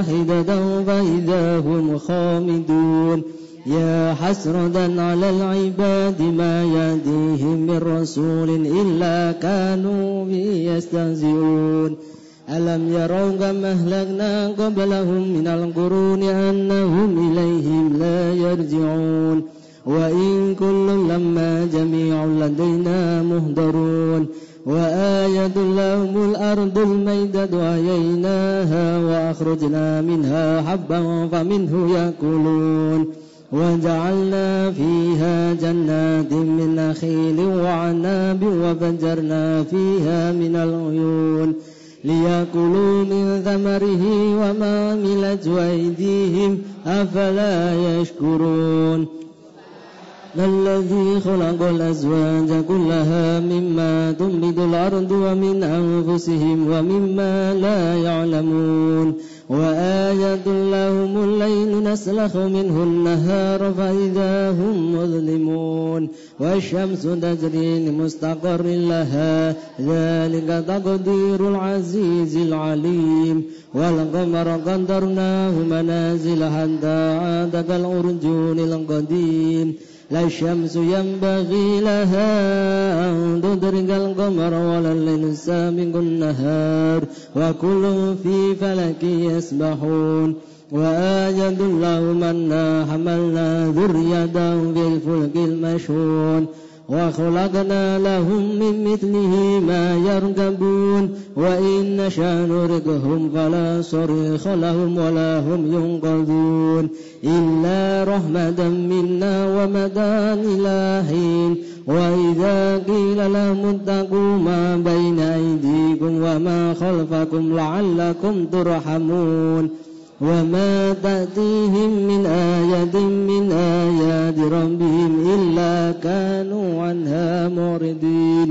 واحدة فإذا هم خامدون يا حسرة على العباد ما يأتيهم من رسول إلا كانوا به يستهزئون ألم يروا كم أهلكنا قبلهم من القرون أنهم إليهم لا يرجعون وإن كل لما جميع لدينا مهدرون وآية لهم الأرض الميتة أحييناها وأخرجنا منها حبا فمنه يأكلون وجعلنا فيها جنات من نخيل وعناب وفجرنا فيها من العيون ليأكلوا من ثمره وما عملت أيديهم أفلا يشكرون الذي خلق الأزواج كلها مما تنبت الأرض ومن أنفسهم ومما لا يعلمون وآية لهم الليل نسلخ منه النهار فإذا هم مظلمون والشمس تجري لمستقر لها ذلك تقدير العزيز العليم والقمر قدرناه منازل حتى عاد كالعرجون القديم لا الشمس ينبغي لها أن تدرك القمر ولا الليل سابق النهار وكل في فلك يسبحون وآية لهم أنا حملنا ذريتهم في الفلك المشحون وخلقنا لهم من مثله ما يركبون وإن نشأ نغرقهم فلا صريخ لهم ولا هم ينقذون إلا رحمة منا ومتاعا إلى حين وإذا قيل لهم اتقوا ما بين أيديكم وما خلفكم لعلكم ترحمون وما تأتيهم من آية من آيات ربهم إلا كانوا عنها معرضين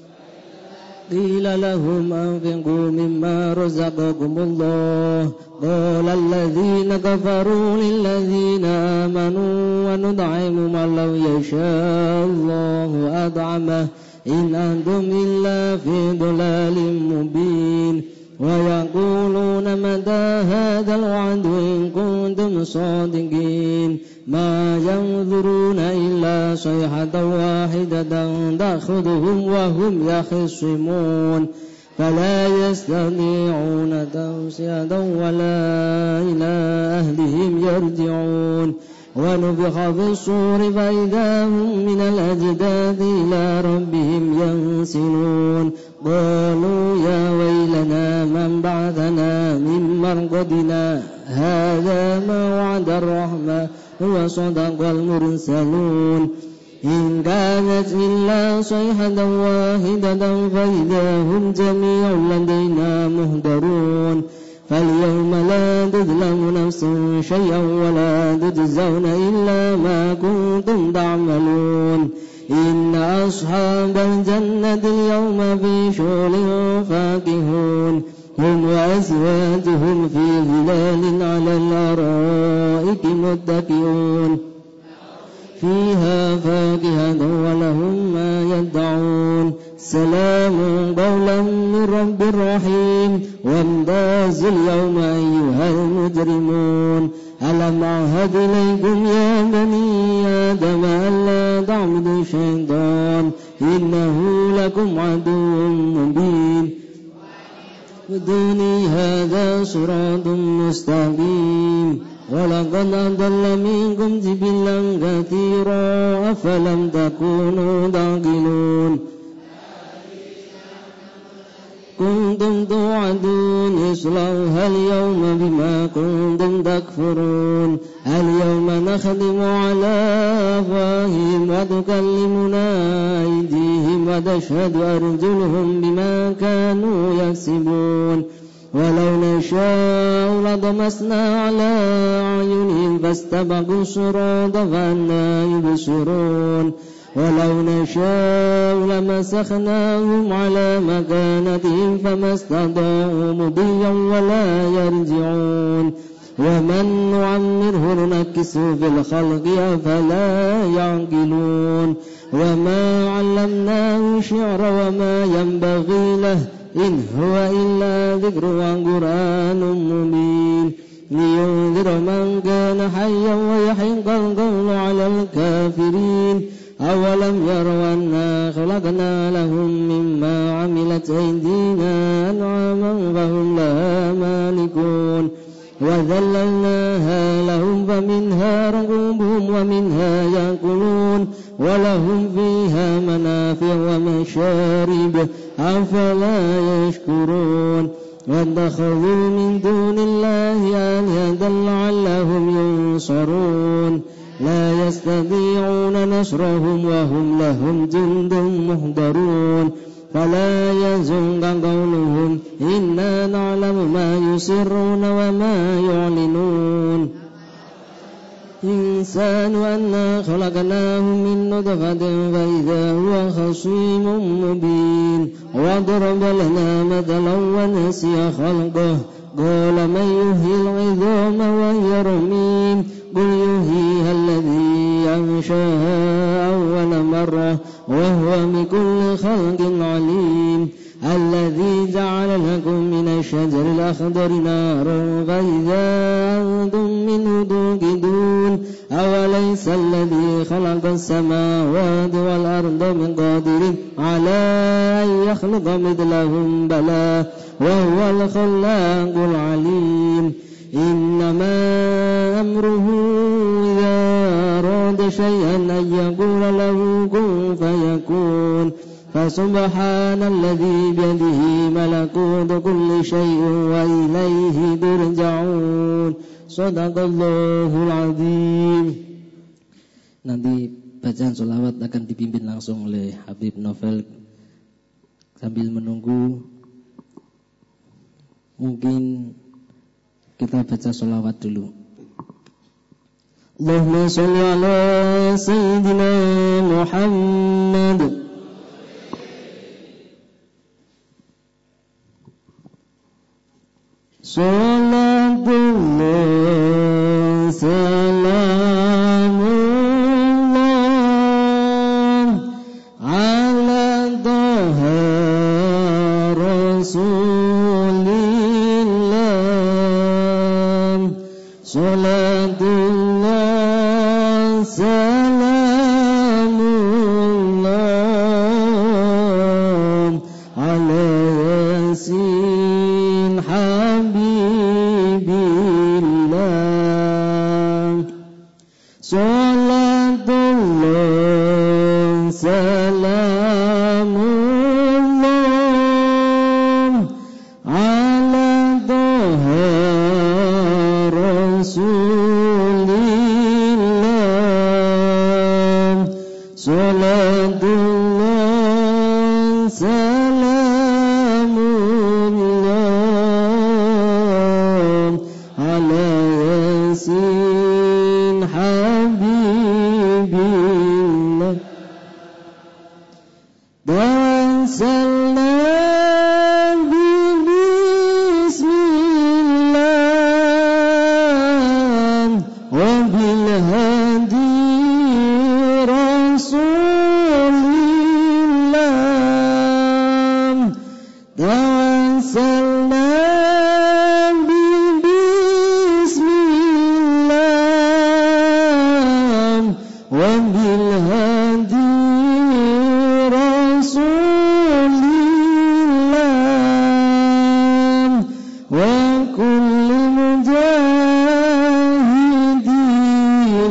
قيل لهم أنفقوا مما رزقكم الله قال الذين كفروا للذين آمنوا ونطعم من لو يشاء الله أطعمه إن أنتم إلا في ضلال مبين ويقولون متى هذا الوعد إن كنتم صادقين ما ينظرون إلا صيحة واحدة تأخذهم وهم يخصمون فلا يستطيعون توصية ولا إلى أهلهم يرجعون ونفخ في الصور فإذا هم من الأجداث إلى ربهم ينسلون قالوا يا ويلنا من بعثنا من مرقدنا هذا ما وعد الرحمن وصدق المرسلون إن كانت إلا صيحة واحدة فإذا هم جميع لدينا مهدرون فاليوم لا تظلم نفس شيئا ولا تجزون إلا ما كنتم تعملون إن أصحاب الجنة اليوم في شغل فاكهون هم وأزواجهم في ظلال على الأرائك متكئون فيها فاكهة ولهم ما يدعون سلام قولا من رب رحيم وامتازوا اليوم أيها المجرمون ألم أعهد إليكم يا بني آدم ألا تعبدوا الشيطان إنه لكم عدو مبين ودوني هذا صراط مستقيم ولقد أضل منكم جبلا كثيرا أفلم تكونوا تعقلون كنتم توعدون اصلوها اليوم بما كنتم تكفرون اليوم نختم على أفواههم وتكلمنا أيديهم وتشهد أرجلهم بما كانوا يكسبون ولو نشاء لطمسنا على أعينهم فاستبقوا الصراط فأنى يبصرون ولو نشاء لمسخناهم على مكانتهم فما استطاعوا مضيا ولا يرجعون ومن نعمره ننكسه في الخلق أفلا يعقلون وما علمناه شعر وما ينبغي له إن هو إلا ذكر وقرآن مبين لينذر من كان حيا ويحق القول على الكافرين أولم يروا أنا خلقنا لهم مما عملت أيدينا أنعاما فهم لها مالكون وذللناها لهم فمنها ركوبهم ومنها يأكلون ولهم فيها منافع ومشارب أفلا يشكرون واتخذوا من دون الله آلهة لعلهم ينصرون لا يستطيعون نصرهم وهم لهم جند محضرون فلا يحزنك قولهم إنا نعلم ما يسرون وما يعلنون إنسان أنا خلقناه من نطفة فإذا هو خصيم مبين وضرب لنا مثلا ونسي خلقه قال من يحيي العظام وهي رميم قل يحييها الذي أنشأها أول مرة وهو بكل خلق عليم الذي جعل لكم من الشجر الأخضر نارا فإذا أنتم منه توقدون أوليس الذي خلق السماوات والأرض من قادر على أن يخلق مثلهم بلى وهو الخلاق العليم إنما أمره إذا أراد شيئا أن يقول له كن فيكون فسبحان الذي بيده ملكوت كل شيء وإليه ترجعون Sadaqallahul Azim. Nanti bacaan sholawat akan dipimpin langsung oleh Habib Novel. Sambil menunggu, mungkin kita baca sholawat dulu. Allahumma sholli ala Sayyidina Muhammad. Salatullah salamullah ala Taha Rasulillah. Salatullah salamullah ala Yasin Habibillah. Salatullah salamullah ala Taha Rasulillah. Salatullah salamullah ala Yasin Habibillah. Dan salam bismillah wa bil hadi Rasulillah. Dan salam bismillah wa bil hadi Rasulillah wa kulli mujahidin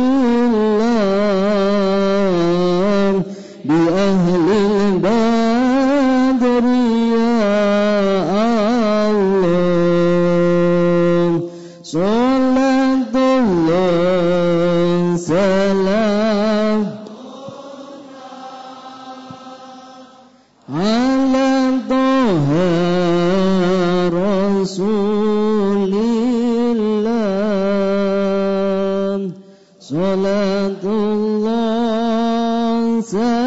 lillah bi ahlil badri ya Allah. Salatullah salam ala Taha Rasulillah. Salatullah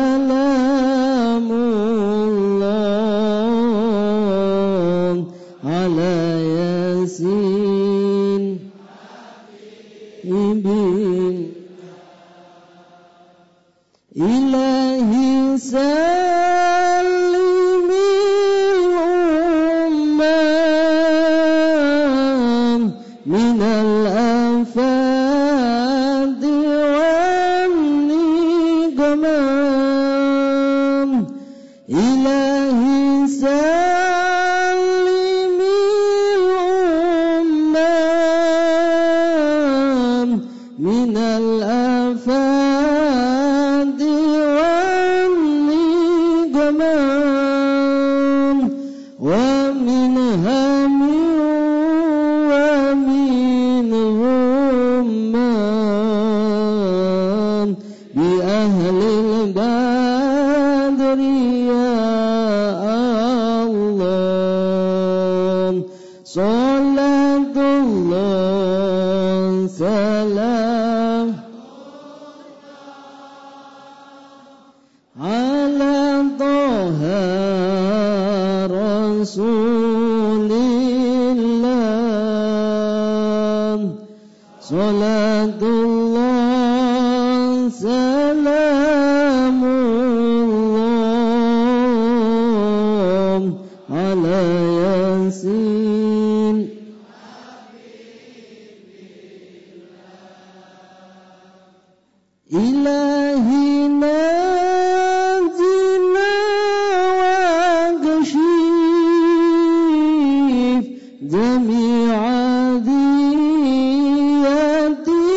salamullah ala Yasin Ibn Ilahi salimil ummah من الآفات والنقمام إلهي سلم الأمم من الآفات والنقمام ومن هم ومن غمام بأهل البدر يا الله صلاة الله سلام على طه رسول الله صلاة الله سلام الله على ياسين إلهي ناجنا واكشف جميع ذياتي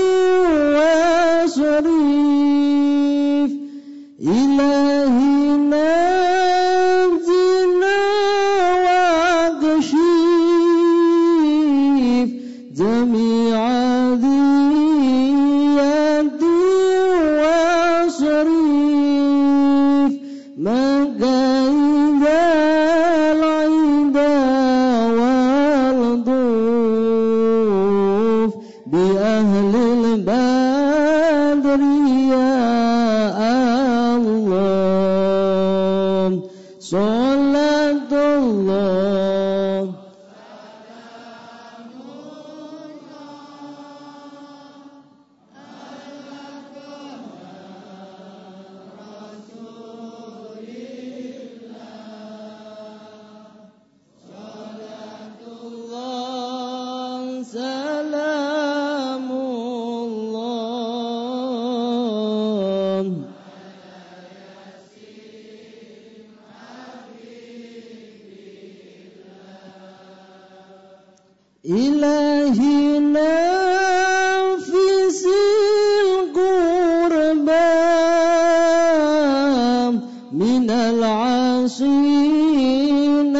وصريف إلهي ناجنا واكشف جميع ذياتي وصريف مكايد العدا والضيوف بأهل البدر يا الله صلاة الله سلام الله إلهي نافس القربى من العاصين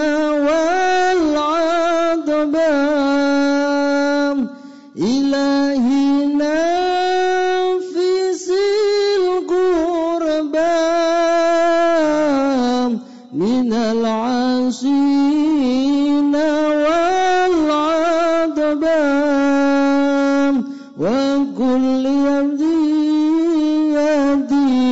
والعذبان إلهي نافس القربى من العاصين والعذبان وكل يدي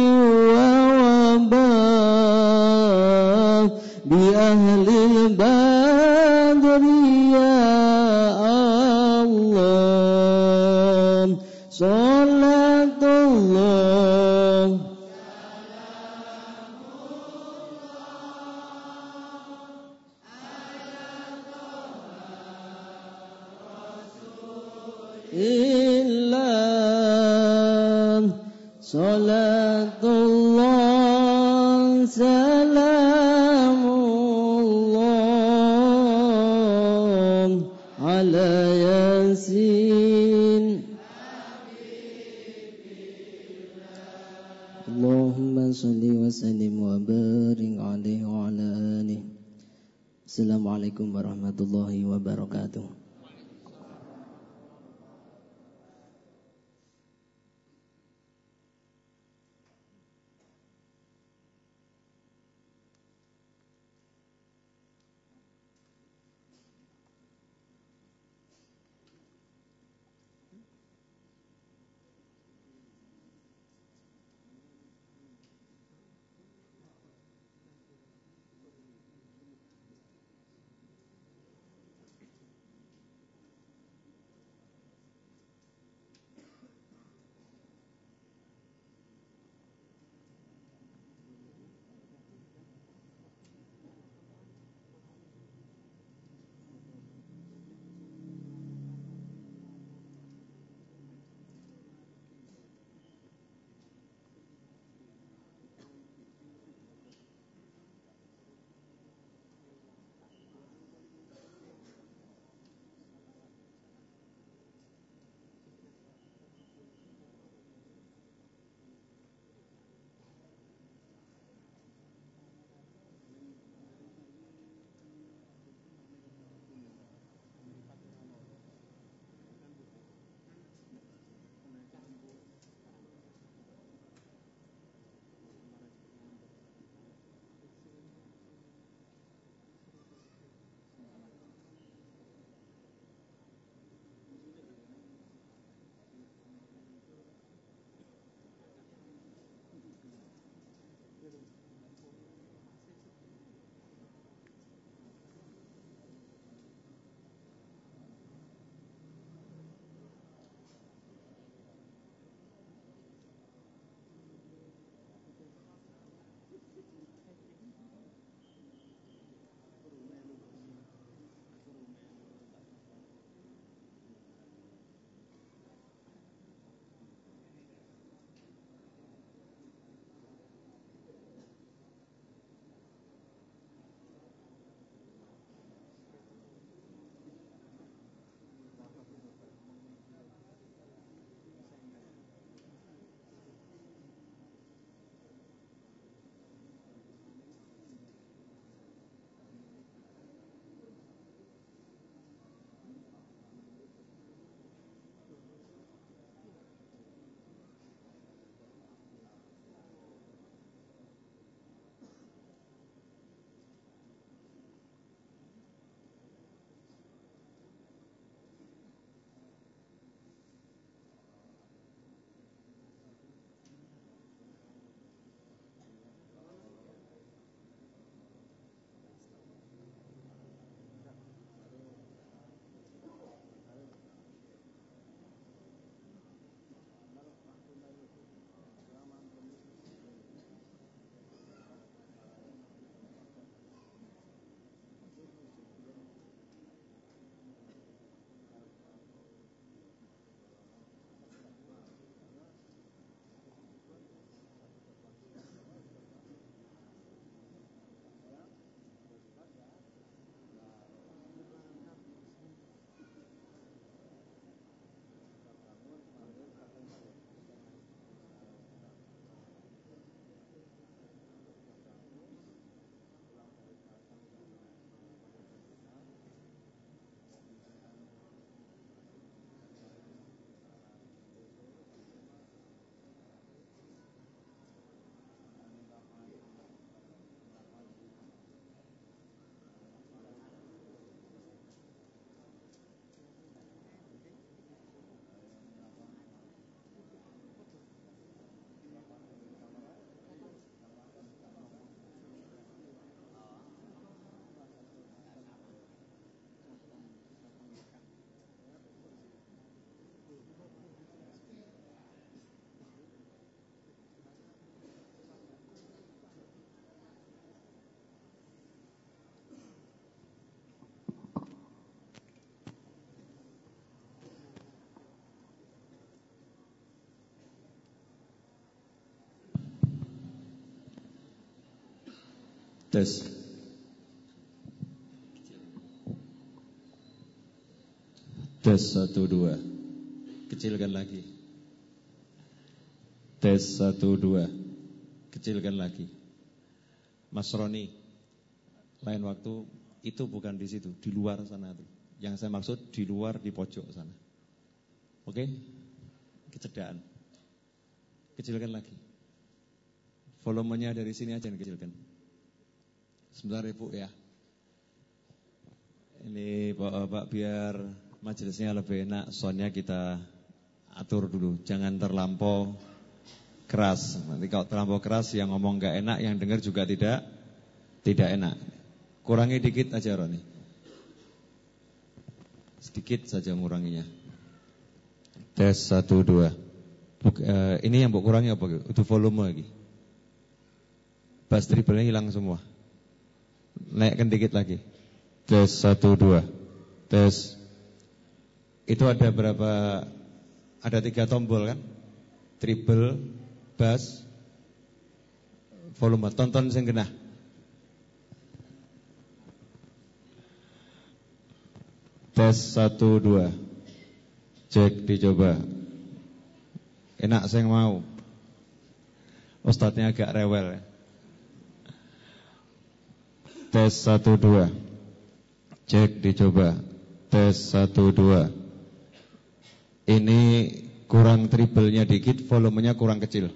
ووباء بأهل البدر يا الله صلاة الله إلا صلاة الله سلام الله على ياسين اللهم صل وسلم وبارك عليه وعلى آله. Assalamualaikum warahmatullahi wabarakatuh. Tes. Tes 1 2. Kecilkan lagi. Tes 1 2. Kecilkan lagi. Mas Roni, lain waktu itu bukan di situ, di luar sana tuh. Yang saya maksud di luar, di pojok sana. Oke? Kecedaan. Kecilkan lagi. Volumenya dari sini aja dikecilkan. Sebentar Ibu ya. Ini Pak biar majelisnya lebih enak, soundnya kita atur dulu. Jangan terlampau keras. Nanti kalau terlampau keras yang ngomong gak enak, yang dengar juga tidak enak. Kurangi dikit aja Roni. Sedikit saja menguranginya. Tes 1 2. Ini yang mau kurangi apa? Itu volume lagi. Bass treble-nya hilang semua. Naikkan dikit lagi. Tes 1 2. Tes. Itu ada berapa? Ada 3 tombol kan? Treble, bass, volume. Tonton sing genah. Tes 1 2. Cek dicoba. Enak saya mau. Ustadznya agak rewel ya. Tes 1 2. Cek dicoba. Tes 1 2. Ini kurang treble-nya dikit, volumenya kurang kecil.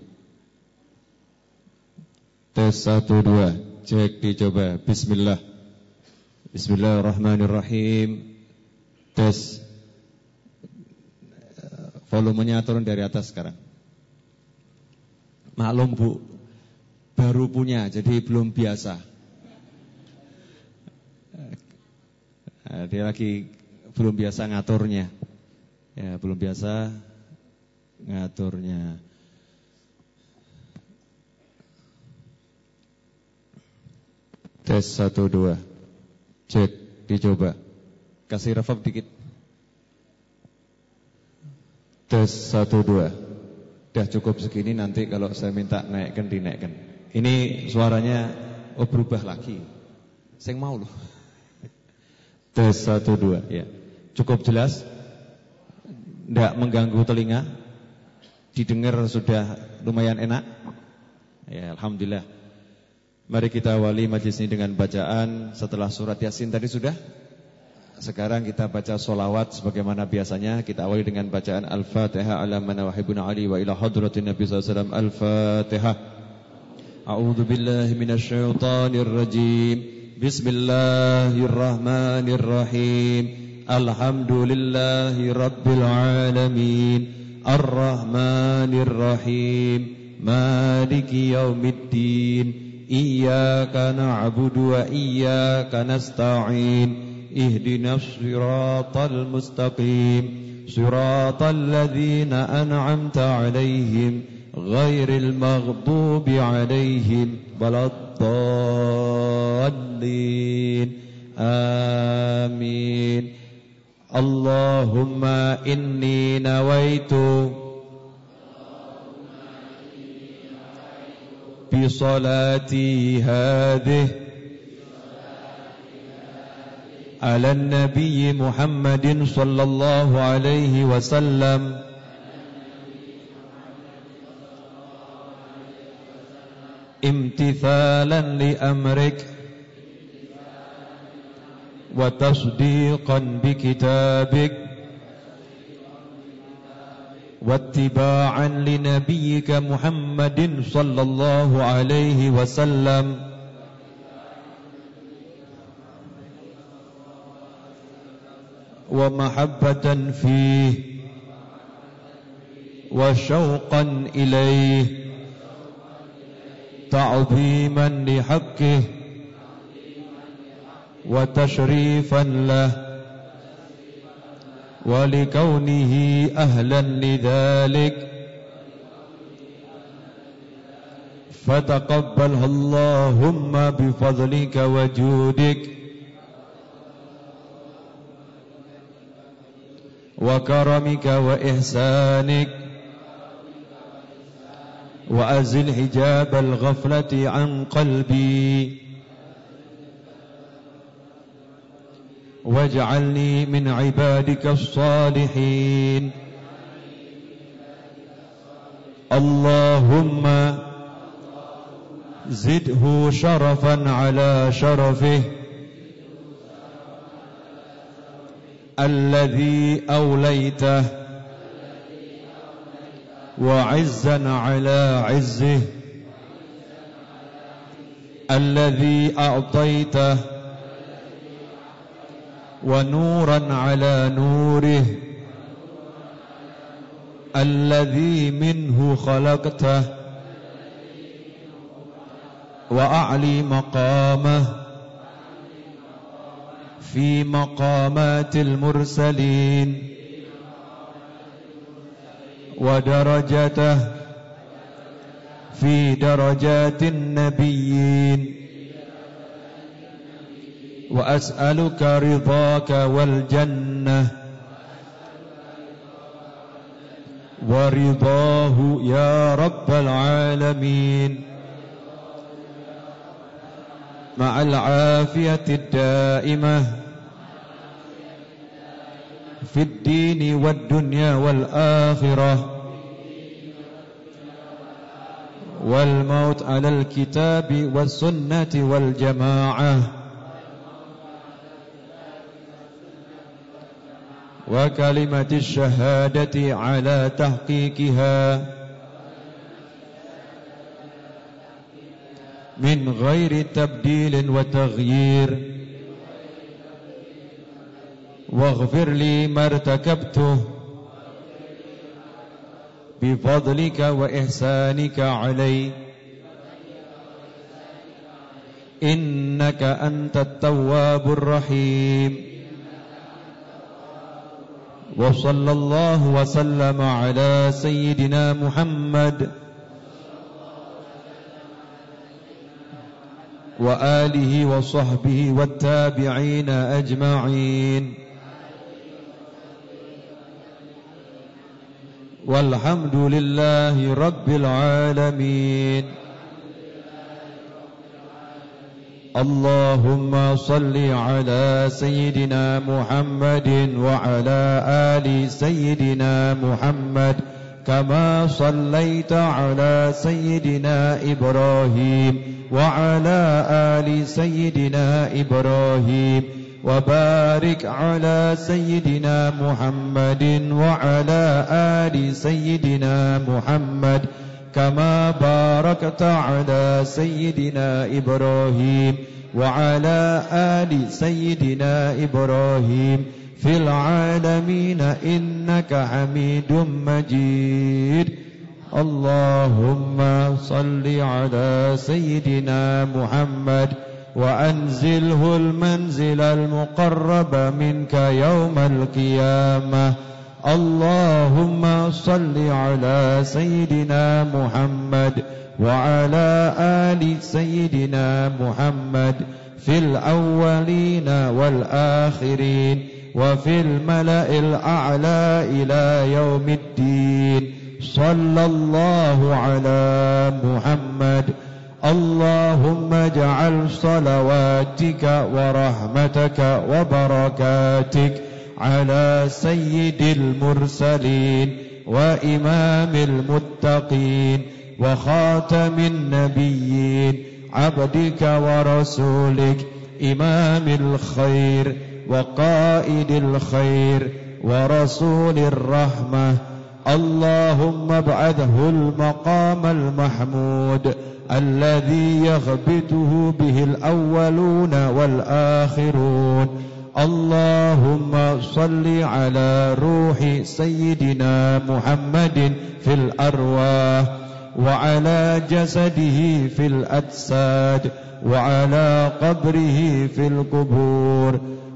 Tes 1 2. Cek dicoba. Bismillah. Bismillahirrahmanirrahim. Tes. Volumenya turun dari atas sekarang. Maklum Bu, baru punya, jadi belum biasa. Dia lagi belum biasa ngaturnya. Ya, belum biasa ngaturnya. Tes 1 2. Cek dicoba. Kasih reverb dikit. Tes 1 2. Udah cukup segini, nanti kalau saya minta naikkan dinaikkan. Ini suaranya berubah lagi. Saya mau loh. Tes 1 2 ya. Cukup jelas? Tidak mengganggu telinga? Didengar sudah lumayan enak? Ya, alhamdulillah. Mari kita awali majlis ini dengan bacaan setelah surat Yasin tadi sudah. Sekarang kita baca sholawat sebagaimana biasanya. Kita awali dengan bacaan Al-Fatihah ala man wahibuna ali wa ila hadratin Nabi sallallahu alaihi wasallam. Al-Fatihah. A'udzu billahi minasy syaithanir rajim. Bismillahirrahmanirrahim. Alhamdulillahi rabbil alamin. Ar-Rahmanir Rahim. Maliki yaumiddin. Iyyaka na'budu wa iyyaka nasta'in. اهدنا الصراط المستقيم صراط الذين أنعمت عليهم غير المغضوب عليهم ولا الضالين آمين اللهم إني نويت بصلاتي هذه على النبي محمد صلى الله عليه وسلم امتثالا لأمرك وتصديقا بكتابك واتباعا لنبيك محمد صلى الله عليه وسلم ومحبة فيه وشوقا إليه تعظيما لحقه وتشريفا له ولكونه أهلا لذلك فتقبلها اللهم بفضلك وجودك وكرمك وإحسانك وأزل حجاب الغفلة عن قلبي واجعلني من عبادك الصالحين. اللهم زده شرفا على شرفه الذي أوليته، وعزا على عزه الذي أعطيته، ونورا على نوره الذي منه خلقته، وأعلي مقامه في مقامات المرسلين، ودرجته في درجات النبيين. وأسألك رضاك والجنة ورضاه يا رب العالمين، مع العافية الدائمة في الدين والدنيا والآخرة، والموت على الكتاب والسنة والجماعة، وكلمة الشهادة على تحقيقها من غير تبديل وتغيير. واغفر لي ما ارتكبته بفضلك وإحسانك علي، إنك أنت التواب الرحيم. وصلى الله وسلم على سيدنا محمد وآله وصحبه والتابعين أجمعين، والحمد لله رب العالمين. اللهم صل على سيدنا محمد وعلى آل سيدنا محمد كما صليت على سيدنا إبراهيم وعلى آل سيدنا إبراهيم، وبارك على سيدنا محمد وعلى آل سيدنا محمد كما باركت على سيدنا إبراهيم وعلى آل سيدنا إبراهيم في العالمين إنك حميد مجيد. اللهم صل على سيدنا محمد وأنزله المنزل المقرب منك يوم القيامة. اللهم صل على سيدنا محمد وعلى آل سيدنا محمد في الأولين والآخرين وفي الملأ الأعلى إلى يوم الدين. صلى الله على محمد. اللهم اجعل صلواتك ورحمتك وبركاتك على سيد المرسلين وإمام المتقين وخاتم النبيين، عبدك ورسولك، إمام الخير وقائد الخير ورسول الرحمة. اللهم ابعثه المقام المحمود الذي يغبطه به الأولون والآخرون. اللهم صل على روح سيدنا محمد في الأرواح، وعلى جسده في الأجساد، وعلى قبره في القبور.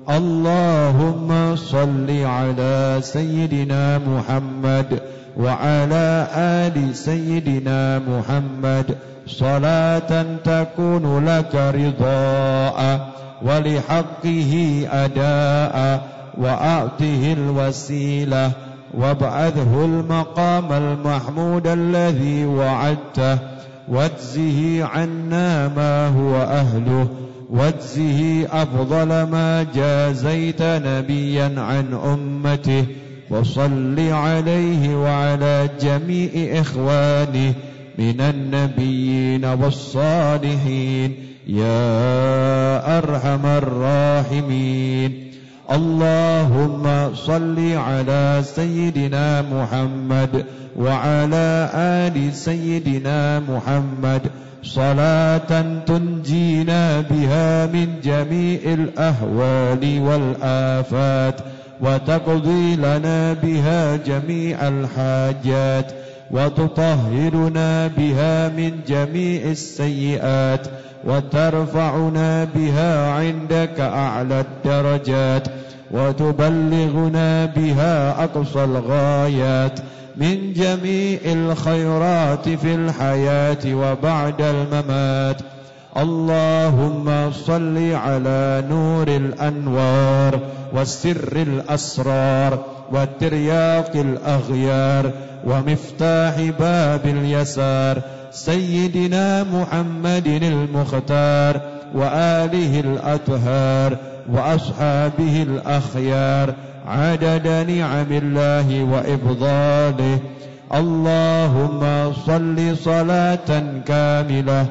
اللهم صل على سيدنا محمد وعلى آل سيدنا محمد صلاة تكون لك رضاء ولحقه أداء، وأعطه الوسيلة وابعثه المقام المحمود الذي وعدته، واجزه عنا ما هو أهله، واجزه أفضل ما جازيت نبيا عن أمته وصل عليه وعلى جميع إخوانه من النبيين والصالحين يا أرحم الراحمين. اللهم صل على سيدنا محمد وعلى آل سيدنا محمد صلاة تنجينا بها من جميع الأهوال والآفات وتقضي لنا بها جميع الحاجات وتطهرنا بها من جميع السيئات وترفعنا بها عندك أعلى الدرجات وتبلغنا بها أقصى الغايات من جميع الخيرات في الحياة وبعد الممات. اللهم صل على نور الأنوار والسر الأسرار والترياق الأغيار ومفتاح باب اليسار سيدنا محمد المختار وآله الأطهار وأصحابه الأخيار عدد نعم الله وإفضاله. اللهم صل صلاة كاملة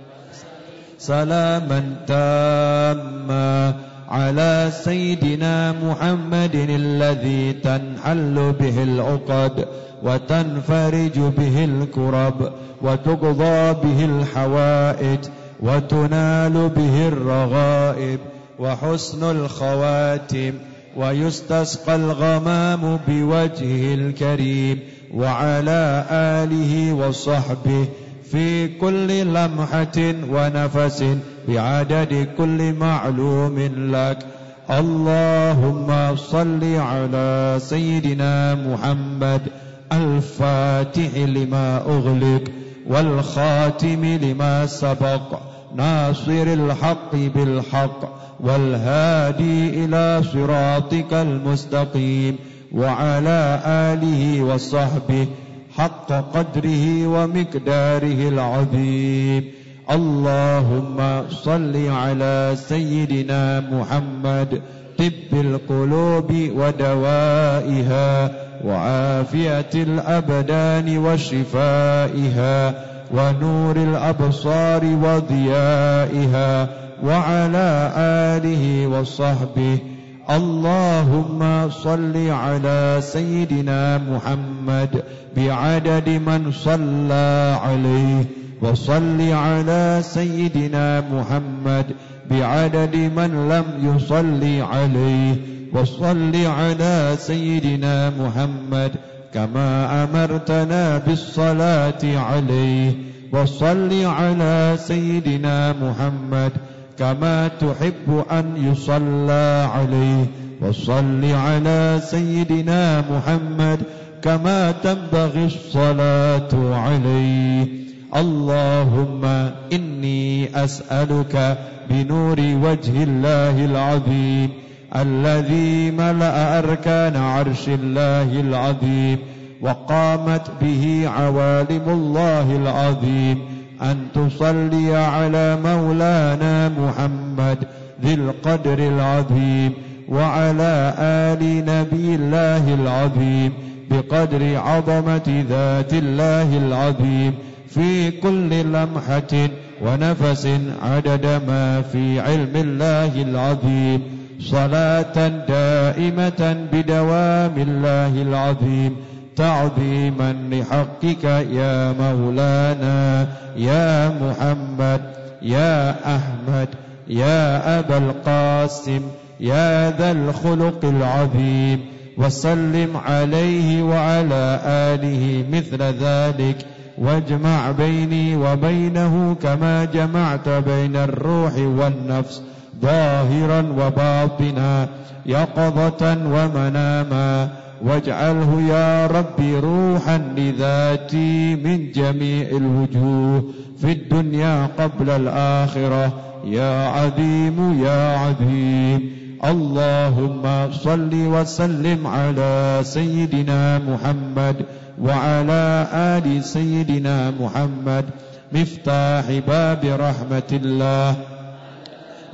سلاما تاما على سيدنا محمد الذي تنحل به العقد وتنفرج به الكرب وتقضى به الحوائج وتنال به الرغائب وحسن الخواتم ويستسقى الغمام بوجهه الكريم وعلى آله وصحبه في كل لمحة ونفس بعدد كل معلوم لك. اللهم صل على سيدنا محمد الفاتح لما أغلق والخاتم لما سبق ناصر الحق بالحق والهادي إلى صراطك المستقيم وعلى آله وصحبه حق قدره ومقداره العظيم. اللهم صل على سيدنا محمد طب القلوب ودوائها وعافية الأبدان وشفائها ونور الأبصار وضيائها وعلى آله وصحبه. اللهم صل على سيدنا محمد بعدد من صلى عليه وصل على سيدنا محمد بعدد من لم يصل عليه وصل على سيدنا محمد كما أمرتنا بالصلاة عليه وصل على سيدنا محمد كما تحب أن يصلى عليه وصل على سيدنا محمد كما تنبغي الصلاة عليه. اللهم إني أسألك بنور وجه الله العظيم الذي ملأ أركان عرش الله العظيم وقامت به عوالم الله العظيم أن تصلي على مولانا محمد ذي القدر العظيم وعلى آل نبي الله العظيم بقدر عظمة ذات الله العظيم في كل لمحة ونفس عدد ما في علم الله العظيم صلاة دائمة بدوام الله العظيم تعظيما لحقك يا مولانا يا محمد يا أحمد يا أبا القاسم يا ذا الخلق العظيم وسلم عليه وعلى آله مثل ذلك واجمع بيني وبينه كما جمعت بين الروح والنفس ظاهرا وباطنا يقظة ومناما واجعله يا ربي روحا لذاتي من جميع الوجوه في الدنيا قبل الآخرة يا عظيم يا عظيم. اللهم صل وسلم على سيدنا محمد وعلى آل سيدنا محمد مفتاح باب رحمة الله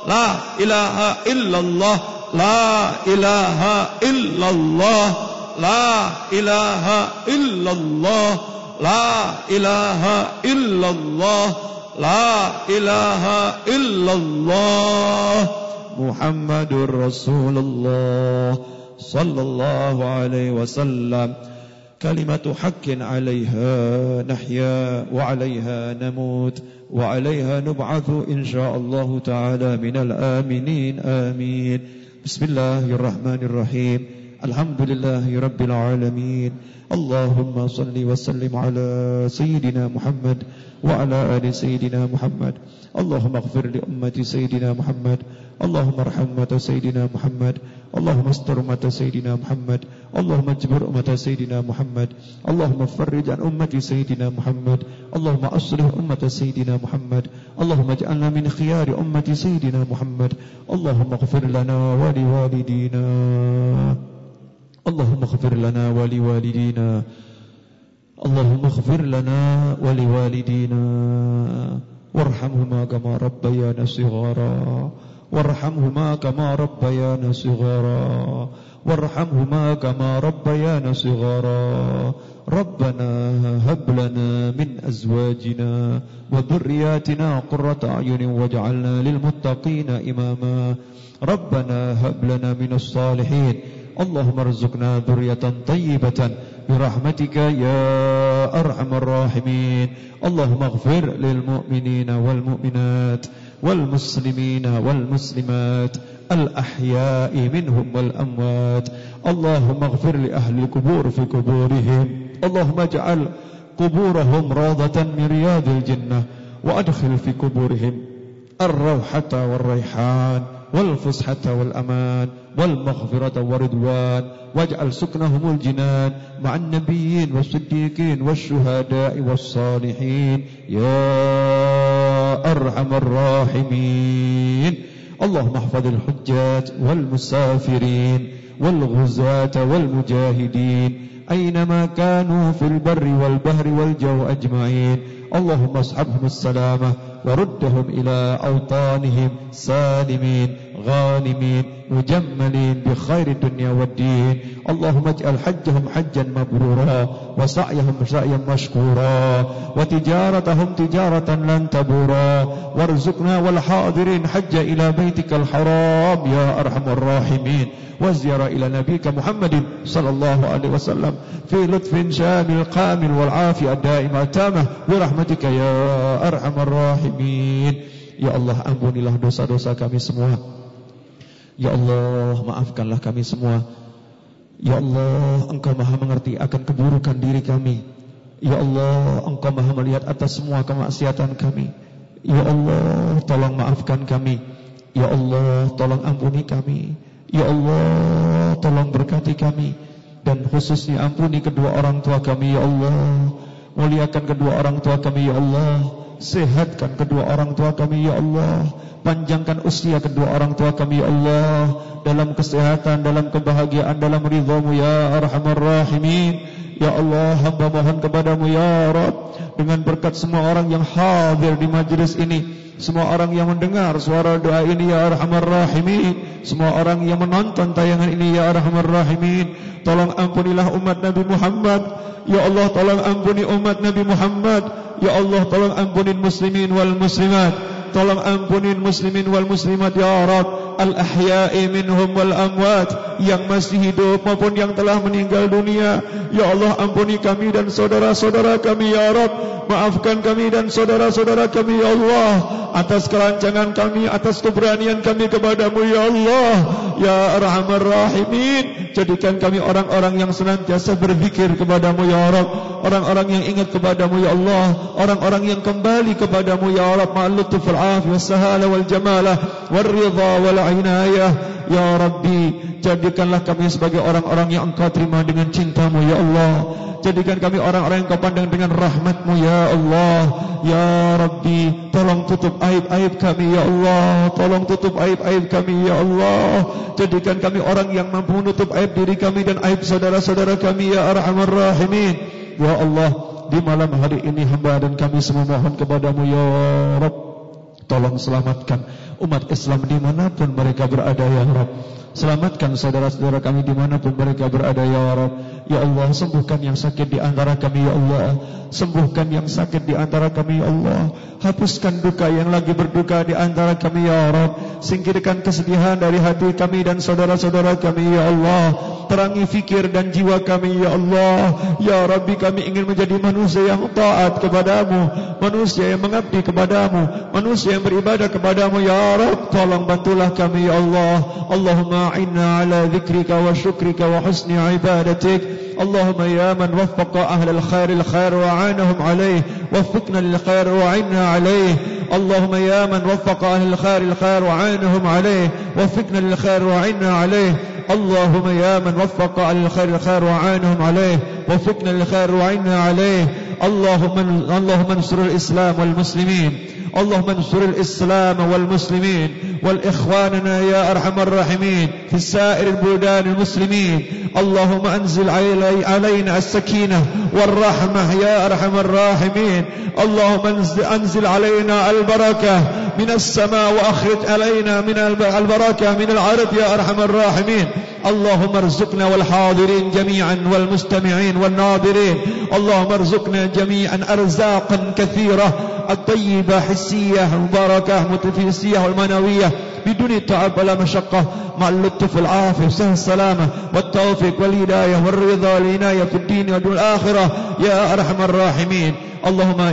la ilaha illallah, la ilaha illallah, la ilaha illallah, la ilaha illallah, la ilaha illallah, Muhammadur Rasulullah sallallahu alaihi wasallam. Kalimatu haqqin 'alaiha nahya wa 'alaiha namut wa 'alaiha nub'atsu insyaallah ta'ala minal aminin amin. Bismillahirrahmanirrahim. Alhamdulillahi rabbil alamin. Allahumma salli wa sallim ala sayyidina Muhammad wa ala ali sayyidina Muhammad. Allahumma ighfir li ummati sayyidina Muhammad. Allahumma arham ummata sayyidina Muhammad. Allahumma astur ummata sayyidina Muhammad. Allahumma jbur ummata sayyidina Muhammad. Allahumma farrij an ummati sayyidina Muhammad. Allahumma aslih ummata sayyidina Muhammad. Allahumma ij'alna min khiyari ummati sayyidina Muhammad. Allahumma ighfir lana wa liwalidina. Allahumma ighfir lana wa liwalidina. Allahumma ighfir lana wa liwalidina. Warhamhuma kama rabbayana shighara. Warhamhuma kama rabbayana shighara. Warhamhuma kama rabbayana shighara. Rabbana hab lana min azwajina wa dhurriyyatina qurrata a'yunin waj'alna lil muttaqina imama. Rabbana hab lana minas salihin. Allahumma arzuqna dhurriyatan tayyibatan birahmatika ya arhamar rahimin. Allahumma ighfir lil mu'minina wal mu'minat wal muslimina wal muslimat al ahya'i minhum wal amwat. Allahumma ighfir li ahli al-qubur fi quburihim. Allahumma ij'al quburahum rawdatan min riyadil jannah wa adkhil fi quburihim ar-rawhata war-rayhan wal-fushata wal-aman wal-maghfirata war-ridwan waj'al suknahumul jinan ma'an nabiyyin was-siddiqin wash-shuhada'i was-salihin ya arhamar rahimin. Allahumma ihfazil hujjaj wal-musafirin wal-ghuzata wal-mujahidin aynama kanu fil barri wal-bahri wal-jawi ajma'in. Allahumma ashabhum as-salamah وردهم إلى أوطانهم سالمين غانمين مجملين بخير الدنيا والدين. اللهم اجعل حجهم حجا مبرورا وسعيهم سعيا مشكورا وتجارتهم تجارة لن تبورا وارزقنا والحاضرين حج إلى بيتك الحرام يا أرحم الراحمين والزيارة إلى نبيك محمد صلى الله عليه وسلم في لطف شامل قامل والعافية الدائمة التامة برحمتك يا أرحم الراحمين. Ya Allah, ampunilah dosa-dosa kami semua. Ya Allah, maafkanlah kami semua. Ya Allah, Engkau maha mengerti akan keburukan diri kami. Ya Allah, Engkau maha melihat atas semua kemaksiatan kami. Ya Allah, tolong maafkan kami. Ya Allah, tolong ampuni kami. Ya Allah, tolong berkati kami. Dan khususnya ampuni kedua orang tua kami. Ya Allah, muliakan kedua orang tua kami. Ya Allah, sehatkan kedua orang tua kami. Ya Allah, panjangkan usia kedua orang tua kami. Ya Allah, dalam kesehatan, dalam kebahagiaan, dalam ridhamu ya arhamar rahimin. Ya Allah, hamba mohon kepadamu ya Rabb, dengan berkat semua orang yang hadir di majlis ini, semua orang yang mendengar suara doa ini ya arhamar rahimin, semua orang yang menonton tayangan ini ya arhamar rahimin, tolong ampunilah umat Nabi Muhammad. Ya Allah, tolong ampuni umat Nabi Muhammad. Ya Allah, tolong ampunin muslimin wal muslimat. Tolong ampunin muslimin wal muslimat ya Rabb, al-ahya'i minhum wal amwat, yang masih hidup maupun yang telah meninggal dunia. Ya Allah, ampuni kami dan saudara-saudara kami ya Rabb. Maafkan kami dan saudara-saudara kami ya Allah, atas kelancangan kami, atas keberanian kami kepadamu ya Allah ya arhamar rahimin. Jadikan kami orang-orang yang senantiasa berzikir kepadamu ya Rabb, orang-orang yang ingat kepadamu ya Allah, orang-orang yang kembali kepadamu ya Rabb, ma'al lutf wal afiyah was sahala wal jamalah wal ridha wal inayah ya Rabbi. Jadikanlah kami sebagai orang-orang yang Engkau terima dengan cintamu ya Allah. Jadikan kami orang-orang yang Kau pandang dengan rahmatmu ya Allah. Ya Rabbi, tolong tutup aib-aib kami ya Allah. Tolong tutup aib-aib kami ya Allah. Jadikan kami orang yang mampu menutup aib diri kami dan aib saudara-saudara kami ya arhamar rahimin. Ya Allah, di malam hari ini hamba dan kami semua mohon kepadamu ya Rabb, tolong selamatkan umat Islam dimanapun mereka berada ya Rabb. Selamatkan saudara-saudara kami dimanapun mereka berada ya Rabb. Ya Allah, sembuhkan yang sakit di antara kami ya Allah. Sembuhkan yang sakit di antara kami ya Allah. Hapuskan duka yang lagi berduka di antara kami ya Rabb. Singkirkan kesedihan dari hati kami dan saudara-saudara kami ya Allah. Terangi fikir dan jiwa kami ya Allah. Ya Rabbi, kami ingin menjadi manusia yang taat kepadamu, manusia yang mengabdi kepadamu, manusia yang beribadah kepadamu ya Rabb. Tolong bantulah kami ya Allah. Allahumma a'inna ala dhikrika wa syukrika wa husni ibadatik. Allahumma ya man waffaqa ahlal khairil khair wa a'anahum alaih, waffiqna lil khair wa a'inna alaih. Allahumma ya man waffaqa ahlal khairil khair wa a'anahum alaih, waffiqna lil khair wa a'inna alaih. Allahumma ya man waffaqa ahlal khairil khair wa a'anahum alaih, waffiqna lil khair wa a'inna alaih. Allahumma ansur al-islam wal muslimin. اللهم انصر الإسلام والمسلمين والإخواننا يا أرحم الراحمين في سائر البلدان المسلمين. اللهم أنزل علينا السكينة والرحمة يا أرحم الراحمين. اللهم أنزل علينا البركة من السماء وأخرج علينا من البركة من الأرض يا أرحم الراحمين. اللهم ارزقنا والحاضرين جميعا والمستمعين والناظرين. اللهم ارزقنا جميعا أرزاقا كثيرة الطيبة حسية مباركة متفيسية والمنوية بدون تعب ولا مشقة مع اللطف والعافية وسهل السلامة والتوفيق والهداية والرضا والعناية في الدين والآخرة يا أرحم الراحمين. اللهم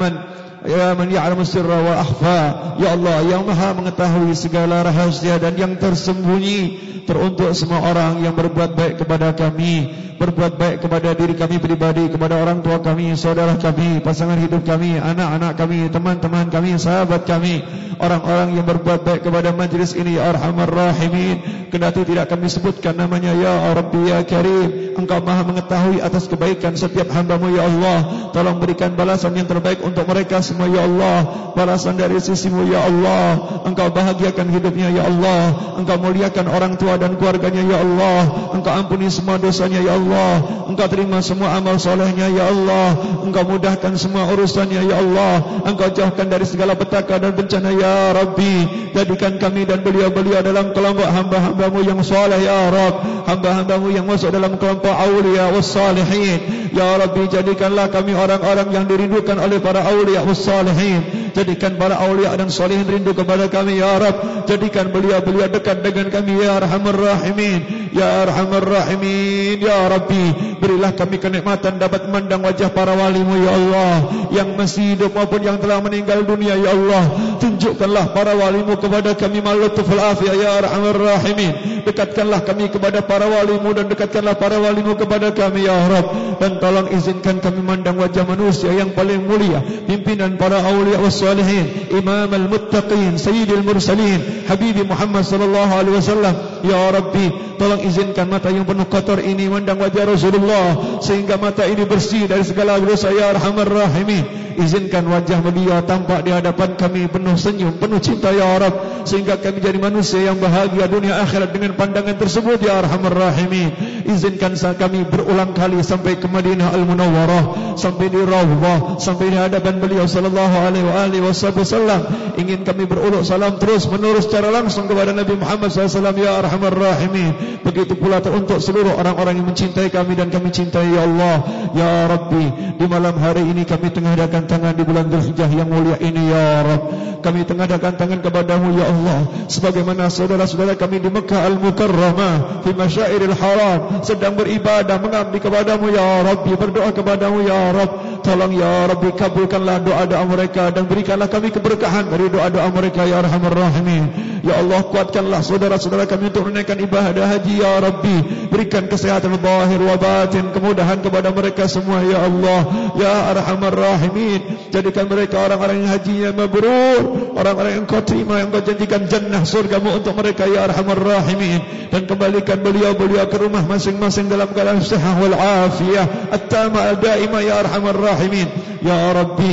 ya man ya'lamu sirra wa akhfa. Ya Allah, yang maha mengetahui segala rahasia dan yang tersembunyi. Teruntuk semua orang yang berbuat baik kepada kami, berbuat baik kepada diri kami pribadi, kepada orang tua kami, saudara kami, pasangan hidup kami, anak-anak kami, teman-teman kami, sahabat kami, orang-orang yang berbuat baik kepada majlis ini ya Arhamar Rahimin. Kendati tidak kami sebutkan namanya ya Rabbi ya Karim, Engkau maha mengetahui atas kebaikan setiap hamba-Mu ya Allah. Tolong berikan balasan yang terbaik untuk mereka semua ya Allah. Balasan dari sisi-Mu ya Allah. Engkau bahagiakan hidupnya ya Allah. Engkau muliakan orang tua dan keluarganya ya Allah. Engkau ampuni semua dosanya ya Allah. Engkau terima semua amal solehnya ya Allah. Engkau mudahkan semua urusannya ya Allah. Engkau jauhkan dari segala petaka dan bencana ya Rabbi. Jadikan kami dan beliau-beliau dalam kelompok hamba-hamba-Mu yang soleh ya Rabb. Hamba-hamba-Mu yang masuk dalam kelompok awliya wassalihin ya Rabbi. Jadikanlah kami orang-orang yang dirindukan oleh para awliya wassalihin. Jadikan para awliya dan salihin rindu kepada kami ya Rabb. Jadikan beliau-beliau dekat dengan kami ya Arhamar Rahimin. Ya Arhamar Rahimin ya Rabbi, berilah kami kenikmatan dapat memandang wajah para wali-Mu ya Allah, yang masih hidup maupun yang telah meninggal dunia ya Allah. Tunjukkanlah para wali-Mu kepada kami malutuful afiyah ya Arhamar Rahimin. Dekatkanlah kami kepada para wali-Mu dan dekatkanlah para wali-Mu kepada kami ya Rabb. Dan tolong izinkan kami memandang wajah manusia yang paling mulia, pimpinan para awliya wassalihin, imam al-muttaqin, sayyidil mursalin, habibi Muhammad sallallahu alaihi wasallam ya Rabbi. Tolong izinkan mata yang penuh kotor ini memandang wajah Rasulullah, sehingga mata ini bersih dari segala dosa ya Arhamar Rahimin. Izinkan wajah beliau tampak di hadapan kami penuh senyum, penuh cinta ya Rabb, sehingga kami jadi manusia yang bahagia dunia akhirat dengan pandangan tersebut ya Arhamar Rahimin. Izinkan kami berulang kali sampai ke Madinah Al-Munawwarah, sampai di Rawdah, sampai di hadapan beliau sallallahu alaihi wasallam. Ingin kami beruluk salam terus menerus secara langsung kepada Nabi Muhammad SAW ya Arhamar Rahimin. Begitu pula untuk seluruh orang-orang yang mencintai kami dan kami cintai ya Allah ya Rabbi. Di malam hari ini kami tengahkan tangan di bulan Dzulhijjah yang mulia ini ya Rabb. Kami tengahkan tangan kepadamu ya Allah, sebagaimana saudara-saudara kami di Mekah Al-Mukarramah, di Masyairil Haram sedang beribadah mengabdi kepadamu ya Rabbi, berdoa kepadamu ya Rabb. Tolong ya Rabbi, kabulkanlah doa-doa mereka dan berikanlah kami keberkahan dari doa-doa mereka ya Arhamar Rahimin. Ya Allah, kuatkanlah saudara-saudara kami untuk menunaikan ibadah haji ya Rabbi. Berikan kesehatan zahir wa batin, kemudahan kepada mereka semua ya Allah ya Arhamar Rahimin. Jadikan mereka orang-orang yang hajinya mabrur, orang-orang yang Kau terima, yang Kau janjikan jannah surga-Mu untuk mereka ya Arhamar Rahimin. Dan kembalikan beliau-beliau ke rumah masing-masing dalam keadaan sehat wal afiyah at-tamah al-daimah ya Arhamar Rahimin. Ya Rabbi, berikan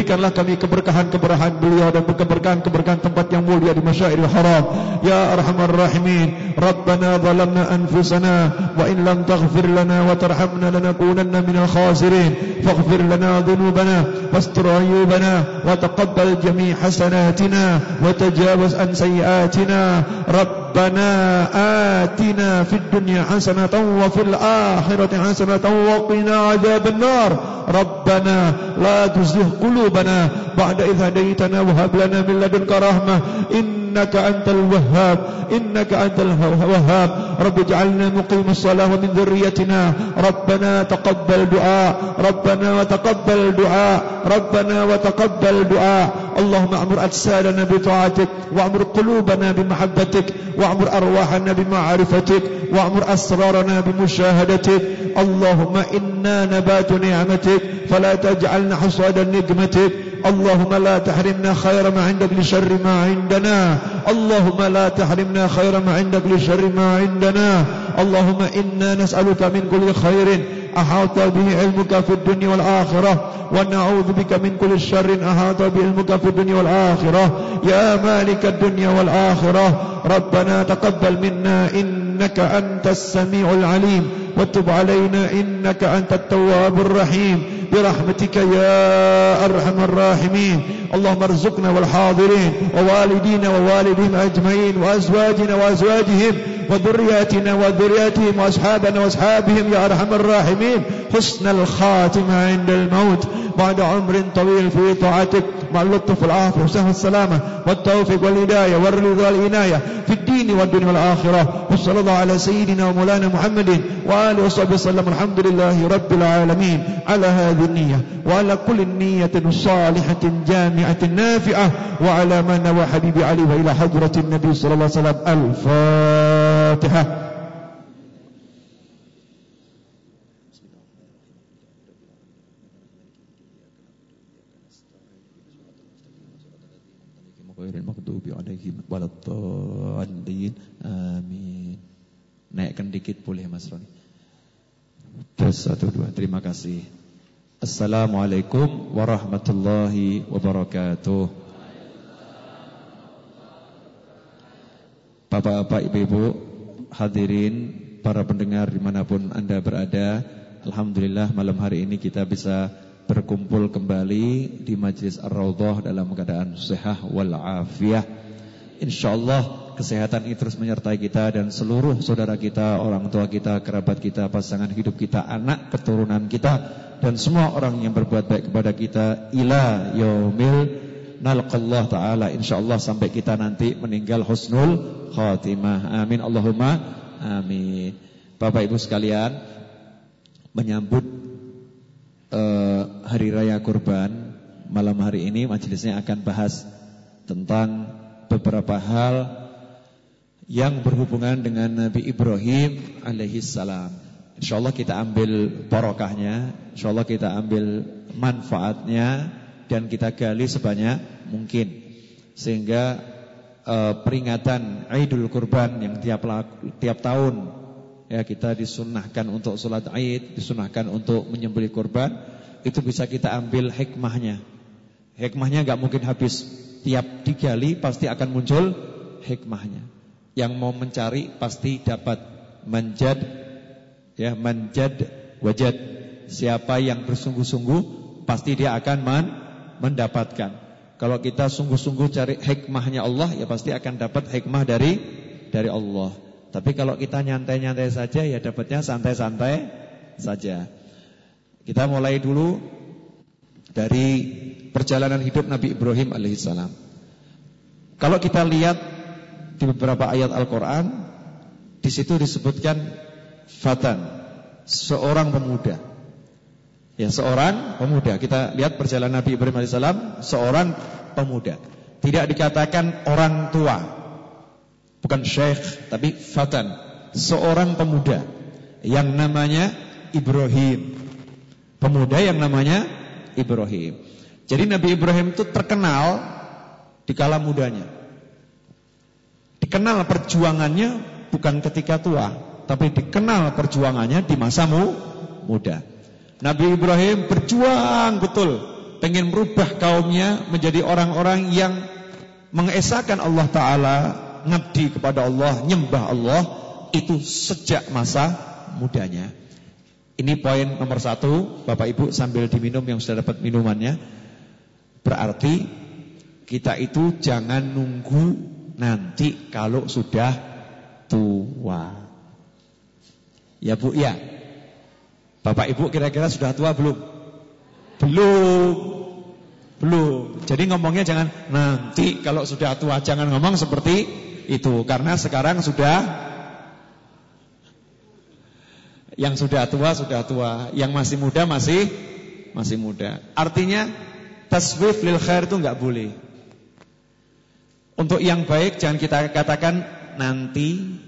berikanlah kami keberkahan-keberkahan beliau dan keberkahan-keberkahan tempat yang mulia di Masyairil Haram. Ya Arhamar Rahimin. Rabbana zalamna anfusana wa in lam taghfir lana wa tarhamna lanakunanna minal khasirin. Faghfir lana dhunubana wastur ayubana wa taqabbal jami' hasanatina wa tajawaz an sayyiatina. Rabbana atina fid dunya hasanatan wa fil akhirati hasanatan wa qina adzaban nar. Rabbana la tuzigh qulubana ba'da idh hadaytana wa hab lana min ladunka rahmah innaka antal wahhab Rabbi ij'alna muqimas shalah wa min dhurriyyatina Rabbana taqabbal du'a Rabbana wa taqabbal du'a Allahumma amur ajsadana bi ta'atik wa amur qulubana bi mahabbatik wa amur arwahana bi ma'rifatik wa amur asrarana bi musyahadatik Allahumma inna nabatu ni'matik fala taj'alna hasada nikmatik Allahumma la tahrimna khayra ma 'indak li syarri ma 'indana Allahumma la tahrimna khayra ma 'indak li syarri ma 'indana Allahumma inna nas'aluka min kulli khairin ahata bihi 'ilmuka fid dunya wal akhirah wa na'udzu bika min kulli syarrin ahata bihi 'ilmuka fid dunya wal akhirah ya malikad dunya wal akhirah Rabbana taqabbal minna innaka antas samiul alim wa tub 'alaina innaka antat tawwabur rahim برحمتك يا أرحم الراحمين اللهم ارزقنا والحاضرين ووالدينا ووالدهم أجمعين وأزواجنا وأزواجهم وذرياتنا وذرياتهم وأصحابنا وأصحابهم يا أرحم الراحمين حسن الخاتمة عند الموت بعد عمر طويل في طاعتك مع اللطف والعافية وسهل السلامة والتوفيق والهداية والرضا والعناية في الدين والدنيا والآخرة وصلى الله على سيدنا ومولانا محمد وآله وصحبه وسلم الحمد لله رب العالمين على هذه النية وعلى كل نية صالحة جامعة نافعة وعلى من نوى حبيبي علي وإلى حضرة النبي صلى الله عليه وسلم الفاتحة. Amin. Naikkan dikit boleh Mas Roni. Terus 1 2. Terima kasih. Assalamualaikum warahmatullahi wabarakatuh. Bapak-bapak, ibu-ibu, hadirin, para pendengar dimanapun Anda berada, alhamdulillah malam hari ini kita bisa berkumpul kembali di Majlis Ar-Raudhah dalam keadaan sehat wal afiyah. InsyaAllah kesehatan ini terus menyertai kita dan seluruh saudara kita, orang tua kita, kerabat kita, pasangan hidup kita, anak keturunan kita, dan semua orang yang berbuat baik kepada kita ila yaumil nalqallah ta'ala, insyaallah sampai kita nanti meninggal husnul khatimah. Amin Allahumma amin. Bapak Ibu sekalian, menyambut Hari Raya Kurban, malam hari ini majelisnya akan bahas tentang beberapa hal yang berhubungan dengan Nabi Ibrahim alaihissalam. InsyaAllah kita ambil barokahnya, InsyaAllah kita ambil manfaatnya, dan kita gali sebanyak mungkin, sehingga peringatan Idul Kurban yang tiap tahun ya kita disunnahkan untuk sholat Id, disunnahkan untuk menyembelih kurban, itu bisa kita ambil hikmahnya. Hikmahnya gak mungkin habis. Tiap digali pasti akan muncul hikmahnya. Yang mau mencari pasti dapat. Manjad wajad. Siapa yang bersungguh-sungguh pasti dia akan mendapatkan. Kalau kita sungguh-sungguh cari hikmahnya Allah, ya pasti akan dapat hikmah dari Allah. Tapi kalau kita nyantai-nyantai saja, ya dapatnya santai-santai saja. Kita mulai dulu dari perjalanan hidup Nabi Ibrahim alaihissalam. Kalau kita lihat di beberapa ayat Al-Quran, di situ disebutkan fatan, seorang pemuda. Ya, seorang pemuda. Kita lihat perjalanan Nabi Ibrahim alaihissalam, seorang pemuda. Tidak dikatakan orang tua, bukan syekh, tapi fatan, seorang pemuda yang namanya Ibrahim. Pemuda yang namanya Ibrahim. Jadi Nabi Ibrahim itu terkenal di kala mudanya. Dikenal perjuangannya bukan ketika tua, tapi dikenal perjuangannya di masa muda. Nabi Ibrahim berjuang betul pengen merubah kaumnya menjadi orang-orang yang mengesahkan Allah Ta'ala, ngabdi kepada Allah, nyembah Allah, itu sejak masa mudanya. Ini poin nomor 1, Bapak Ibu sambil diminum yang sudah dapat minumannya. Berarti kita itu jangan nunggu nanti kalau sudah tua. Ya Bu, ya. Bapak Ibu kira-kira sudah tua belum? Belum. Jadi ngomongnya jangan nanti kalau sudah tua, jangan ngomong seperti itu. Karena sekarang sudah, yang sudah tua, yang masih muda masih muda. Artinya taswif lil khair itu enggak boleh. Untuk yang baik jangan kita katakan nanti.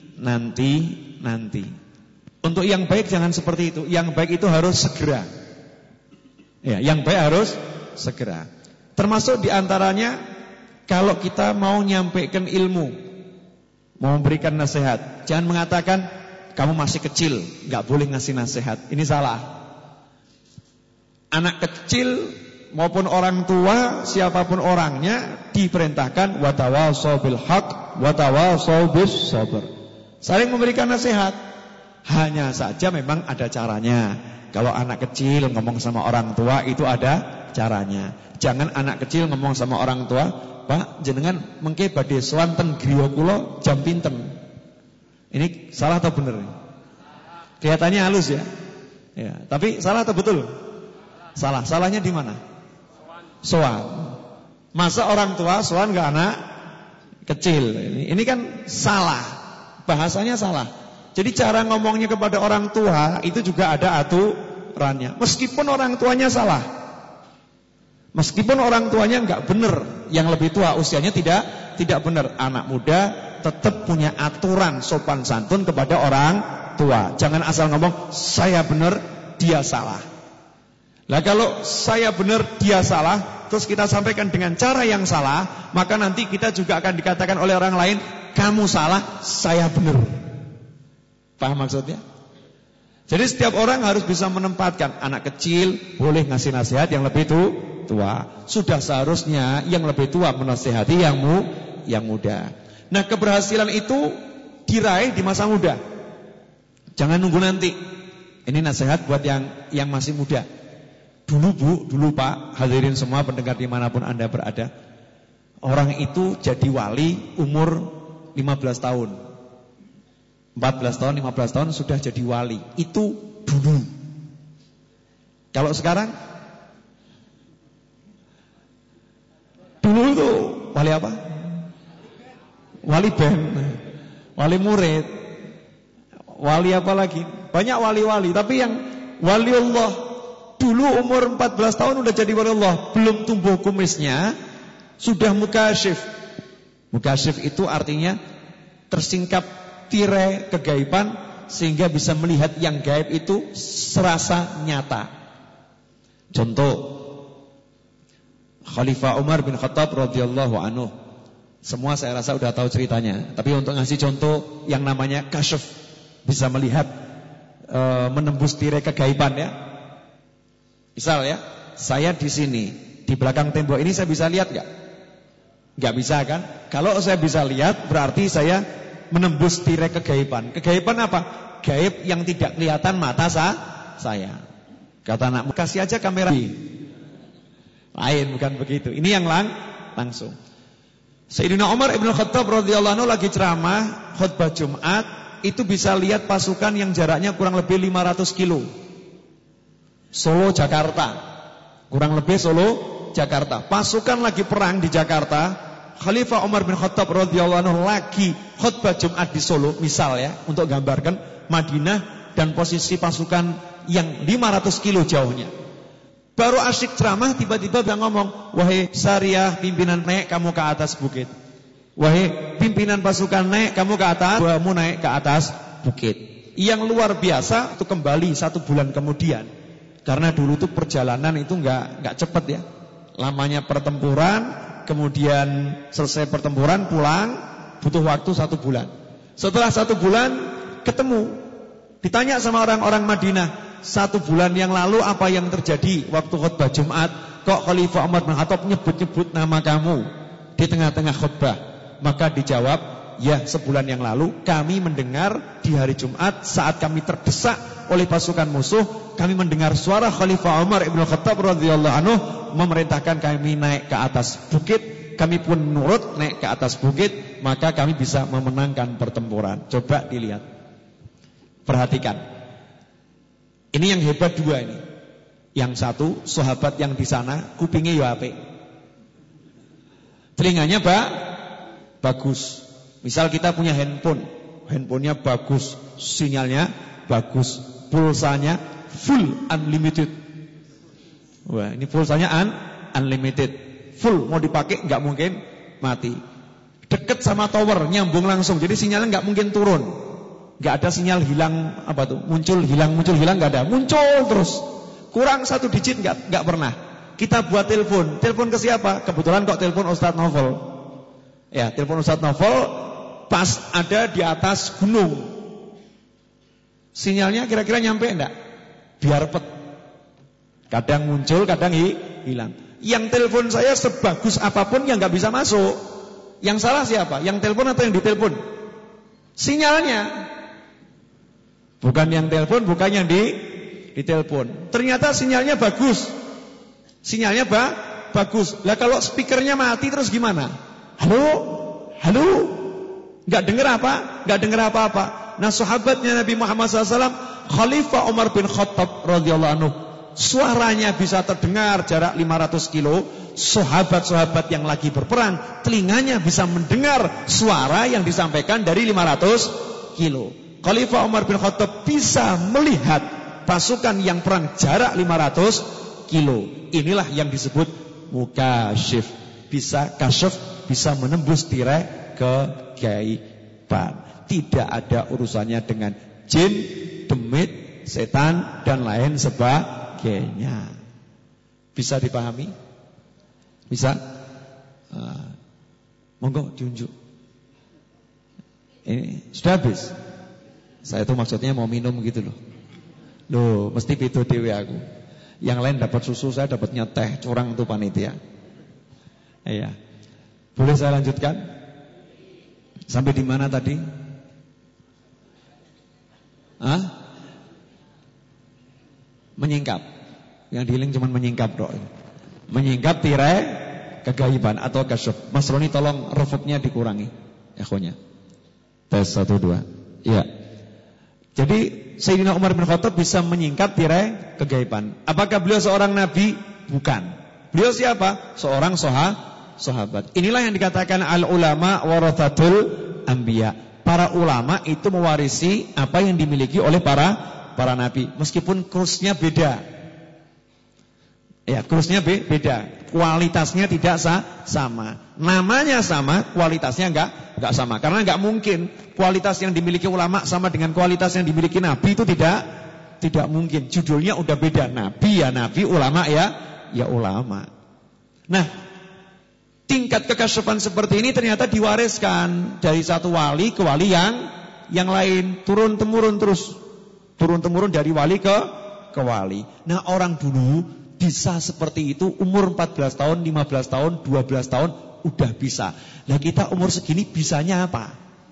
Untuk yang baik jangan seperti itu. Yang baik itu harus segera. Ya, yang baik harus segera. Termasuk diantaranya kalau kita mau nyampaikan ilmu, mau memberikan nasihat, jangan mengatakan kamu masih kecil, nggak boleh ngasih nasihat. Ini salah. Anak kecil maupun orang tua, siapapun orangnya, diperintahkan watawasau bil haq, watawasau bis sabr. Saling memberikan nasihat. Hanya saja memang ada caranya. Kalau anak kecil ngomong sama orang tua itu ada caranya. Jangan anak kecil ngomong sama orang tua, Pak, jenengan mengke badhe sowan ten griya kula jam pinten. Ini salah atau benar? Kelihatannya halus ya. Ya, tapi salah atau betul? Salah. Salahnya di mana? Sowan. Masa orang tua sowan ke anak kecil? Ini kan salah. Bahasanya salah. Jadi cara ngomongnya kepada orang tua itu juga ada aturannya. Meskipun orang tuanya salah, meskipun orang tuanya enggak benar, yang lebih tua usianya tidak benar, anak muda tetap punya aturan sopan santun kepada orang tua. Jangan asal ngomong saya benar, dia salah. Lah kalau saya benar, dia salah, terus kita sampaikan dengan cara yang salah, maka nanti kita juga akan dikatakan oleh orang lain, kamu salah, saya benar. Paham maksudnya? Jadi setiap orang harus bisa menempatkan. Anak kecil boleh ngasih nasihat yang lebih tua. Sudah seharusnya yang lebih tua menasihati yang muda. Nah, keberhasilan itu diraih di masa muda. Jangan nunggu nanti. Ini nasihat buat yang masih muda. Dulu Pak, hadirin semua pendengar dimanapun Anda berada, orang itu jadi wali umur 15 tahun. 14 tahun, 15 tahun sudah jadi wali. Itu dulu. Kalau sekarang, dulu itu wali apa? Wali band, wali murid, wali apa lagi? Banyak wali-wali. Tapi yang wali Allah dulu umur 14 tahun udah jadi wali Allah, belum tumbuh kumisnya, sudah mukasyif. Mukasyif itu artinya tersingkap tirai kegaiban sehingga bisa melihat yang gaib itu serasa nyata. Contoh, Khalifah Umar bin Khattab radhiyallahu anhu. Semua saya rasa udah tahu ceritanya, tapi untuk ngasih contoh yang namanya kasyaf, bisa melihat menembus tirai kegaiban ya. Misal ya, saya di sini, di belakang tembok ini saya bisa lihat enggak? Enggak bisa kan? Kalau saya bisa lihat berarti saya menembus tirai kegaiban. Kegaiban apa? Gaib yang tidak kelihatan mata saya. Kata anak, kasih aja kamera. Lain, bukan begitu. Ini yang langsung. Sayyidina Umar ibn Khattab radhiyallahu anhu lagi ceramah khutbah Jumat, itu bisa lihat pasukan yang jaraknya kurang lebih 500 kilo. Solo Jakarta. Kurang lebih Solo Jakarta. Pasukan lagi perang di Jakarta. Khalifah Umar bin Khattab radhiyallahu anhu lagi khutbah Jumat di Solo, misal ya, untuk gambarkan Madinah dan posisi pasukan yang 500 kilo jauhnya. Baru asyik ceramah tiba-tiba dia ngomong, wahai Sariyah pimpinan naik kamu ke atas bukit. Wahai pimpinan pasukan naik kamu ke atas, kamu naik ke atas bukit. Yang luar biasa itu kembali 1 bulan kemudian. Karena dulu itu perjalanan itu enggak cepat ya. Lamanya pertempuran. Kemudian selesai pertempuran pulang, butuh waktu 1 bulan. Setelah 1 bulan ketemu, ditanya sama orang-orang Madinah, 1 bulan yang lalu apa yang terjadi waktu khutbah Jumat? kok Khalifah Umar bin Khattab nyebut-nyebut nama kamu di tengah-tengah khutbah? Maka dijawab, ya sebulan yang lalu kami mendengar di hari Jumat saat kami terdesak oleh pasukan musuh, kami mendengar suara Khalifah Umar bin Khattab radhiyallahu anhu memerintahkan kami naik ke atas bukit. Kami pun nurut naik ke atas bukit, maka kami bisa memenangkan pertempuran. Coba dilihat, perhatikan. Ini yang hebat dua ini. Yang satu, sahabat yang di sana kupingnya ya apik, telinganya bagus. Misal kita punya handphonenya bagus, sinyalnya bagus, pulsanya full unlimited. Wah, ini pulsanya unlimited, full, mau dipakai nggak mungkin mati. Deket sama tower, nyambung langsung, jadi sinyalnya nggak mungkin turun. Nggak ada sinyal hilang muncul hilang nggak ada, muncul terus. Kurang 1 digit nggak pernah. Kita buat telepon ke siapa? Kebetulan kok telepon Ustadz Novel. Ya, telepon Ustadz Novel pas ada di atas gunung. Sinyalnya kira-kira nyampe enggak? Biar repet. Kadang muncul, kadang hilang. Yang telepon saya sebagus apapun yang nggak bisa masuk. Yang salah siapa? Yang telepon atau yang ditelepon? Sinyalnya. Bukan yang telepon, bukan yang ditelepon. Ternyata sinyalnya bagus. Sinyalnya bagus. Lah kalau speakernya mati terus gimana? Halo? Enggak dengar apa-apa. Nah, sahabatnya Nabi Muhammad SAW, Khalifah Umar bin Khattab radhiyallahu anhu, suaranya bisa terdengar jarak 500 kilo. Sahabat-sahabat yang lagi berperang, telinganya bisa mendengar suara yang disampaikan dari 500 kilo. Khalifah Umar bin Khattab bisa melihat pasukan yang perang jarak 500 kilo. Inilah yang disebut mukasyif. Bisa kasyaf, bisa menembus tirai kegaiban. Tidak ada urusannya dengan jin, demit, setan dan lain sebagainya. Bisa dipahami? Bisa? Monggo diunjuk. Ini sudah habis. Saya tuh maksudnya mau minum gitu loh. Loh, mesti beda dewe aku. Yang lain dapat susu, saya dapatnya teh, curang tuh panitia. Iya. Boleh saya lanjutkan? Sampai di mana tadi? Menyingkap. Yang diiling cuma menyingkap dok. Menyingkap tirai kegaiban atau kasyaf. Mas Roni tolong reverb-nya dikurangi. Echonya. Tes 1 2. Iya. Jadi Sayyidina Umar bin Khattab bisa menyingkap tirai kegaiban. Apakah beliau seorang nabi? Bukan. Beliau siapa? Seorang sahabat. Inilah yang dikatakan al-ulama warathatul anbiya. Para ulama itu mewarisi apa yang dimiliki oleh para nabi. Meskipun krusnya beda. Ya, krusnya beda. Kualitasnya tidak sama. Namanya sama, kualitasnya enggak sama. Karena enggak mungkin kualitas yang dimiliki ulama sama dengan kualitas yang dimiliki nabi, itu tidak mungkin. Judulnya udah beda. Nabi ya nabi, ulama ya ulama. Nah, tingkat kekasyafan seperti ini ternyata diwariskan dari satu wali ke wali yang lain, turun temurun terus. Turun temurun dari wali ke wali. Nah, orang dulu bisa seperti itu, umur 14 tahun, 15 tahun, 12 tahun udah bisa. Nah, kita umur segini bisanya apa?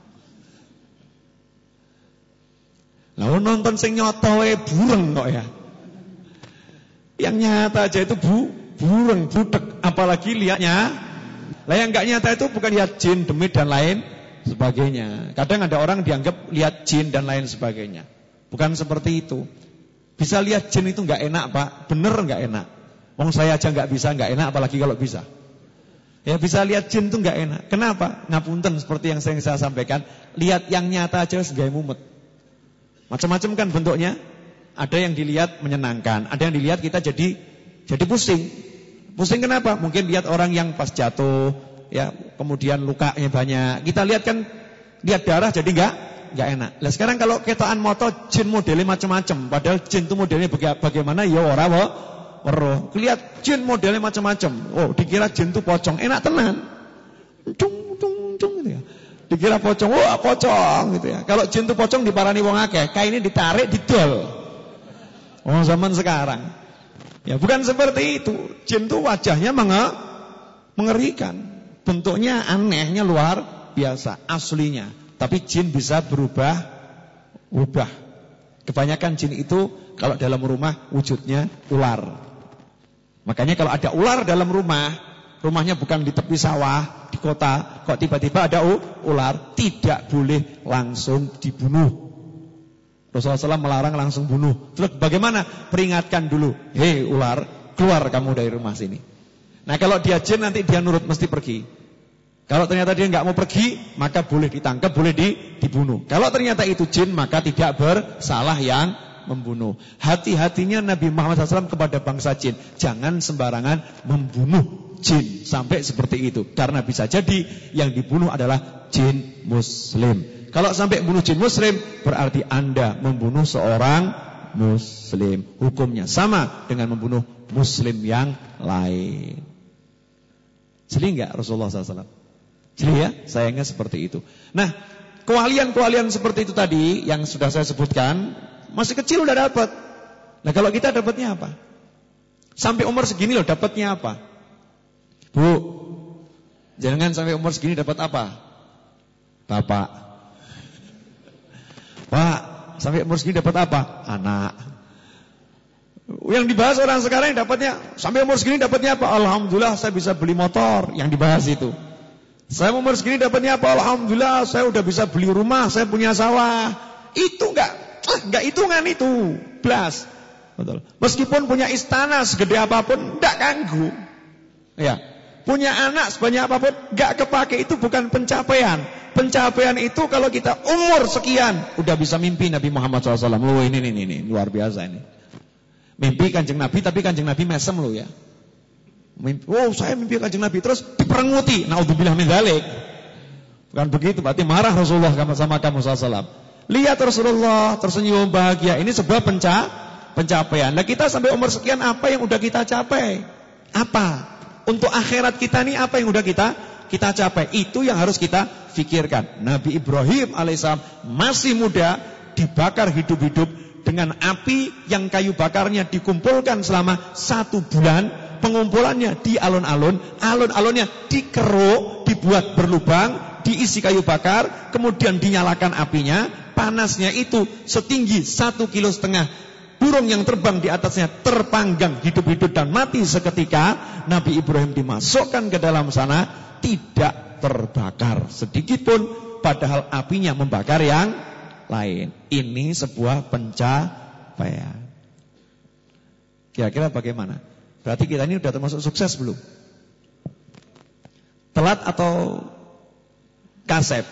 Lalu nonton sing nyoto bureng kok ya. Yang nyata aja itu bureng, budek, apalagi lihatnya. Lah yang enggak nyata itu bukan lihat jin, demit dan lain sebagainya. Kadang ada orang dianggap lihat jin dan lain sebagainya. Bukan seperti itu. Bisa lihat jin itu enggak enak, Pak. Bener enggak enak. Wong saya aja enggak bisa, enggak enak apalagi kalau bisa. Ya, bisa lihat jin itu enggak enak. Kenapa? Ngapunten seperti yang saya sampaikan, lihat yang nyata aja segawe mumet. Macam-macam kan bentuknya. Ada yang dilihat menyenangkan, ada yang dilihat kita jadi pusing. Pusing kenapa? Mungkin lihat orang yang pas jatuh, ya, kemudian lukanya banyak. Kita lihat kan, lihat darah jadi enggak enak. Lah sekarang kalau ketaan moto jin modelnya macam-macam, padahal jin itu modelnya bagaimana ya ora weruh. Lihat jin modelnya macam-macam. Oh, dikira jin itu pocong, enak tenan. Cung gitu ya. Dikira pocong, wah pocong gitu ya. Kalau jin itu pocong diparani wong akeh, kaine ditarik didol. Oh, zaman sekarang. Ya, bukan seperti itu. Jin itu wajahnya mengerikan. Bentuknya anehnya luar biasa aslinya. Tapi jin bisa berubah. Kebanyakan jin itu kalau dalam rumah wujudnya ular. Makanya kalau ada ular dalam rumahnya bukan di tepi sawah, di kota, kok tiba-tiba ada ular, tidak boleh langsung dibunuh. Rasulullah SAW melarang langsung bunuh. Terus bagaimana? Peringatkan dulu. Hei ular, keluar kamu dari rumah sini. Nah kalau dia jin nanti dia nurut mesti pergi. Kalau ternyata dia nggak mau pergi, maka boleh ditangkap, boleh dibunuh. Kalau ternyata itu jin, maka tidak bersalah yang membunuh. Hati-hatinya Nabi Muhammad SAW kepada bangsa jin. Jangan sembarangan membunuh jin. Sampai seperti itu. Karena bisa jadi yang dibunuh adalah jin muslim. Kalau sampai bunuh jin muslim, berarti Anda membunuh seorang muslim. Hukumnya sama dengan membunuh muslim yang lain. Jeli enggak Rasulullah SAW? Jeli ya? Sayangnya seperti itu. Nah, kewalian-kewalian seperti itu tadi yang sudah saya sebutkan, masih kecil udah dapat. Nah, kalau kita dapatnya apa? Sampai umur segini loh dapatnya apa? Bu, jangan sampai umur segini dapat apa? Bapak. Pak, sampai umur segini dapat apa? Anak. Yang dibahas orang sekarang yang dapatnya sampai umur segini dapatnya apa? Alhamdulillah saya bisa beli motor. Yang dibahas itu. Saya umur segini dapatnya apa? Alhamdulillah saya udah bisa beli rumah, saya punya sawah. Itu enggak hitungan itu. Blas. Betul. Meskipun punya istana segede apapun enggak ganggu. Ya. Punya anak sebanyak apapun enggak kepake, itu bukan pencapaian. Pencapaian itu kalau kita umur sekian udah bisa mimpi Nabi Muhammad SAW. Oh ini luar biasa ini. Mimpi Kanjeng Nabi, tapi Kanjeng Nabi mesem loh ya. Oh saya mimpi Kanjeng Nabi terus diperenguti. Naudzubillah min dzalik. Bukan begitu, berarti marah Rasulullah sama kamu SAW. Lihat Rasulullah tersenyum bahagia. Ini sebuah pencapaian. Nah kita sampai umur sekian apa yang udah kita capai? Apa? Untuk akhirat kita nih apa yang udah kita capai? Itu yang harus kita fikirkan. Nabi Ibrahim alaihissalam masih muda, dibakar hidup-hidup dengan api yang kayu bakarnya dikumpulkan selama 1 bulan. Pengumpulannya di alun-alun, alun-alunnya dikeruk, dibuat berlubang, diisi kayu bakar, kemudian dinyalakan apinya. Panasnya itu setinggi 1,5 kilo. Burung yang terbang di atasnya terpanggang hidup-hidup dan mati seketika. Nabi Ibrahim dimasukkan ke dalam sana, tidak terbakar sedikit pun, padahal apinya membakar yang lain. Ini sebuah pencapaian. Kira-kira bagaimana? Berarti kita ini sudah termasuk sukses belum? Telat atau kasep?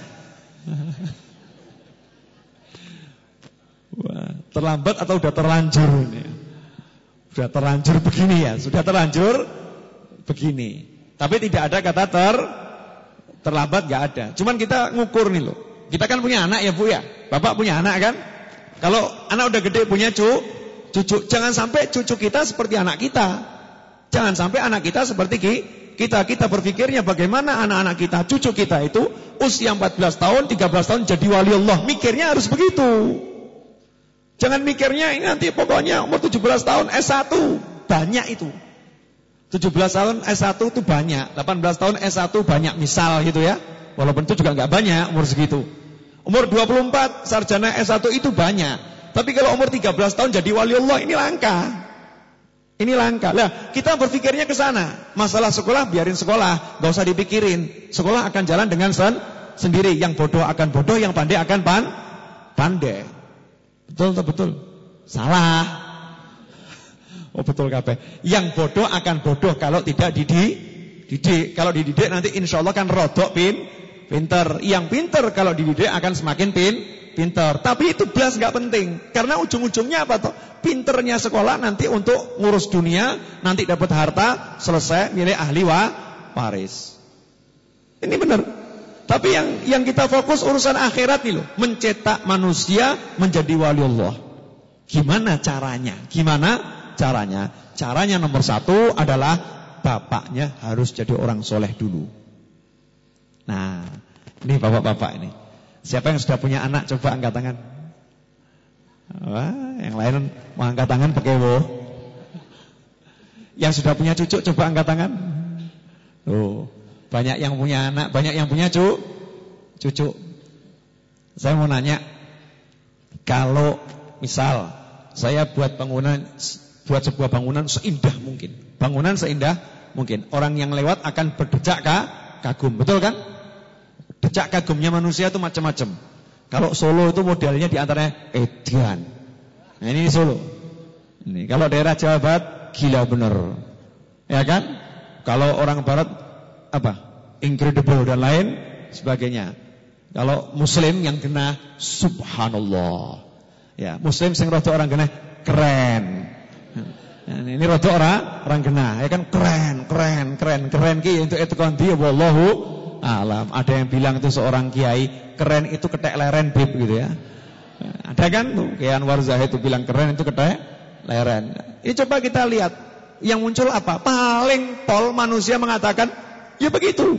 Wah, terlambat atau sudah terlanjur ini? Sudah terlanjur begini ya, sudah terlanjur begini. Tapi tidak ada kata terlambat, gak ada. Cuman kita ngukur nih loh. Kita kan punya anak ya Bu ya. Bapak punya anak kan? Kalau anak udah gede punya cucu, jangan sampai cucu kita seperti anak kita. Jangan sampai anak kita seperti kita. Kita berpikirnya bagaimana anak-anak kita, cucu kita itu usia 14 tahun, 13 tahun jadi wali Allah. Mikirnya harus begitu. Jangan mikirnya ini nanti pokoknya umur 17 tahun S1. Banyak itu. 17 tahun S1 itu banyak. 18 tahun S1 banyak misal gitu ya. Walaupun itu juga enggak banyak umur segitu. Umur 24 sarjana S1 itu banyak. Tapi kalau umur 13 tahun jadi wali Allah ini langka. Ini langka. Lah, kita berpikirnya ke sana. Masalah sekolah biarin sekolah, enggak usah dipikirin. Sekolah akan jalan dengan sendiri. Yang bodoh akan bodoh, yang pandai akan pandai. Betul atau betul? Salah. Oh betul kabeh. Yang bodoh akan bodoh kalau tidak dididik. Kalau dididik nanti insya Allah kan rodok pinter. Yang pinter kalau dididik akan semakin pinter. Tapi itu belas gak penting. Karena ujung-ujungnya apa toh? Pinternya sekolah nanti untuk ngurus dunia, nanti dapat harta, selesai milik ahli waris. Ini benar. Tapi yang kita fokus urusan akhirat nih loh, mencetak manusia menjadi wali Allah. Gimana caranya? Caranya nomor 1 adalah bapaknya harus jadi orang soleh dulu. Nah, ini bapak-bapak ini. Siapa yang sudah punya anak coba angkat tangan. Wah, yang lain mau angkat tangan pakai wo. Yang sudah punya cucu coba angkat tangan. Oh, banyak yang punya anak, banyak yang punya cucu. Saya mau nanya, kalau misal saya buat sebuah bangunan seindah mungkin, orang yang lewat akan berdecak kagum, betul kan? Decak kagumnya manusia itu macam-macam. Kalau Solo itu modelnya diantaranya edan. Nah ini Solo. Ini kalau daerah Jawa Barat gila bener, ya kan? Kalau orang Barat apa? Incredible dan lain sebagainya. Kalau Muslim yang kena subhanallah. Ya, Muslim sing rada orang kena keren. Nah, ini rada orang kena, ya kan keren ki untuk kondi wallahu alam. Ada yang bilang itu seorang kiai keren itu ketek leren bib gitu ya. Ada kan tuh Kiai Anwar Zahid itu bilang keren itu ketek leren. Ini coba kita lihat yang muncul apa? Paling pol manusia mengatakan ya begitu.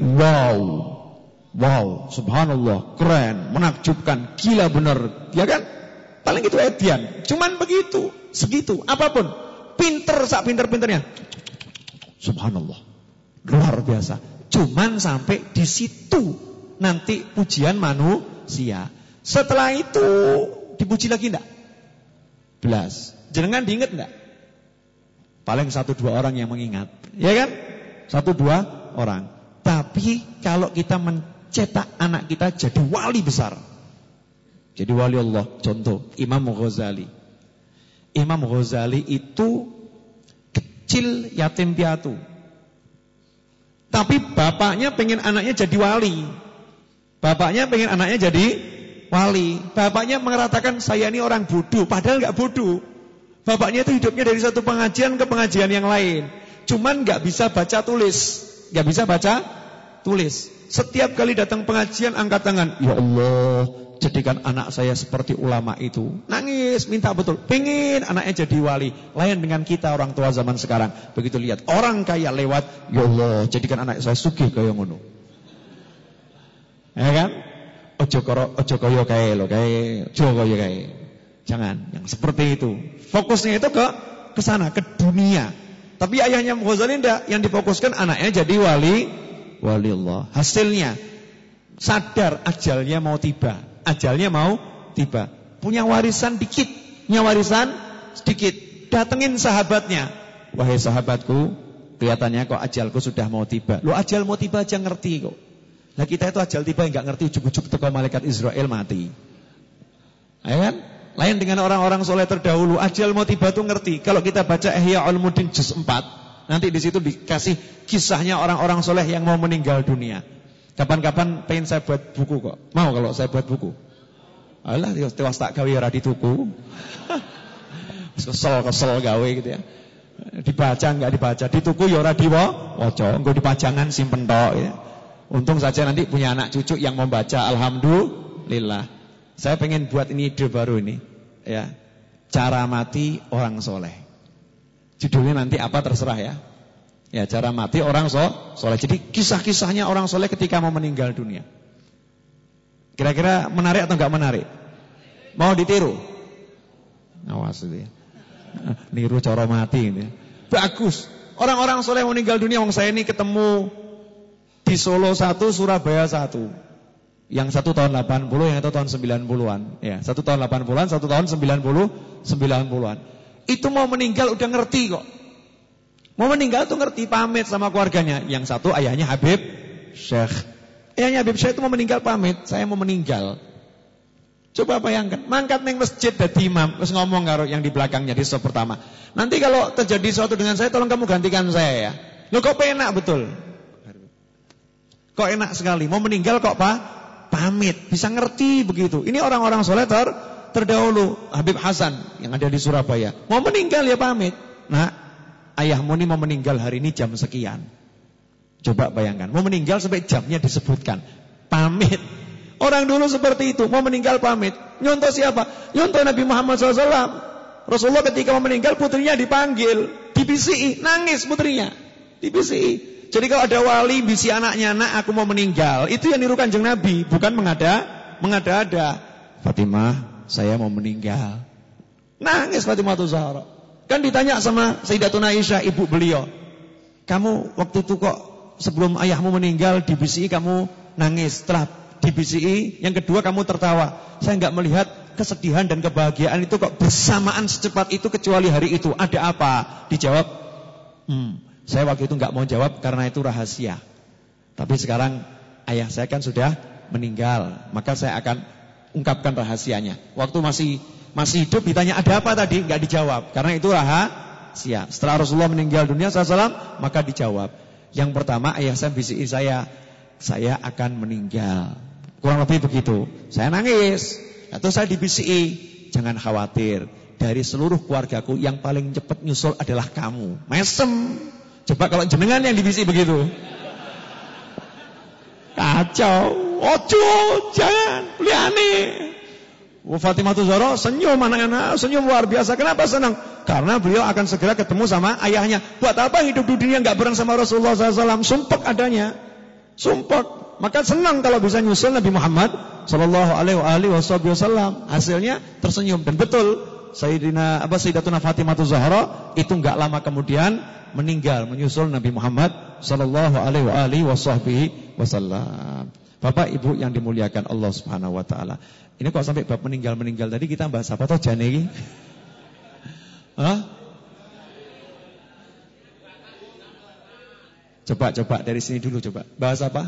Wow, subhanallah, keren, menakjubkan, gila bener, ya kan? Paling itu edian. Cuman begitu, segitu, apapun. Pinter, sak pinter-pinternya. Subhanallah, luar biasa. Cuman sampai di situ nanti pujian manusia. Setelah itu dipuji lagi enggak? Belas. Jenengan diingat enggak? Paling 1-2 orang yang mengingat, ya kan? 1-2 orang. Tapi kalau kita mencetak anak kita jadi wali besar, jadi wali Allah. Contoh Imam Ghazali. Imam Ghazali itu kecil yatim piatu, tapi bapaknya pengen anaknya jadi wali. Bapaknya pengen anaknya jadi wali. Bapaknya mengatakan saya ini orang bodoh, padahal gak bodoh. Bapaknya itu hidupnya dari satu pengajian ke pengajian yang lain, cuman gak bisa baca tulis. Gak bisa baca tulis. Setiap kali datang pengajian angkat tangan, ya Allah, jadikan anak saya seperti ulama itu. Nangis, minta betul, pengen anaknya jadi wali. Lain dengan kita orang tua zaman sekarang. Begitu lihat orang kaya lewat, ya Allah, jadikan anak saya sugih kaya ngono. Ya kan? Ojo kaya kae lho, ojo kaya kae. Jangan yang seperti itu. Fokusnya itu ke sana, ke dunia. Tapi ayahnya Ghazali enggak, yang difokuskan anaknya jadi wali Allah. Hasilnya sadar ajalnya mau tiba. Punya warisan dikit, sedikit. Datengin sahabatnya. Wahai sahabatku, kelihatannya kok ajalku sudah mau tiba. Lo ajal mau tiba aja ngerti kok. Nah kita itu ajal tiba enggak ngerti, ujug-ujug teko malaikat Israel mati. Ya kan? Lain dengan orang-orang soleh terdahulu, ajal mau tiba tuh ngerti. Kalau kita baca Ihya Ulumuddin juz 4, nanti di situ dikasih kisahnya orang-orang soleh yang mau meninggal dunia. Kapan-kapan pengen saya buat buku kok. Mau kalau saya buat buku? Alah, tewas tak gawe ora dituku. Kesel gawe gitu ya. Dibaca enggak dibaca, dituku ya ora diwaca, engko dipajangan simpen tok ya. Untung saja nanti punya anak cucu yang membaca, alhamdulillah. Saya pengen buat ini ide baru ini, ya. Cara mati orang soleh. Judulnya nanti apa terserah ya. Ya, cara mati orang soleh. Jadi kisah-kisahnya orang soleh ketika mau meninggal dunia. Kira-kira menarik atau enggak menarik? Mau ditiru? Awas itu ya. Niru cara mati ini. Bagus. Orang-orang soleh meninggal dunia. Wong saya ini ketemu di Solo 1, Surabaya 1. Yang 1 tahun 80, yang itu tahun 90-an. Ya, 1 tahun 80-an, 1 tahun 90-an. Itu mau meninggal udah ngerti kok. Mau meninggal tuh ngerti, pamit sama keluarganya. Yang satu ayahnya Habib Syekh. Ayahnya Habib Syekh itu mau meninggal pamit, saya mau meninggal. Coba bayangkan, mangkat neng masjid dadi imam, terus ngomong karo yang di belakangnya di stop pertama. Nanti kalau terjadi sesuatu dengan saya, tolong kamu gantikan saya ya. Loh kok penak betul. Kok enak sekali, mau meninggal kok pamit, bisa ngerti begitu. Ini orang-orang soleh terdahulu. Habib Hasan yang ada di Surabaya, mau meninggal ya pamit. Nah, ayahmu ini mau meninggal hari ini jam sekian. Coba bayangkan, mau meninggal sampai jamnya disebutkan. Pamit. Orang dulu seperti itu, mau meninggal pamit. Nyontoh siapa? Nyontoh Nabi Muhammad SAW. Rasulullah ketika mau meninggal, putrinya dipanggil, dibisiki, nangis putrinya, dibisiki. Jadi kalau ada wali bisi anaknya, nak aku mau meninggal, itu yang niru Kanjeng Nabi, bukan mengada-ada. Fatimah, saya mau meninggal. Nangis Fatimah Zahra. Kan ditanya sama Sayyidatuna Aisyah, ibu beliau, kamu waktu itu kok sebelum ayahmu meninggal dibisiki kamu nangis, setelah dibisiki yang kedua kamu tertawa. Saya enggak melihat kesedihan dan kebahagiaan itu kok bersamaan secepat itu kecuali hari itu. Ada apa? Dijawab, saya waktu itu enggak mau jawab karena itu rahasia. Tapi sekarang ayah saya kan sudah meninggal, maka saya akan ungkapkan rahasianya. Waktu masih hidup ditanya ada apa tadi, enggak dijawab karena itu rahasia. Setelah Rasulullah meninggal dunia SAW, maka dijawab. Yang pertama ayah saya bisiki saya akan meninggal. Kurang lebih begitu. Saya nangis. Atau saya dibisiki, jangan khawatir. Dari seluruh keluargaku yang paling cepat nyusul adalah kamu. Mesem. Coba kalau jenengan yang dibisiki begitu. Kacau. Ojo, jangan. Liani. Fatimah Zahra senyum anak-anak, senyum luar biasa. Kenapa senang? Karena beliau akan segera ketemu sama ayahnya. Buat apa hidup di dunia enggak bareng sama Rasulullah SAW? Sumpek adanya. Sumpek. Maka senang kalau bisa nyusul Nabi Muhammad sallallahu alaihi wasallam. Hasilnya tersenyum dan betul Sayyidatuna Fatimah Zahra itu enggak lama kemudian meninggal menyusul Nabi Muhammad sallallahu alaihi wasallam. Bapak Ibu yang dimuliakan Allah Subhanahu wa taala. Ini kok sampai bab meninggal tadi kita bahas apa toh jane iki? Hah? Coba dari sini dulu coba. Bahas apa?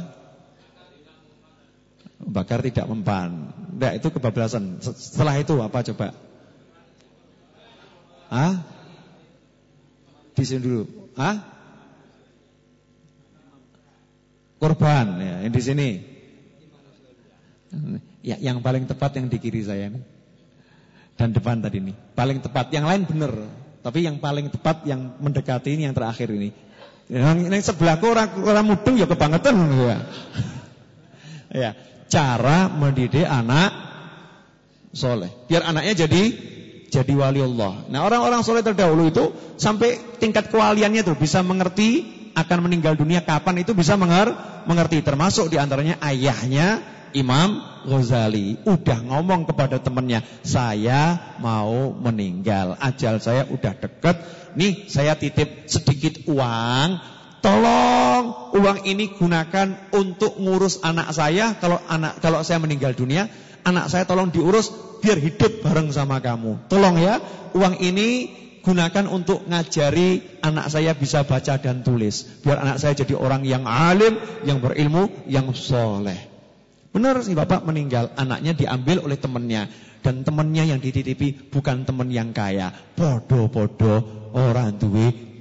Bakar tidak mempan. Enggak, itu kebablasan. Setelah itu apa coba? Hah? Di sini dulu. Hah? Korban ya, yang di sini. Ya, yang paling tepat yang di kiri saya nih. Dan depan tadi nih. Paling tepat, yang lain benar. Tapi yang paling tepat yang mendekati ini yang terakhir ini. Yang sebelahku orang mudeng ya kebangetan ya. Ya, cara mendidik anak soleh. Biar anaknya jadi wali Allah. Nah, orang-orang soleh terdahulu itu sampai tingkat kewaliannya tuh bisa mengerti akan meninggal dunia kapan itu bisa mengerti. Termasuk diantaranya ayahnya Imam Ghazali udah ngomong kepada temannya, saya mau meninggal, ajal saya udah deket. Nih saya titip sedikit uang, tolong uang ini gunakan untuk ngurus anak saya. Kalau saya meninggal dunia, anak saya tolong diurus biar hidup bareng sama kamu. Tolong ya, uang ini gunakan untuk ngajari anak saya bisa baca dan tulis, biar anak saya jadi orang yang alim, yang berilmu, yang soleh. Benar sih bapak meninggal, anaknya diambil oleh temannya. Dan temannya yang dititipi bukan teman yang kaya. Bodoh-bodoh orang duit.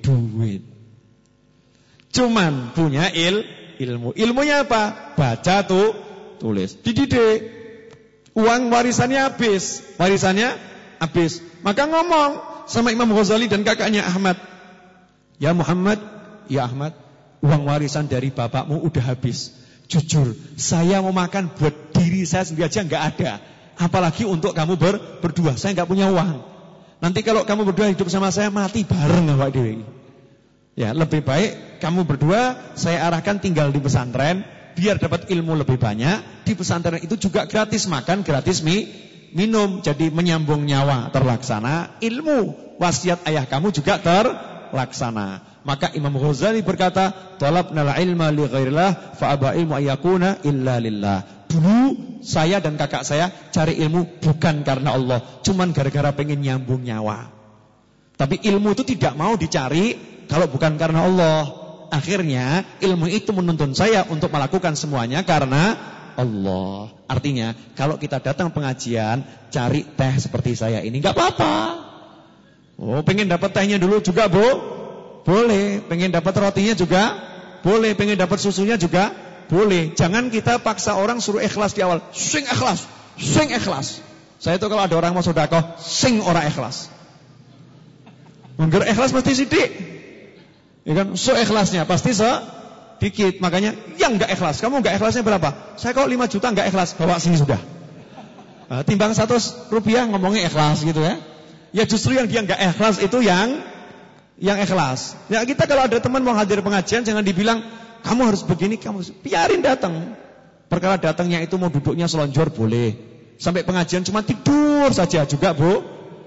Cuman punya ilmu. Ilmunya apa? Baca tulis. Dididik. Uang warisannya habis. Maka ngomong sama Imam Ghazali dan kakaknya Ahmad. Ya Muhammad, ya Ahmad, uang warisan dari bapakmu udah habis. Jujur, saya mau makan buat diri saya sendiri aja enggak ada. Apalagi untuk kamu berdua, saya enggak punya uang. Nanti kalau kamu berdua hidup sama saya, mati bareng Pak Dewi. Ya, lebih baik kamu berdua saya arahkan tinggal di pesantren, biar dapat ilmu lebih banyak. Di pesantren itu juga gratis makan, gratis minum. Jadi menyambung nyawa terlaksana, ilmu wasiat ayah kamu juga terlaksana. Maka Imam Ghazali berkata, talabnal ilma li ghairillah fa aba ilmu ayyakuna illa lillah. Dulu saya dan kakak saya cari ilmu bukan karena Allah, cuman gara-gara pengen nyambung nyawa. Tapi ilmu itu tidak mau dicari kalau bukan karena Allah. Akhirnya ilmu itu menuntun saya untuk melakukan semuanya karena Allah. Artinya kalau kita datang pengajian cari teh seperti saya ini enggak apa-apa. Oh, pengen dapat tehnya dulu juga, Bu? Boleh. Pengen dapat rotinya juga boleh. Pengen dapat susunya juga boleh. Jangan kita paksa orang suruh ikhlas di awal. Sing ikhlas. Saya itu kalau ada orang mau sedekah, sing ora ikhlas. Mungkin ikhlas mesti sidik. Ya kan? So ikhlasnya pasti sedikit. Makanya yang enggak ikhlas, kamu enggak ikhlasnya berapa? Saya kalau 5 juta enggak ikhlas, bawa sini sudah. Timbang 100 rupiah ngomongnya ikhlas gitu ya. Ya justru yang dia enggak ikhlas itu yang ikhlas. Ya kita kalau ada teman mau hadir pengajian jangan dibilang kamu harus begini, biarin datang. Perkara datangnya itu mau duduknya selonjor boleh. Sampai pengajian cuma tidur saja juga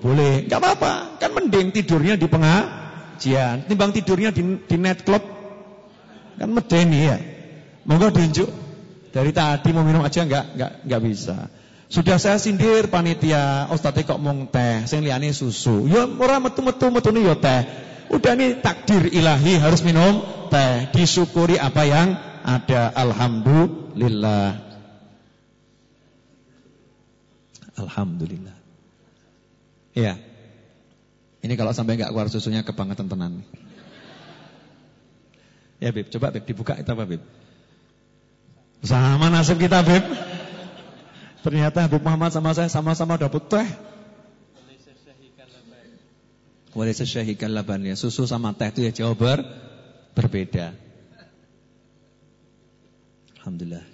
boleh. Enggak apa-apa. Kan mending tidurnya di pengajian timbang tidurnya di net club. Kan medeni ya. Monggo diunjuk. Dari tadi mau minum aja enggak bisa. Sudah saya sindir panitia, ustadz kok mung teh, sing liyane susu. Ya ora metu-metune ya teh. Udah nih takdir ilahi harus minum teh. Disyukuri apa yang ada. Alhamdulillah. Alhamdulillah. Iya. Ini kalau sampai enggak keluar susunya kebangetan tenan. Ya Beb, coba Beb dibuka itu apa Beb? Sama nasib kita Beb. Ternyata Habib Muhammad sama saya sama-sama dapat teh. Walaysa syahikal laban ya. Susu sama teh itu ya jauh berbeda. Alhamdulillah.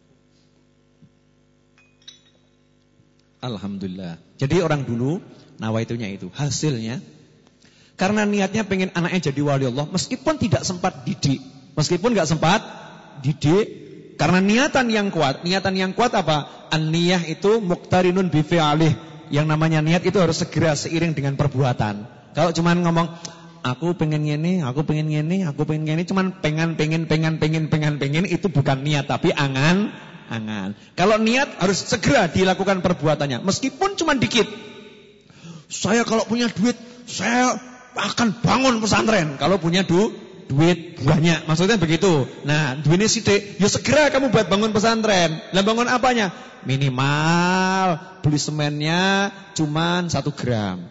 Alhamdulillah. Jadi orang dulu nawaitunya itu. Hasilnya karena niatnya pengen anaknya jadi wali Allah, meskipun tidak sempat didik, meskipun enggak sempat didik, karena niatan yang kuat apa? An-niyah itu muqtarinun bi fi'alih. Yang namanya niat itu harus segera seiring dengan perbuatan. Kalau cuman ngomong aku pengen ngene, cuman pengen itu bukan niat tapi angan-angan. Kalau niat harus segera dilakukan perbuatannya meskipun cuman dikit. Saya kalau punya duit, saya akan bangun pesantren. Kalau punya duit banyak, maksudnya begitu. Nah, duitnya sithik, ya segera kamu buat bangun pesantren. Lah bangun apanya? Minimal beli semennya cuman 1 gram.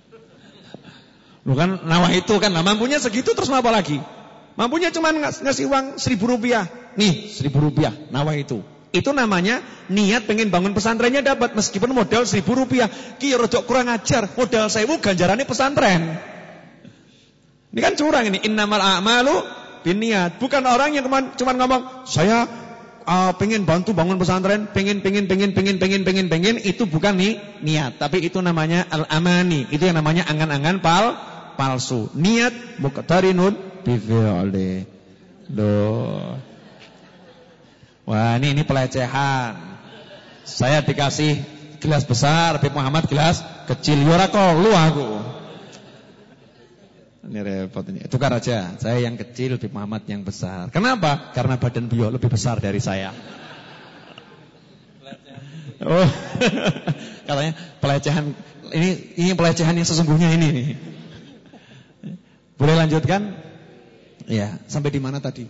Bukan nawah itu kan, lah mampunya segitu terus apa lagi? Mampunya cuman ngasih uang 1.000 rupiah. Nih 1.000 rupiah, nawah itu. Itu namanya niat pengen bangun pesantrennya dapat meskipun modal 1.000 rupiah. Ki rada kurang ajar, modal 1.000 ganjarannya pesantren. Ini kan curang ini. Innamal a'malu binniyat. Bukan orang yang cuma ngomong saya pengen bantu bangun pesantren, pengen itu bukan nih niat, tapi itu namanya al-amani. Itu yang namanya angan-angan palsu. Niat muqtarinun bi fi'li. Loh. Wah, ini pelecehan. Saya dikasih gelas besar, Habib Muhammad gelas kecil. Ya ora kolu aku. Ini repot ini. Tukar aja. Saya yang kecil, Habib Muhammad yang besar. Kenapa? Karena badan beliau lebih besar dari saya. Oh. Katanya pelecehan. Ini pelecehan yang sesungguhnya ini nih. Boleh lanjutkan? Ya, sampai di mana tadi?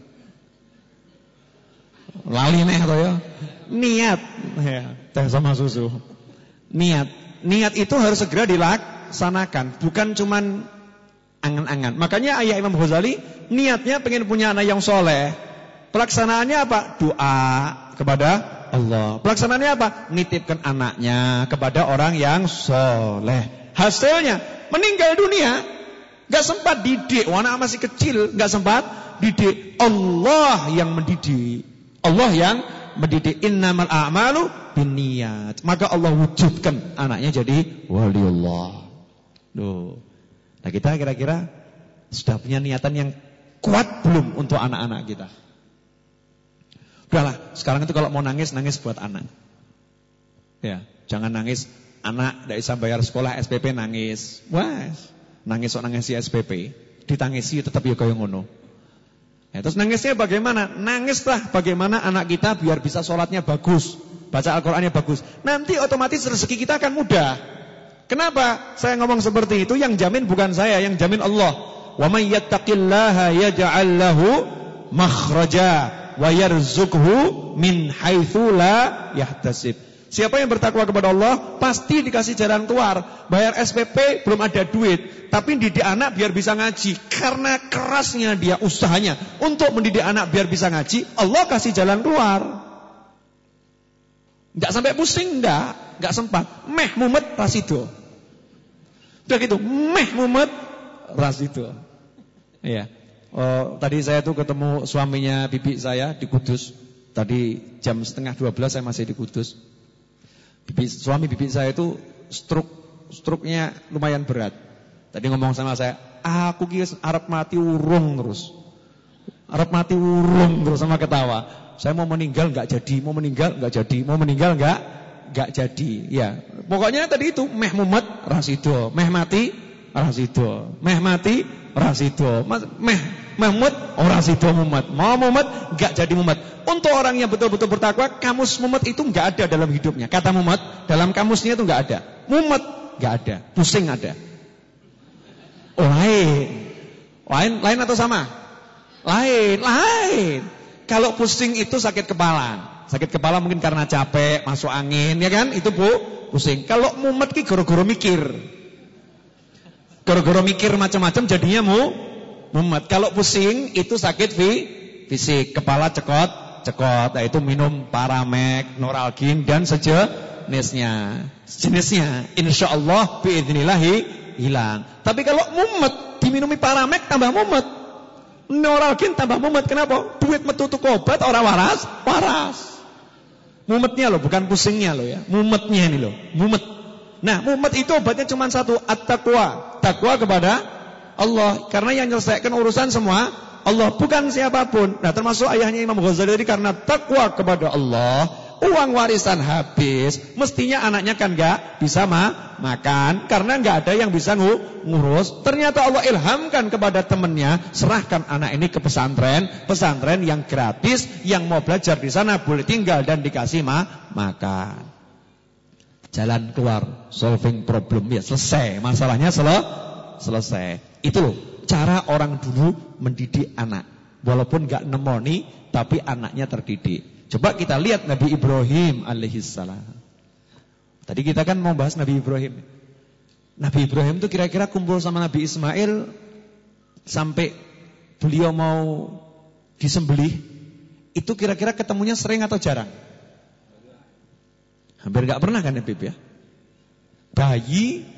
Lali nih atau ya? Niat. Ya, teh sama susu. Niat itu harus segera dilaksanakan, bukan cuman angan-angan. Makanya ayah Imam Ghazali niatnya pengen punya anak yang soleh. Pelaksanaannya apa? Doa kepada Allah. Pelaksanaannya apa? Nitipkan anaknya kepada orang yang soleh. Hasilnya meninggal dunia, gak sempat didik. Anak masih kecil, gak sempat didik. Allah yang mendidik. Allah yang mendidik. Innamal a'malu binniyat. Maka Allah wujudkan anaknya jadi waliullah. Duh. Nah kita kira-kira sudah punya niatan yang kuat belum untuk anak-anak kita? Udahlah, sekarang itu kalau mau nangis buat anak. Ya, jangan nangis anak tidak bisa bayar sekolah SPP nangis. Wah, nangis si SPP, ditangisi tetap ya kaya ngono. Ya, terus nangisnya bagaimana? Nangislah bagaimana anak kita biar bisa sholatnya bagus, baca Al-Qur'annya bagus. Nanti otomatis rezeki kita akan mudah. Kenapa saya ngomong seperti itu? Yang jamin bukan saya, yang jamin Allah. Wa may yattaqillaha yaj'al lahu makhraja wa yarzuqhu min haitsu la yahtasib. Siapa yang bertakwa kepada Allah pasti dikasih jalan keluar. Bayar SPP belum ada duit, tapi didik anak biar bisa ngaji. Karena kerasnya dia usahanya untuk mendidik anak biar bisa ngaji, Allah kasih jalan keluar. Enggak sampai pusing, enggak sempat. Meh mumet rasido. Udah gitu, meh mumet rasido. Iya. Oh, tadi saya tuh ketemu suaminya bibi saya di Kudus. Tadi jam 11:30 saya masih di Kudus. Suami bibi saya itu stroke-nya lumayan berat. Tadi ngomong sama saya, aku ki arep mati urung terus. Arep mati urung terus sama ketawa. Saya mau meninggal enggak jadi, mau meninggal enggak jadi, mau meninggal enggak enggak jadi. Ya, pokoknya tadi itu meh mumet rasido, meh mati rasido, meh mati rasido, meh mumet ora sido mumet. Mau mumet enggak jadi mumet. Untuk orang yang betul-betul bertakwa, kamus mumet itu enggak ada dalam hidupnya. Kata mumet dalam kamusnya itu enggak ada. Mumet enggak ada, pusing ada. Oh, lain atau sama? Lain. Kalau pusing itu sakit kepala. Sakit kepala mungkin karena capek, masuk angin, ya kan? Itu pusing. Kalau mumet ki gara-gara mikir. Gara-gara mikir macam-macam jadinya mumet. Kalau pusing itu sakit fisik, kepala cekot. Nah, itu minum Paramek, Noralgin dan sejenisnya. Insyaallah biidznillah hilang. Tapi kalau mumet diminumi Paramek tambah mumet. Noralgin tambah mumet. Kenapa? Duit metu tuku obat orang waras. Mumetnya loh, bukan pusingnya loh ya. Mumetnya ini loh, mumet. Nah, mumet itu obatnya cuma satu, at-taqwa. Takwa kepada Allah. Karena yang menyelesaikan urusan semua Allah, bukan siapapun. Nah, termasuk ayahnya Imam Ghazali tadi, karena takwa kepada Allah, uang warisan habis, mestinya anaknya kan gak bisa makan, karena gak ada yang bisa ngurus. Ternyata Allah ilhamkan kepada temannya, serahkan anak ini ke pesantren yang gratis, yang mau belajar di sana boleh tinggal dan dikasih makan. Jalan keluar, solving problem, ya selesai, masalahnya selesai. Itu loh cara orang dulu mendidik anak. Walaupun gak nemoni, tapi anaknya terdidik. Coba kita lihat Nabi Ibrahim alaihissalam. Tadi kita kan mau bahas Nabi Ibrahim. Nabi Ibrahim itu kira-kira kumpul sama Nabi Ismail sampai beliau mau disembelih, itu kira-kira ketemunya sering atau jarang? Hampir gak pernah kan ya Bib ya? Bayi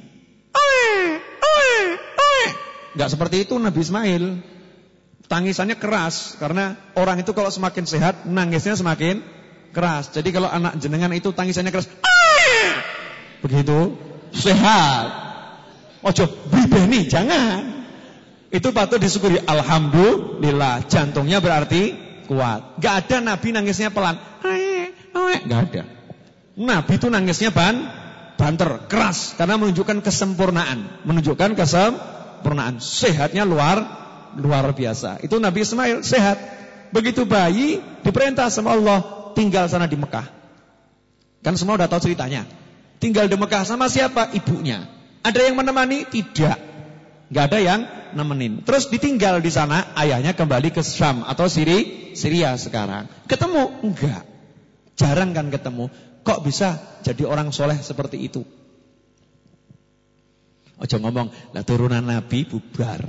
gak seperti itu Nabi Ismail. Tangisannya keras, karena orang itu kalau semakin sehat, nangisnya semakin keras. Jadi kalau anak jenengan itu tangisannya keras, begitu sehat. Ojo bibeni, jangan. Itu patut disyukuri. Alhamdulillah, jantungnya berarti kuat. Gak ada Nabi nangisnya pelan, gak ada. Nabi itu nangisnya banter, keras, karena menunjukkan kesempurnaan. Sehatnya luar biasa. Itu Nabi Ismail sehat. Begitu bayi diperintah sama Allah tinggal sana di Mekah. Kan semua udah tahu ceritanya. Tinggal di Mekah sama siapa? Ibunya. Ada yang menemani? Tidak. Gak ada yang nemenin. Terus ditinggal di sana, ayahnya kembali ke Syam atau Syria sekarang. Ketemu? Enggak. Jarang kan ketemu. Kok bisa jadi orang soleh seperti itu? Ojo ngomong, lah turunan Nabi bubar.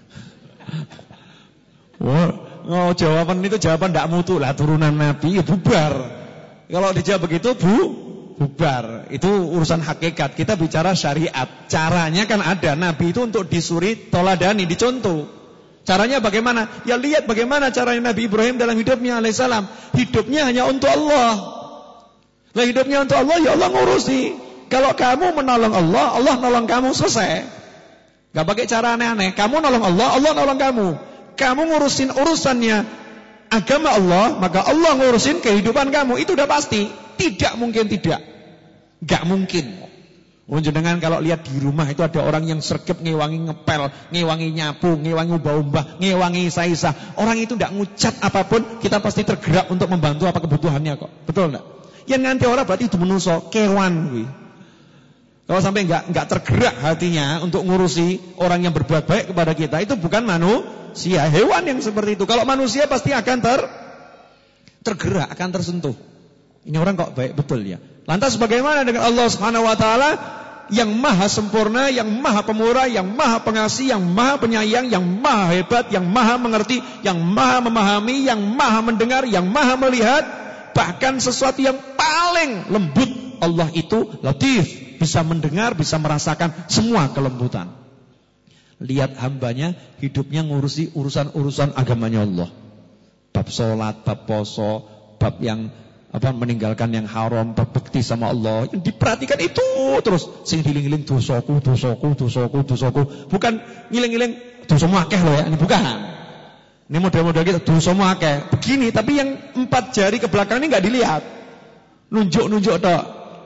Oh, jawaban itu jawaban tidak mutu lah, turunan Nabi ya bubar. Kalau dijawab begitu bubar. Itu urusan hakikat. Kita bicara syariat. Caranya kan ada. Nabi itu untuk disuri, toladani, dicontoh. Caranya bagaimana? Ya lihat bagaimana caranya Nabi Ibrahim dalam hidupnya alaihissalam. Hidupnya hanya untuk Allah. Nah, hidupnya untuk Allah, ya Allah ngurusi. Kalau kamu menolong Allah, Allah nolong kamu, selesai. Gak pakai cara aneh-aneh. Kamu nolong Allah, Allah nolong kamu. Kamu ngurusin urusannya agama Allah, maka Allah ngurusin kehidupan kamu. Itu udah pasti. Tidak mungkin tidak. Gak mungkin. Jenengan kalau lihat di rumah itu ada orang yang sergap, ngewangi ngepel, ngewangi nyapu, ngewangi ubah-ubah, ngewangi isa-isa. Orang itu tidak ngucat apapun, kita pasti tergerak untuk membantu apa kebutuhannya kok. Betul enggak? Yang nganti orang berarti itu menuso, kewan gue. Kalau sampai enggak tergerak hatinya untuk ngurusi orang yang berbuat baik kepada kita, itu bukan manusia, hewan yang seperti itu. Kalau manusia pasti akan tergerak, akan tersentuh. Ini orang kok baik betul ya. Lantas bagaimana dengan Allah Subhanahu wa taala yang maha sempurna, yang maha pemurah, yang maha pengasih, yang maha penyayang, yang maha hebat, yang maha mengerti, yang maha memahami, yang maha mendengar, yang maha melihat, bahkan sesuatu yang paling lembut, Allah itu latif, bisa mendengar, bisa merasakan semua kelembutan. Lihat hambanya hidupnya ngurusi urusan-urusan agamanya Allah. Bab sholat, bab poso, bab yang meninggalkan yang haram, berbakti sama Allah. Yang diperhatikan itu terus. Sing diling-iling dosaku. Bukan ngiling-iling dosamu akeh loh ya, ini bukan. Ini model-model gitu, dosamu akeh. Begini, tapi yang 4 jari ke belakang ini enggak dilihat. Nunjuk-nunjuk tok.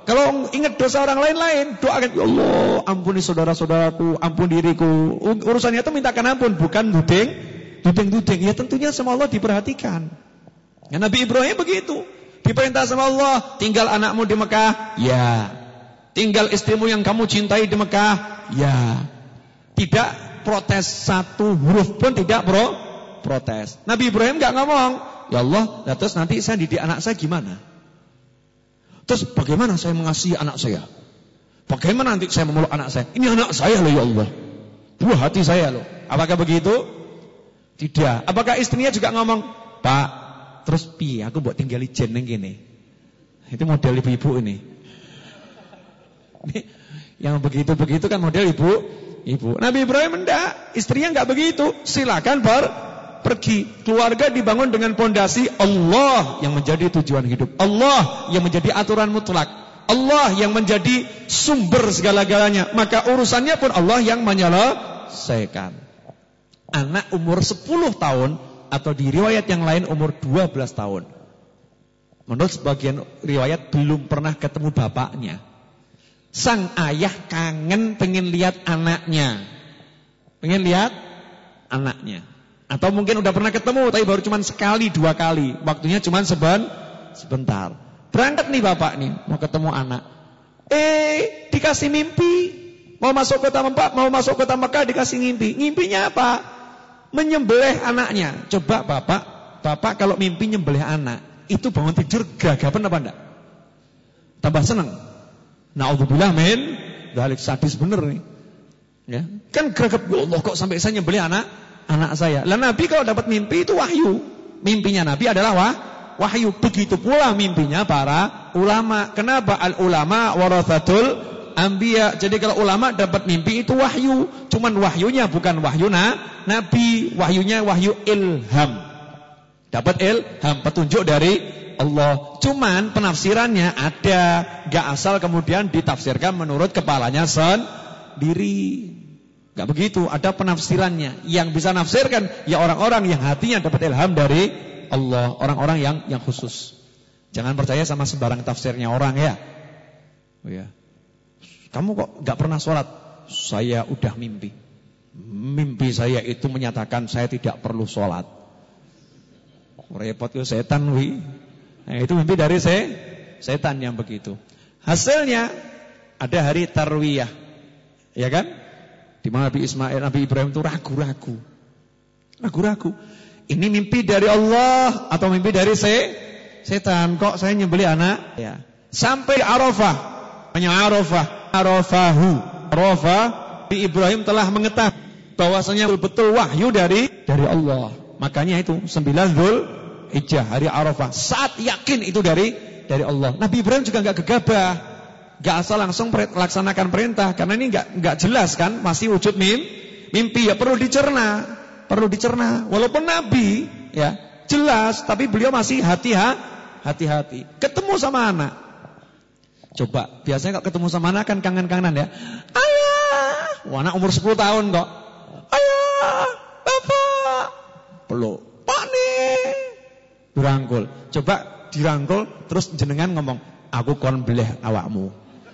Kalau ingat dosa orang lain, doakan, ya Allah, ampuni saudara-saudaraku, ampun diriku. Urusannya itu mintakan ampun, bukan duding. Ya tentunya sama Allah diperhatikan. Ya, Nabi Ibrahim begitu. Diperintah sama Allah, tinggal anakmu di Mekah, ya. Tinggal istrimu yang kamu cintai di Mekah, ya. Tidak protes satu huruf pun tidak protes. Nabi Ibrahim enggak ngomong, ya Allah, terus nanti saya didik anak saya gimana? Terus bagaimana saya mengasihi anak saya? Bagaimana nanti saya memeluk anak saya? Ini anak saya loh ya Allah. Buah hati saya loh. Apakah begitu? Tidak. Apakah istrinya juga ngomong, Pak, terus piye aku buat tinggal ijen ning kene. Itu model ibu-ibu ini. Yang begitu-begitu kan model ibu. Nabi Ibrahim enggak, istrinya enggak begitu. Silakan pergi. Keluarga dibangun dengan pondasi Allah yang menjadi tujuan hidup. Allah yang menjadi aturan mutlak. Allah yang menjadi sumber segala-galanya. Maka urusannya pun Allah yang menyelesaikan. Anak umur 10 tahun atau di riwayat yang lain umur 12 tahun. Menurut sebagian riwayat belum pernah ketemu bapaknya. Sang ayah kangen pengen lihat anaknya. Atau mungkin udah pernah ketemu tapi baru cuma sekali 2 kali. Waktunya cuma sebentar. Berangkat nih bapak nih mau ketemu anak. Dikasih mimpi. Mau masuk kota Mekah dikasih mimpi. Mimpinya apa? Menyembelih anaknya. Coba bapak kalau mimpi nyembelih anak, itu bangun tidur gagapan apa enggak? Tambah senang. Na'udzubillah min dzalik, sadis bener nih. Ya, kan gagap, ya Allah kok sampai saya nyembelih anak saya. Lah Nabi kalau dapat mimpi itu wahyu. Mimpinya Nabi adalah wahyu. Begitu pula mimpinya para ulama. Kenapa? Al ulama warathatul anbiya. Jadi kalau ulama dapat mimpi itu wahyu. Cuman wahyunya bukan wahyu Nabi, wahyunya wahyu ilham. Dapat ilham, petunjuk dari Allah. Cuman penafsirannya ada, gak asal kemudian ditafsirkan menurut kepalanya sendiri. Gak begitu, ada penafsirannya. Yang bisa nafsirkan ya orang-orang yang hatinya dapat ilham dari Allah, orang-orang yang khusus. Jangan percaya sama sembarang tafsirnya orang ya. Oh ya. Kamu kok gak pernah sholat? Saya udah mimpi. Mimpi saya itu menyatakan saya tidak perlu sholat. Repot ke setan wi. Nah, itu mimpi dari setan yang begitu. Hasilnya ada hari tarwiyah. Ya kan? Di mana Nabi Ibrahim itu ragu-ragu. Ini mimpi dari Allah atau mimpi dari setan? Kok saya nyembelih anak? Ya. Sampai Arafah. Arafah Nabi Ibrahim telah mengetahui bahwasanya betul wahyu dari Allah. Makanya itu 9 Dzulhijjah hari Arafah. Saat yakin itu dari Allah. Nabi Ibrahim juga enggak gegabah. Enggak asal langsung laksanakan perintah karena ini enggak jelas kan, masih wujud mimpi ya, perlu dicerna. Walaupun Nabi ya jelas tapi beliau masih hati-hati. Ketemu sama anak. Coba, biasanya kalau ketemu sama anak kan kangen-kangenan ya. Ayah, anak umur 10 tahun kok. Ayah, bapak, peluk. Pak nih, dirangkul. Coba dirangkul, terus jenengan ngomong, aku kon beleh awakmu.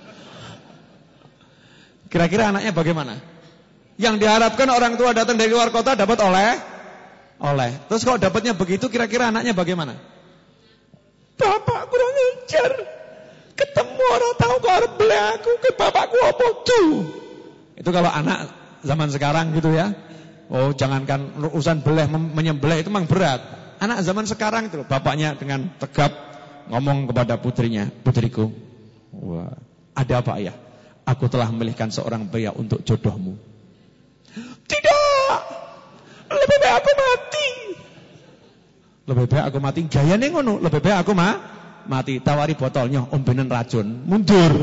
Kira-kira anaknya bagaimana? Yang diharapkan orang tua datang dari luar kota dapat oleh. Terus kalau dapatnya begitu, kira-kira anaknya bagaimana? Bapak kurang ajar. Ketemu orang tahu kok harus beli aku ke bapakku apa tuh. Itu kalau anak zaman sekarang gitu ya. Oh, jangankan urusan beleh menyembelih itu memang berat. Anak zaman sekarang itu bapaknya dengan tegap ngomong kepada putrinya, "Putriku, wah, ada apa ayah? Aku telah memilihkan seorang pria untuk jodohmu." "Tidak. Lebih baik aku mati." Lebih baik aku mati. Gayane ngono, lebih baik aku mati. Tawari botolnya, ombenan racun. Mundur.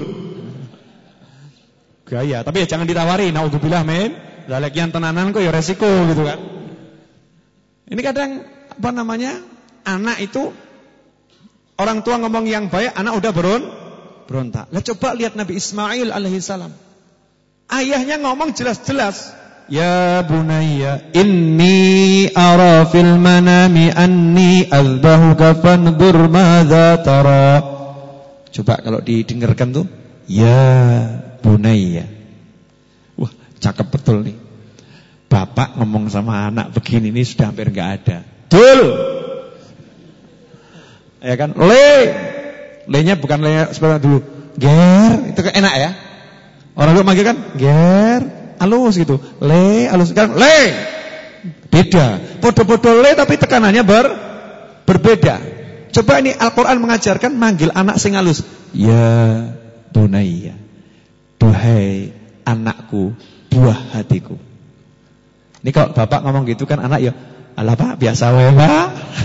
Gaya, tapi ya jangan ditawari. Naudzubillah min dzalik, yang tenanan kok ya resiko gitu kan. Ini kadang anak itu orang tua ngomong yang baik, anak udah berontak. Lah coba lihat Nabi Ismail alaihissalam. Ayahnya ngomong jelas-jelas, "Ya bunayya, inni ara fil manami anni azbahuka fanzur madza tara." Coba kalau didengarkan tuh, ya bunayya. Wah, cakep betul nih. Bapak ngomong sama anak begini ini sudah hampir enggak ada. Dul. Ya kan? Le-nya bukan le seperti dulu. Ger, itu kan enak ya. Orang dulu manggil kan, ger, halus gitu. Le, halus kan, le. Beda. Podo-podo le tapi tekanannya berbeda. Coba ini Al-Qur'an mengajarkan manggil anak sing halus. Ya bunayya. Duhai anakku, buah hatiku. Ini kalau bapak ngomong gitu kan anak ya, alah Pak, biasa wae Pak.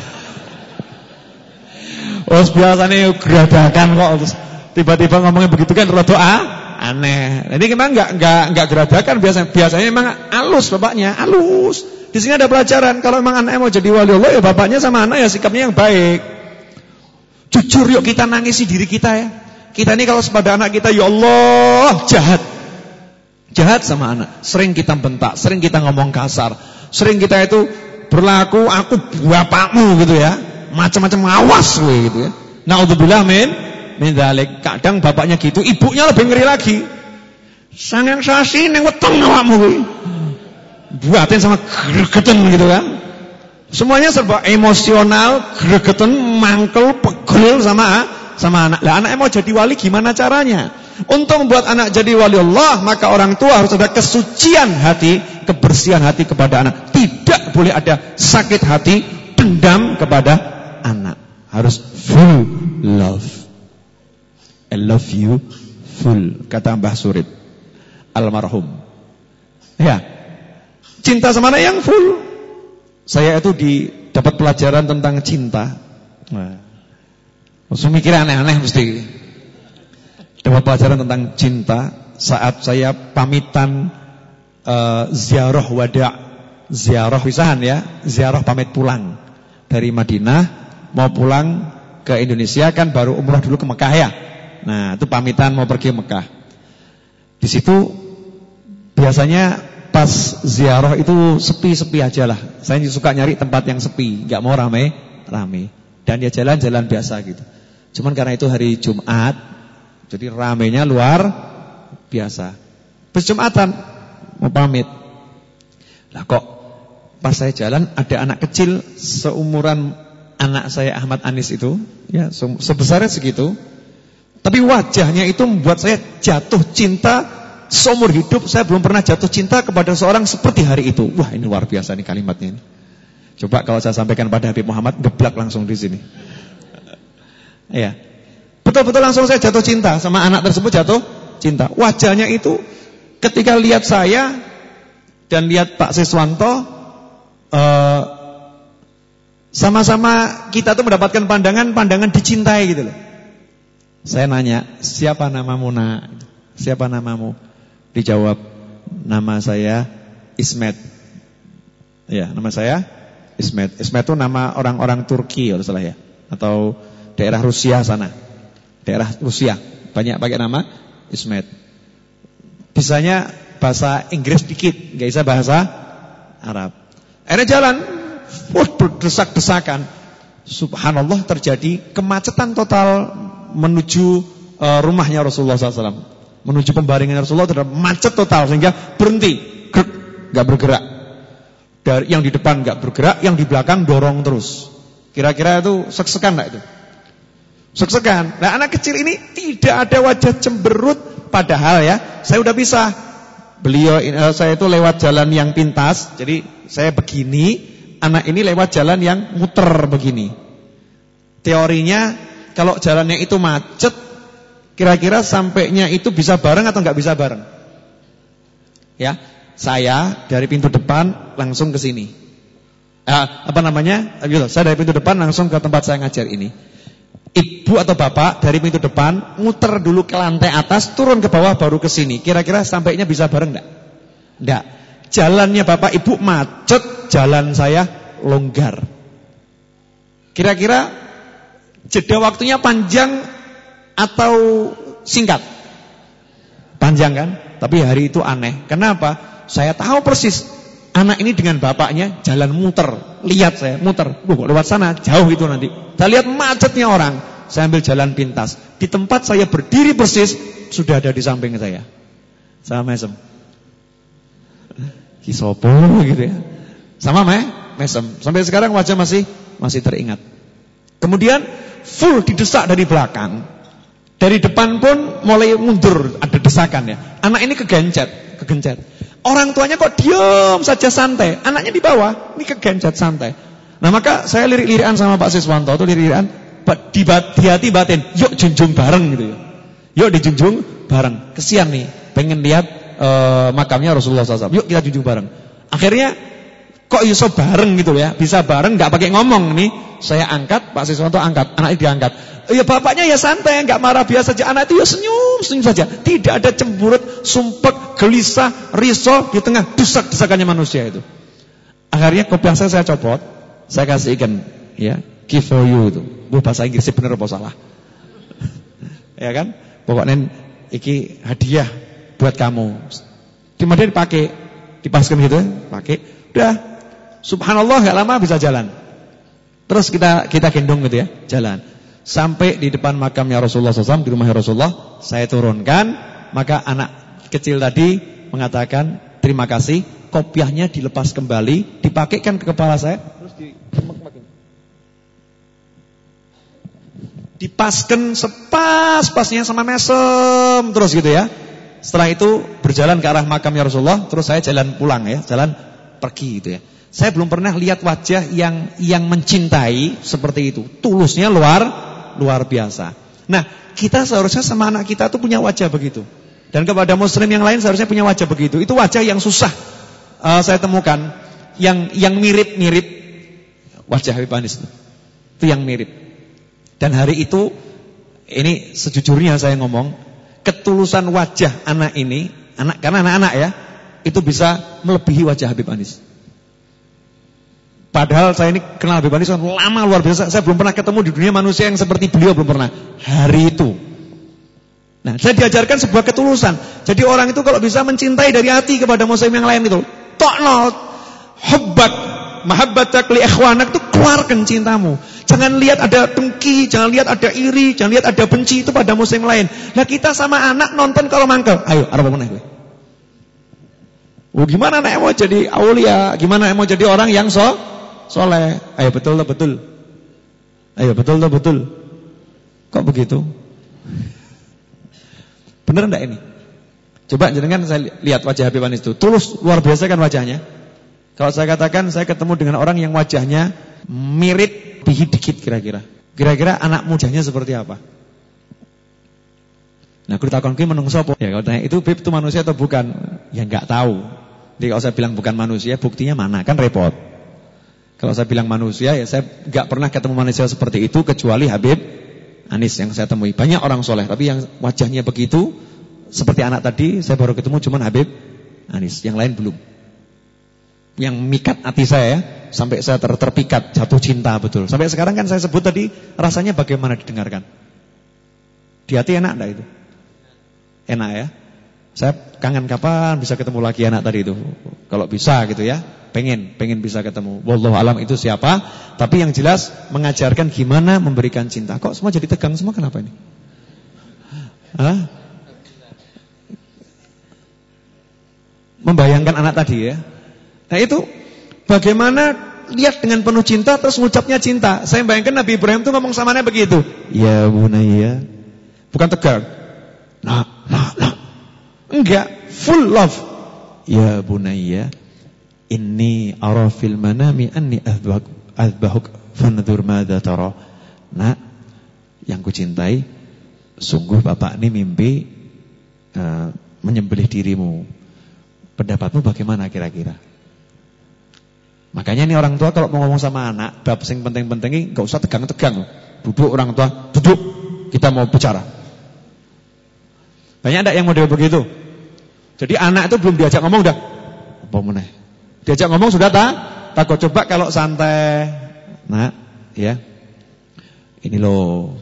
Biasanya geradakan kok terus tiba-tiba ngomongnya begitu kan rada aneh. Ini memang enggak geradakan biasanya memang halus bapaknya, halus. Di sini ada pelajaran kalau memang anaknya mau jadi wali Allah ya bapaknya sama anak ya sikapnya yang baik. Jujur yuk kita nangisi diri kita ya. Kita ini kalau pada anak kita ya Allah jahat sama anak. Sering kita bentak, sering kita ngomong kasar, sering kita itu berlaku aku bapakmu gitu ya. Macam-macam awas we gitu ya. Naudzubillah min dzalik. Kadang bapaknya gitu, ibunya lebih ngeri lagi. Sangang sasi ning weteng awakmu kuwi. Buatin sama gregeten gitu kan. Semuanya serba emosional, gregeten, mangkel, pegel sama anak. Lah anaknya mau jadi wali gimana caranya? Untuk membuat anak jadi wali Allah, maka orang tua harus ada kesucian hati, kebersihan hati kepada anak. Tidak boleh ada sakit hati, dendam kepada anak. Harus full love. I love you full, kata Mbah Surip almarhum. Ya. Cinta sama anak yang full. Saya itu dapat pelajaran tentang cinta. Nah. Langsung mikir aneh-aneh mesti. Dapat pelajaran tentang cinta saat saya pamitan ziarah wada', ziarah pisahan ya, ziarah pamit pulang dari Madinah mau pulang ke Indonesia kan baru umrah dulu ke Mekah ya. Nah, itu pamitan mau pergi ke Mekah. Di situ biasanya pas ziarah itu sepi-sepi aja lah. Saya suka nyari tempat yang sepi, enggak mau rame. Dan ya jalan-jalan biasa gitu. Cuman karena itu hari Jumat, jadi ramenya luar biasa. Pas Jumatan mau pamit. Lah kok pas saya jalan ada anak kecil seumuran anak saya Ahmad Anis itu, ya sebesarnya segitu. Tapi wajahnya itu membuat saya jatuh cinta seumur hidup. Saya belum pernah jatuh cinta kepada seorang seperti hari itu. Wah, ini luar biasa nih kalimatnya ini. Coba kalau saya sampaikan pada Habib Muhammad, geblak langsung di sini. Ya. Betul-betul langsung saya jatuh cinta sama anak tersebut, jatuh cinta. Wajahnya itu ketika lihat saya dan lihat Pak Siswanto, sama-sama kita tuh mendapatkan pandangan dicintai gitu loh. Saya nanya, siapa namamu nak? Siapa namamu? Dijawab, nama saya Ismet. Ya, nama saya Ismet. Ismet itu nama orang-orang Turki kalau salah ya, atau daerah Rusia sana. Daerah Rusia banyak pakai nama Ismet. Bisanya bahasa Inggris dikit, enggak bisa bahasa Arab. Akhirnya jalan, berdesak-desakan. Subhanallah, terjadi kemacetan total menuju rumahnya Rasulullah SAW, menuju pembaringan Rasulullah, terjadi macet total sehingga berhenti, nggak bergerak. Dari yang di depan nggak bergerak, yang di belakang dorong terus. Kira-kira itu sek-sekan nggak itu? Sek-sekan. Nah, anak kecil ini tidak ada wajah cemberut, padahal ya saya udah bisa. Saya itu lewat jalan yang pintas, jadi saya begini, anak ini lewat jalan yang muter begini. Teorinya kalau jalannya itu macet, kira-kira sampainya itu bisa bareng atau nggak bisa bareng? Ya, saya dari pintu depan langsung ke sini. Saya dari pintu depan langsung ke tempat saya ngajar ini. Ibu atau bapak dari pintu depan muter dulu ke lantai atas, turun ke bawah baru ke sini. Kira-kira sampainya bisa bareng enggak? Enggak. Jalannya bapak ibu macet, jalan saya longgar. Kira-kira jeda waktunya panjang atau singkat? Panjang kan? Tapi hari itu aneh. Kenapa? Saya tahu persis anak ini dengan bapaknya jalan muter. Lihat saya muter. Lewat sana jauh itu nanti. Saya lihat macetnya orang. saya ambil jalan pintas. Di tempat saya berdiri persis, sudah ada di samping saya. Saya mesem. Kisopo gitu ya. Sama mesem. Sampai sekarang wajah masih teringat. Kemudian full didesak dari belakang. Dari depan pun mulai mundur, ada desakan ya. Anak ini kegencet. Orang tuanya kok diam saja santai. Anaknya di bawah, ini kegencet santai. Nah maka saya lirik-lirikan sama Pak Siswanto itu lirik-lirikan di hati batin, yuk junjung bareng gitu ya. Yuk dijunjung bareng. Kesian nih, pengen lihat makamnya Rasulullah SAW. Yuk kita junjung bareng. Akhirnya kok iso bareng gitu ya, bisa bareng nggak pakai ngomong nih. Saya angkat, Pak Siswanto angkat, anaknya diangkat. Ya bapaknya ya santai, nggak marah biasa saja. Anak itu ya senyum saja. Tidak ada cemburut, sumpek, gelisah, risau di tengah desak-desakannya manusia itu. Akhirnya kopi yang saya copot. Saya kasih ikan, ya, gift for you itu. Bahasa Inggrisnya bener apa salah? Ya kan? Pokoknya iki hadiah buat kamu. Kemudian dipakai, dipaskan gitu, pakai. Udah, subhanallah nggak lama bisa jalan. Terus kita gendong gitu ya, jalan. Sampai di depan makamnya Rasulullah SAW, di rumahnya Rasulullah, saya turunkan. Maka anak kecil tadi mengatakan terima kasih. Kopiahnya dilepas kembali, dipakaikan ke kepala saya, terus dipaskan sepas-pasnya sama mesem terus gitu ya. Setelah itu berjalan ke arah makamnya Rasulullah, terus saya jalan pulang ya, jalan pergi gitu ya. Saya belum pernah lihat wajah yang mencintai seperti itu. Tulusnya luar biasa. Nah, kita seharusnya sama anak kita tuh punya wajah begitu. Dan kepada muslim yang lain seharusnya punya wajah begitu. Itu wajah yang susah saya temukan, yang mirip-mirip wajah Habib Anis itu yang mirip. Dan hari itu, ini sejujurnya saya ngomong, ketulusan wajah anak ini, karena anak-anak ya, itu bisa melebihi wajah Habib Anis. Padahal saya ini kenal Habib Anis lama luar biasa. Saya belum pernah ketemu di dunia manusia yang seperti beliau, belum pernah. Hari itu. Nah, saya diajarkan sebuah ketulusan. Jadi orang itu kalau bisa mencintai dari hati kepada muslim yang lain itu, ta'nal hubbak mahabbatak li ikhwanak, itu keluarkan cintamu. Jangan lihat ada dengki, jangan lihat ada iri, jangan lihat ada benci itu pada muslim lain. Nah, kita sama anak nonton kalau mangkel. Ayo, arep apa meneh kowe? Gimana anak mau jadi aulia? Gimana mau jadi orang yang soleh? Ayo betul. Ayo betul. Kok begitu? Bener enggak ini? Coba jenengan saya lihat wajah Habib Anis itu. Tulus luar biasa kan wajahnya. Kalau saya katakan saya ketemu dengan orang yang wajahnya mirip bihi dikit kira-kira. Kira-kira anak mudanya seperti apa? Nah, aku takon ki menungso apa? Ya kalau tanya itu Habib itu manusia atau bukan? Ya enggak tahu. Jadi kalau saya bilang bukan manusia, buktinya mana? Kan repot. Kalau saya bilang manusia, ya saya enggak pernah ketemu manusia seperti itu kecuali Habib Anis yang saya temui. Banyak orang soleh, tapi yang wajahnya begitu seperti anak tadi, saya baru ketemu cuman Habib Anis, yang lain belum. Yang mikat hati saya, sampai saya terpikat, jatuh cinta betul. Sampai sekarang kan saya sebut tadi, rasanya bagaimana didengarkan? Di hati enak enggak itu? Enak ya? Saya kangen kapan bisa ketemu lagi anak tadi itu. Kalau bisa gitu ya, pengen bisa ketemu. Wallahu alam itu siapa? Tapi yang jelas mengajarkan gimana memberikan cinta. Kok semua jadi tegang semua, kenapa ini? Hah? Membayangkan anak tadi ya. Nah itu bagaimana lihat dengan penuh cinta terus ngucapnya cinta. Saya bayangkan Nabi Ibrahim itu ngomong sama anaknya begitu. Ya bunayya. Bukan tegang. Nah. Enggak, full love. Ya bunayya, inni ara fil manami anni azbahuk fanadhur madza tara. Nak, yang kucintai, sungguh bapak ini mimpi menyembelih dirimu. Pendapatmu bagaimana kira-kira? Makanya ini orang tua kalau mau ngomong sama anak, bab sing penting-penting enggak usah tegang-tegang. Duduk orang tua, duduk. Kita mau bicara. Banyak enggak yang model begitu? Jadi anak itu belum diajak ngomong udah apa meneh. Diajak ngomong sudah takut. Coba kalau santai. Nah, ya. Ini loh.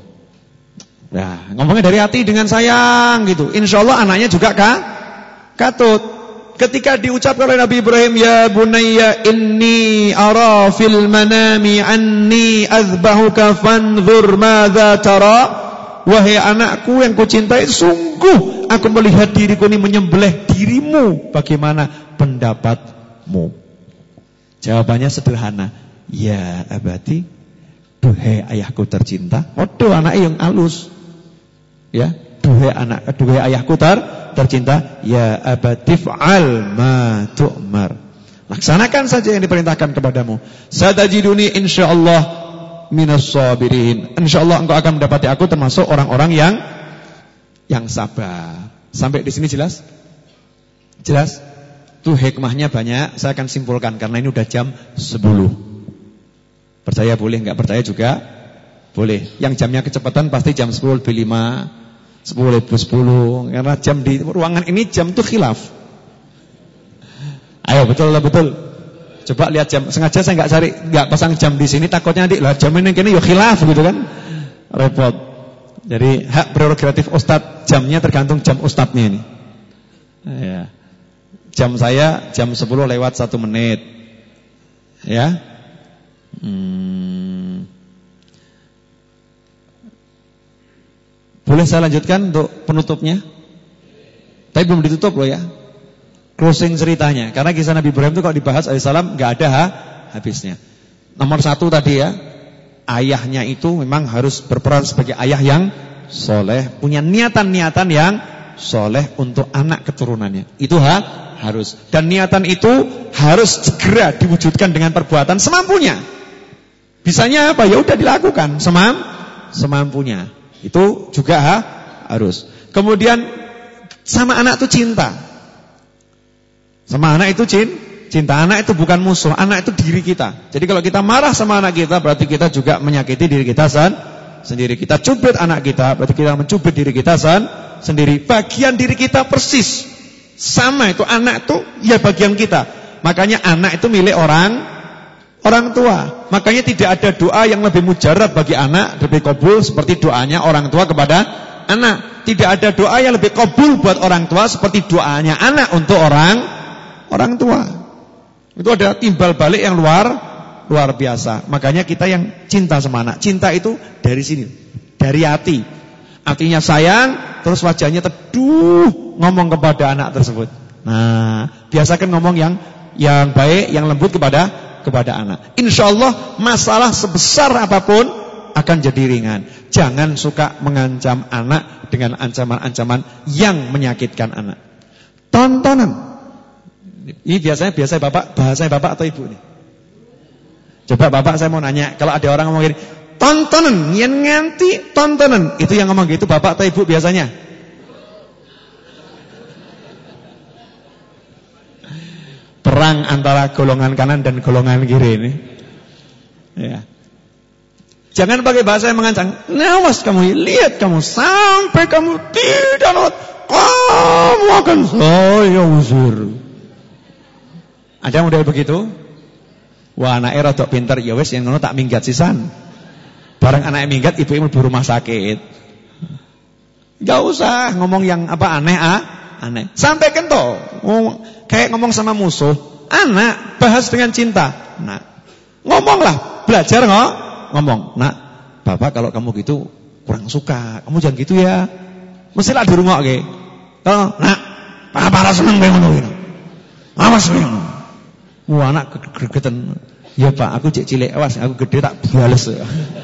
Nah, ngomongnya dari hati dengan sayang gitu. Insyaallah anaknya juga katut. ketika diucapkan oleh Nabi Ibrahim, ya bunayya inni ara fil manami anni azbahuka fanzur madza tara. Wahai anakku yang kucintai, sungguh aku melihat diriku ini menyembelih dirimu, bagaimana pendapatmu? Jawabannya sederhana, ya abati, duhai ayahku tercinta. Waduh, anak yang halus. Ya, duhai ayahku tercinta, ya abati fa'al ma tu'mar. Laksanakan saja yang diperintahkan kepadamu. Satajiduni insyaallah minas sabirin. Insyaallah engkau akan mendapati aku termasuk orang-orang yang sabar. Sampai di sini jelas? Jelas? Tuh hikmahnya banyak, saya akan simpulkan karena ini udah jam 10. Percaya boleh, enggak percaya juga boleh. Yang jamnya kecepatan pasti jam 10 lebih 5, 10 lebih 10. Karena jam di ruangan ini jam tuh khilaf. Ayo betul lah betul. Coba lihat jam. Sengaja saya enggak pasang jam di sini, takutnya nanti lah jam ini yo khilaf gitu kan. Repot. Jadi hak prerogatif ustadz, jamnya tergantung jam ustadznya ini. Ya. Jam saya jam 10 lewat 1 menit. Ya. Boleh saya lanjutkan untuk penutupnya? Tapi belum ditutup loh ya. Closing ceritanya. Karena kisah Nabi Ibrahim itu kalau dibahas alaihissalam enggak ada habisnya. Nomor 1 tadi ya, ayahnya itu memang harus berperan sebagai ayah yang soleh, punya niatan-niatan yang soleh untuk anak keturunannya. Itu harus. Dan niatan itu harus segera diwujudkan dengan perbuatan semampunya. Bisanya apa? Ya udah dilakukan semampunya. Itu juga harus. Kemudian sama anak itu cinta. Sama anak itu cinta. Anak itu bukan musuh, anak itu diri kita. Jadi kalau kita marah sama anak kita, berarti kita juga menyakiti diri kita sendiri. Kita cubit anak kita, berarti kita mencubit diri kita sendiri. Bagian diri kita persis sama, itu anak itu ya bagian kita. Makanya anak itu milik orang tua. Makanya tidak ada doa yang lebih mujarab bagi anak, lebih kabul seperti doanya orang tua kepada anak. Tidak ada doa yang lebih kabul buat orang tua seperti doanya anak untuk orang tua. Itu ada timbal balik yang luar biasa. Makanya kita yang cinta sama anak, cinta itu dari sini, dari hati. Artinya sayang, terus wajahnya teduh ngomong kepada anak tersebut. Nah, biasakan ngomong yang baik, yang lembut kepada anak. Insyaallah masalah sebesar apapun akan jadi ringan. Jangan suka mengancam anak dengan ancaman-ancaman yang menyakitkan anak. Tontonan. Ini biasa Bapak, bahasanya Bapak atau Ibu nih? Coba Bapak saya mau nanya, kalau ada orang ngomong gini, tontonan, yang nganti tontonan, itu yang ngomong gitu Bapak atau Ibu biasanya? Perang antara golongan kanan dan golongan kiri ini. Ya. Jangan pakai bahasa yang mengancam. Awas kamu, lihat kamu, sampai kamu tidak nurut, kamu akan saya usir. Ada model begitu? Wah, anaknya rada pinter, ya wis yang ngono tak minggat sisan. Barang anaknya minggat, ibunya mlebu rumah sakit. Enggak usah ngomong yang apa aneh. Sampaikan toh. Kayak ngomong sama musuh. Anak, bahas dengan cinta. Nah, ngomonglah, belajar ngomong. Nak, Bapak kalau kamu gitu kurang suka. Kamu jangan gitu ya. Mestilah dirungokke. Kalau, nak, Papa ora seneng kowe ngono iki. Awas kowe. Wah, anak gregetan. Ya Pak, aku cek cilik, awas aku gede tak bales.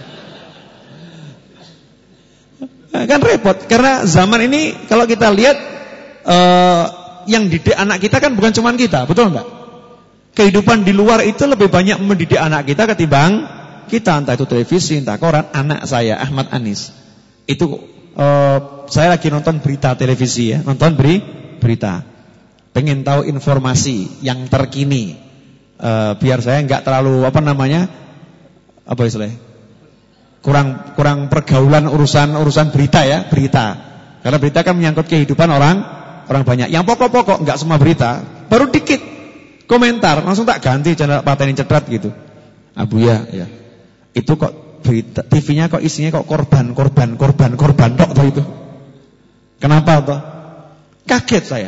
Kan repot. Karena zaman ini kalau kita lihat yang didik anak kita kan bukan cuma kita, betul enggak? Kehidupan di luar itu lebih banyak mendidik anak kita ketimbang kita, entah itu televisi, entah koran. Anak saya Ahmad Anis itu saya lagi nonton berita televisi ya, nonton berita. Pengen tahu informasi yang terkini. Biar saya enggak terlalu apa istilahnya? Kurang pergaulan urusan berita ya, berita. Karena berita kan menyangkut kehidupan orang banyak. Yang pokok-pokok enggak semua berita, baru dikit komentar, langsung tak ganti channel patenin cetrat gitu. Abu ya. Itu kok berita TV-nya kok isinya kok korban tok toh itu. Kenapa toh? Kaget saya.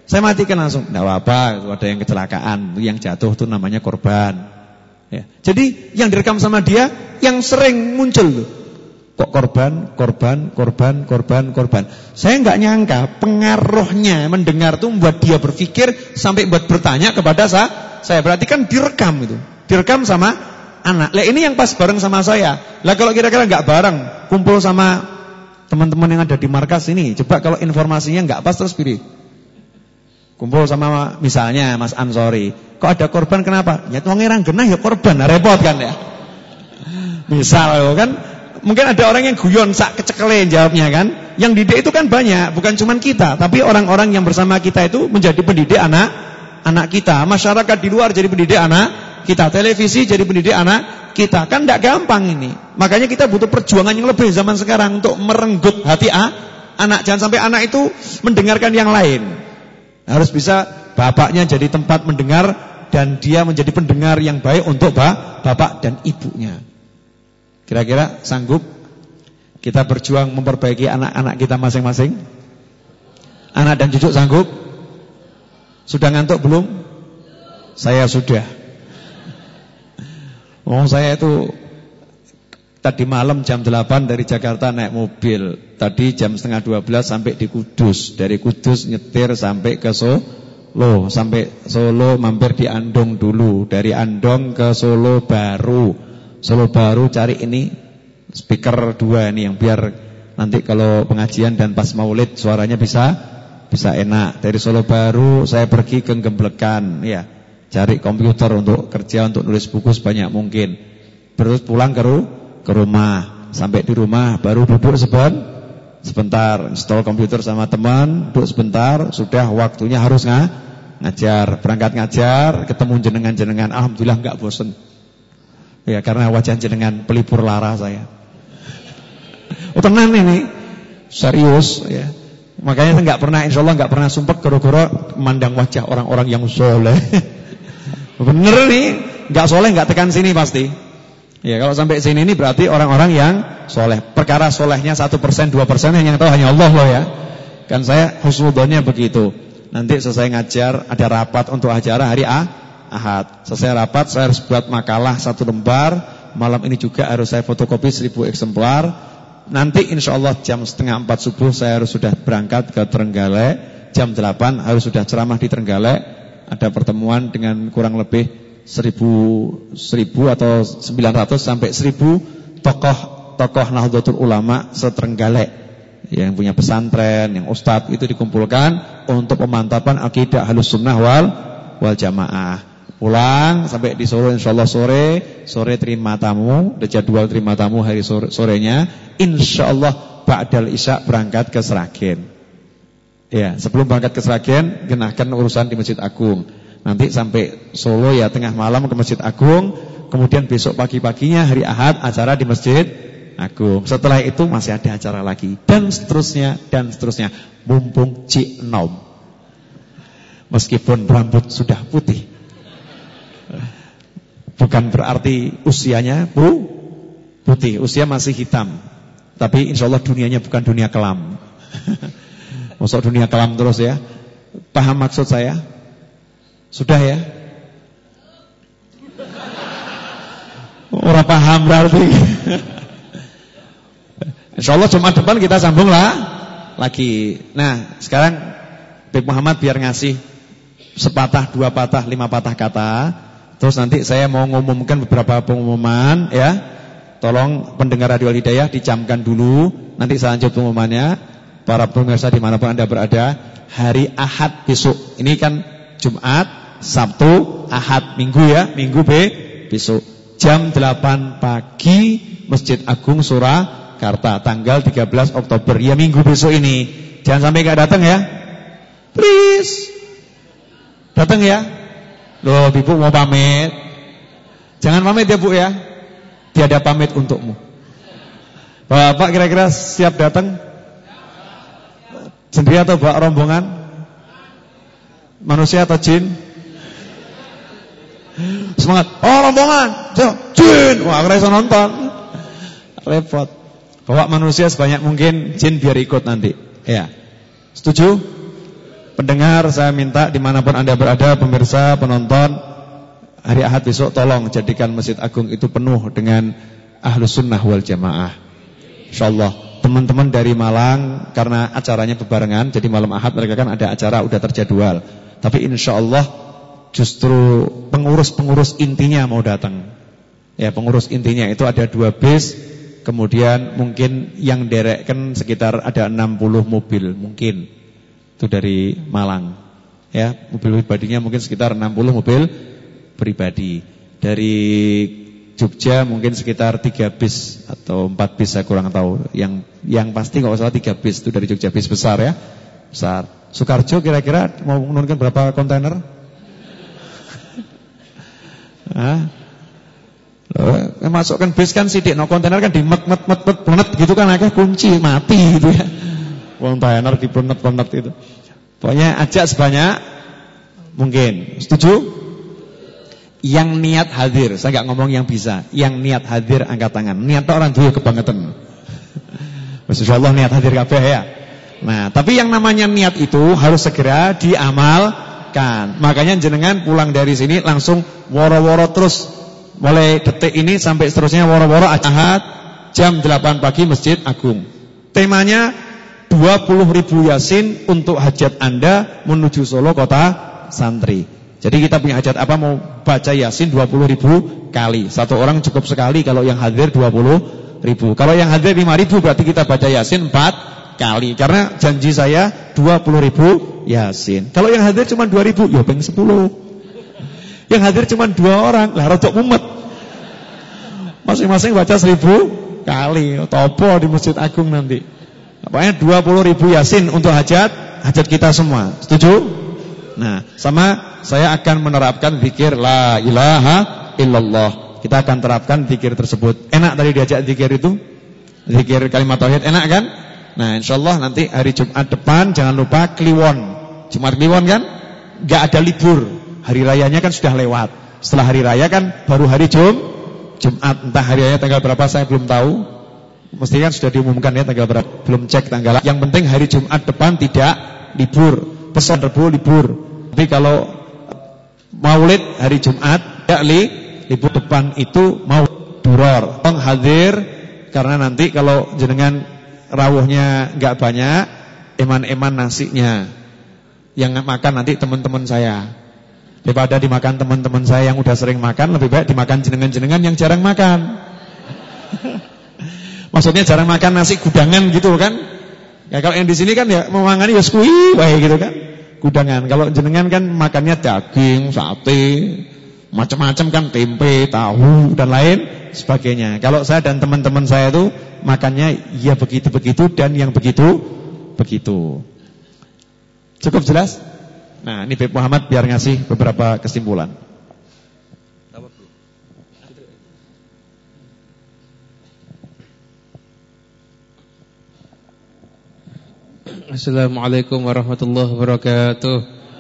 Saya matikan langsung. Enggak apa-apa, ada yang kecelakaan, yang jatuh itu namanya korban. Ya. Jadi yang direkam sama dia yang sering muncul tuh. Kok korban. Saya enggak nyangka pengaruhnya mendengar tuh membuat dia berpikir sampai buat bertanya kepada saya. Berarti kan direkam itu. Direkam sama anak. Lah ini yang pas bareng sama saya. Lah kalau kira-kira enggak bareng, kumpul sama teman-teman yang ada di markas ini, coba kalau informasinya enggak pas terus pilih. Kumpul sama misalnya Mas Ansori. Kok ada korban kenapa? Ya wong irang genah ya korban, nah, repot kan ya. Misal kan mungkin ada orang yang guyon sak kecekele jawabnya kan. Yang didik itu kan banyak, bukan cuma kita, tapi orang-orang yang bersama kita itu menjadi pendidik anak kita. Masyarakat di luar jadi pendidik anak kita, televisi jadi pendidik anak kita. Kan enggak gampang ini. Makanya kita butuh perjuangan yang lebih zaman sekarang untuk merenggut hati anak. Jangan sampai anak itu mendengarkan yang lain. Harus bisa bapaknya jadi tempat mendengar dan dia menjadi pendengar yang baik untuk bapak dan ibunya. Kira-kira sanggup kita berjuang memperbaiki anak-anak kita masing-masing? Anak dan cucu sanggup? Sudah ngantuk belum? Saya sudah. Saya itu tadi malam jam 8 dari Jakarta naik mobil. Tadi jam 11:30 sampai di Kudus. Dari Kudus nyetir sampai ke Solo. Sampai Solo mampir di Andong dulu. Dari Andong ke Solo Baru. Solo Baru cari ini speaker 2 ini yang biar nanti kalau pengajian dan pas maulid suaranya bisa enak. Dari Solo Baru saya pergi ke Gemblekan ya. Cari komputer untuk kerja, untuk nulis buku sebanyak mungkin. Terus pulang ke rumah. Sampai di rumah baru duduk sebentar, install komputer sama teman, duduk sebentar, sudah waktunya harus ngajar. Berangkat ngajar, ketemu jenengan-jenengan, alhamdulillah enggak bosen. Ya karena wajah jenengan pelipur lara saya. Oh tenang ini, serius ya. Makanya saya enggak pernah, insyaallah enggak pernah sumpek gara-gara memandang wajah orang-orang yang soleh. Bener nih, enggak soleh enggak tekan sini pasti. Ya kalau sampai sini ini berarti orang-orang yang soleh. Perkara solehnya 1%, 2% yang tahu hanya Allah loh ya. Kan saya husnudzonnya begitu. Nanti selesai ngajar ada rapat untuk acara hari Ahad. Selesai rapat saya harus buat makalah 1 lembar. Malam ini juga harus saya fotokopi 1000 eksemplar. Nanti insya Allah jam 3:30 subuh saya harus sudah berangkat ke Trenggalek. Jam 8 harus sudah ceramah di Trenggalek. Ada pertemuan dengan kurang lebih 1000 atau 900 sampai 1000 tokoh Nahdlatul Ulama se-Trenggalek yang punya pesantren, yang ustadz itu dikumpulkan untuk pemantapan akidah Ahlus Sunnah wal Jamaah. Pulang sampai di Solo insyaallah sore terima tamu, ada jadwal terima tamu hari sorenya. Insyaallah ba'dal isya berangkat ke Sragen. Ya, sebelum berangkat ke Sragen genahkan urusan di Masjid Agung. Nanti sampai Solo ya tengah malam ke Masjid Agung. Kemudian besok pagi-paginya hari Ahad acara di Masjid Agung. Setelah itu masih ada acara lagi. Dan seterusnya. Mumpung Cik Nom, meskipun rambut sudah putih, bukan berarti usianya putih. Usia masih hitam. Tapi insya Allah dunianya bukan dunia kelam. Masuk dunia kelam terus ya. Paham maksud saya? Sudah ya? Orang paham berarti. InsyaAllah Jumat depan kita sambung lagi. Nah sekarang Bib Muhammad biar ngasih sepatah, 2 patah, 5 patah kata. Terus nanti saya mau ngumumkan beberapa pengumuman ya. Tolong pendengar Radio Al-Hidayah dijamkan dulu. Nanti saya lanjut pengumumannya. Para pemirsa dimanapun Anda berada, hari Ahad besok. Ini kan Jumat, Sabtu, Ahad, Minggu ya, Minggu besok jam 8 pagi Masjid Agung Surakarta tanggal 13 Oktober. Ya Minggu besok ini. Jangan sampai gak datang ya. Please. Datang ya. Loh, Ibu mau pamit. Jangan pamit ya, Bu ya. Tiada pamit untukmu. Bapak kira-kira siap datang? Sendiri atau bawa rombongan? Manusia atau jin? Semangat. Oh rombongan. Jin. Wah aku bisa nonton. Repot. Bawa manusia sebanyak mungkin, jin biar ikut nanti. Ya. Setuju? Pendengar, saya minta dimanapun Anda berada, pemirsa, penonton, hari Ahad besok tolong jadikan Masjid Agung itu penuh dengan Ahlus Sunnah wal Jamaah. InsyaAllah. Teman-teman dari Malang, karena acaranya bebarengan, jadi malam Ahad mereka kan ada acara, udah terjadwal. Tapi InsyaAllah justru pengurus-pengurus intinya mau datang. Ya, pengurus intinya itu ada 2 bis. Kemudian mungkin yang derekkan sekitar ada 60 mobil mungkin. Itu dari Malang. Ya, mobil pribadinya mungkin sekitar 60 mobil pribadi. Dari Jogja mungkin sekitar 3 bis atau 4 bis, saya kurang tahu. Yang pasti kalau salah 3 bis itu dari Jogja, bis besar ya. Besar. Sukarjo kira-kira mau menurunkan berapa kontainer? Masukkan bis kan sidik, no kontainer kan dimet gitu kan, akhirnya kunci mati gitu ya. Kontainer dipenet itu. Pokoknya ajak sebanyak mungkin. Setuju? Yang niat hadir, saya enggak ngomong yang bisa. Yang niat hadir angkat tangan. Niat orang duwe kebangetan. Masyaallah niat hadir kabeh ya. Nah, tapi yang namanya niat itu harus segera diamalkan. Makanya jenengan pulang dari sini langsung woro-woro terus. Mulai detik ini sampai seterusnya woro-woro Ahad jam 8 pagi Masjid Agung. Temanya 20.000 Yasin untuk hajat Anda menuju Solo kota santri. Jadi kita punya hajat apa, mau baca Yasin 20.000 kali. Satu orang cukup sekali, kalau yang hadir 20.000. Kalau yang hadir 5.000 berarti kita baca Yasin 4 kali. Karena janji saya 20.000 Yasin. Kalau yang hadir cuma 2.000, ya peng 10. Yang hadir cuma 2 orang, lah rodok mumet. Masing-masing baca 1.000 kali. Topo di Masjid Agung nanti. Pokoknya 20.000 Yasin untuk hajat kita semua. Setuju? Nah, sama saya akan menerapkan zikir la ilaha illallah. Kita akan terapkan zikir tersebut. Enak tadi diajak zikir itu? Zikir kalimat tauhid enak kan? Nah, insyaallah nanti hari Jumat depan jangan lupa Kliwon. Jumat Kliwon kan? Enggak ada libur. Hari rayanya kan sudah lewat. Setelah hari raya kan baru hari Jumat. Entah hari raya tanggal berapa saya belum tahu. Mesti kan sudah diumumkan ya tanggal berapa. Belum cek tanggal. Yang penting hari Jumat depan tidak libur. Pesan Rebo libur. Tapi kalau Maulid hari Jumat tidak libur, depan itu mau duror. Tolong hadir karena nanti kalau jenengan rawuhnya enggak banyak, eman-eman nasinya. Yang makan nanti teman-teman saya. Daripada dimakan teman-teman saya yang udah sering makan, lebih baik dimakan jenengan-jenengan yang jarang makan. Maksudnya jarang makan nasi gudangan gitu kan? Ya kalau yang di sini kan ya memangani ya skui, wae gitu kan. Gudangan. Kalau jenengan kan makannya daging, sate, macam-macam kan, tempe, tahu dan lain sebagainya. Kalau saya dan teman-teman saya itu makannya ya begitu-begitu dan yang begitu-begitu. Cukup jelas? Nah, ini Beb Muhammad biar ngasih beberapa kesimpulan. Assalamualaikum warahmatullahi wabarakatuh.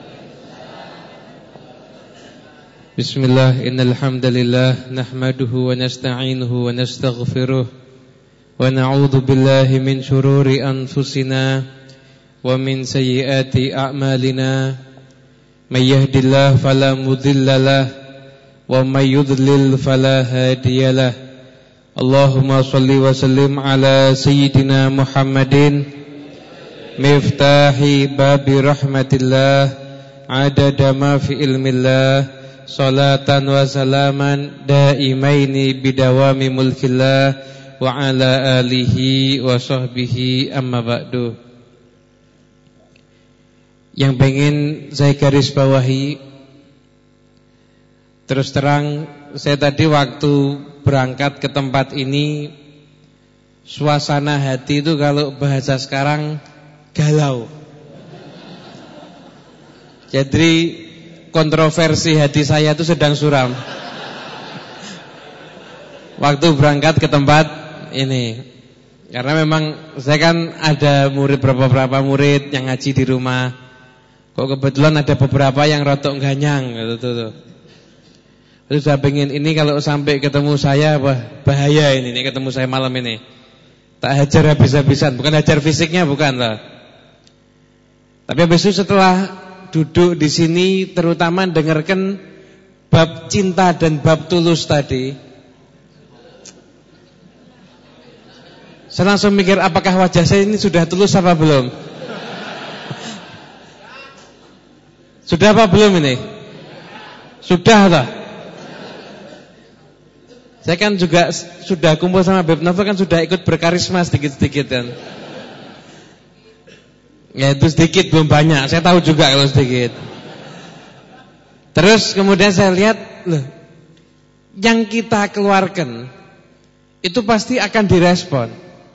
Bismillah, innal hamdalillah nahmaduhu wa nasta'inuhu wa nastaghfiruh wa na'udzu billahi min shururi anfusina wa min sayyiati a'malina. May yahdihillahu fala mudhillalah wa may yudlil fala hadiyalah. Allahumma shalli wa sallim ala sayyidina Muhammadin miftahi babi rahmatillah adada ma fi ilmillah salatan wa salaman daimaini bidawami mulkillah wa ala alihi wa sahbihi amma ba'du. Yang pengen saya garis bawahi, terus terang saya tadi waktu berangkat ke tempat ini, suasana hati itu kalau bahasa sekarang galau. Jadi kontroversi hati saya itu sedang suram waktu berangkat ke tempat ini. Karena memang saya kan ada murid, beberapa murid yang ngaji di rumah. Kok kebetulan ada beberapa yang rotok ganyang gitu. Terus saya pengen ini kalau sampai ketemu saya, wah bahaya ini ketemu saya malam ini. Tak hajar habis-habisan, bukan hajar fisiknya, bukan lah. Tapi habis itu setelah duduk di sini, terutama dengarkan bab cinta dan bab tulus tadi, saya langsung mikir apakah wajah saya ini sudah tulus apa belum? Sudah apa belum ini? Sudah lah. Saya kan juga sudah kumpul sama Beb Novel, kan sudah ikut berkarisma sedikit-sedikit kan. Ya itu sedikit, belum banyak. Saya tahu juga kalau sedikit. Terus kemudian saya lihat, loh, yang kita keluarkan itu pasti akan direspon.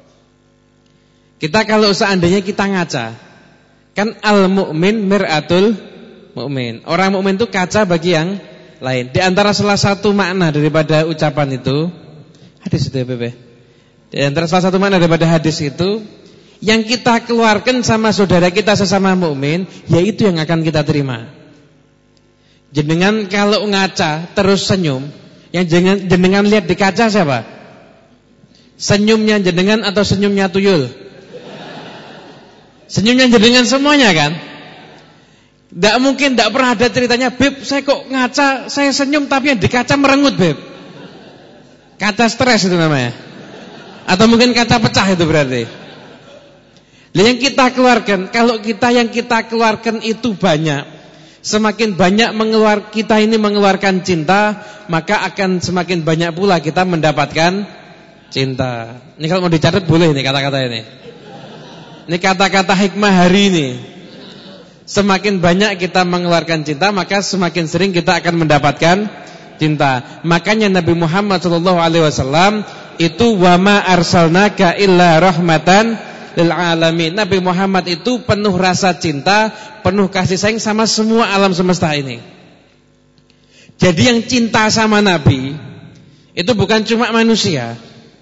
Kita kalau seandainya kita ngaca, kan al-mu'min mir'atul mu'min. Orang mukmin itu kaca bagi yang lain. Di antara salah satu makna daripada ucapan itu, hadis itu ya Bebe. Di antara salah satu makna daripada hadis itu, yang kita keluarkan sama saudara kita sesama mukmin, yaitu yang akan kita terima. Jenengan kalau ngaca terus senyum, yang jenengan lihat di kaca siapa? Senyumnya jenengan atau senyumnya tuyul? Senyumnya jenengan semuanya kan? Tidak mungkin, tidak pernah ada ceritanya, Beb, saya kok ngaca, saya senyum tapi yang di kaca merengut, Beb. Kaca stres itu namanya. Atau mungkin kaca pecah itu berarti. Yang kita keluarkan, kalau yang kita keluarkan itu banyak, semakin banyak kita ini mengeluarkan cinta, maka akan semakin banyak pula kita mendapatkan cinta. Ini kalau mau dicatat boleh nih kata-kata ini. Ini kata-kata hikmah hari ini. Semakin banyak kita mengeluarkan cinta, maka semakin sering kita akan mendapatkan cinta. Makanya Nabi Muhammad SAW itu wama arsalnaka illa rahmatan lil alamin. Nabi Muhammad itu penuh rasa cinta, penuh kasih sayang sama semua alam semesta ini. Jadi yang cinta sama Nabi itu bukan cuma manusia.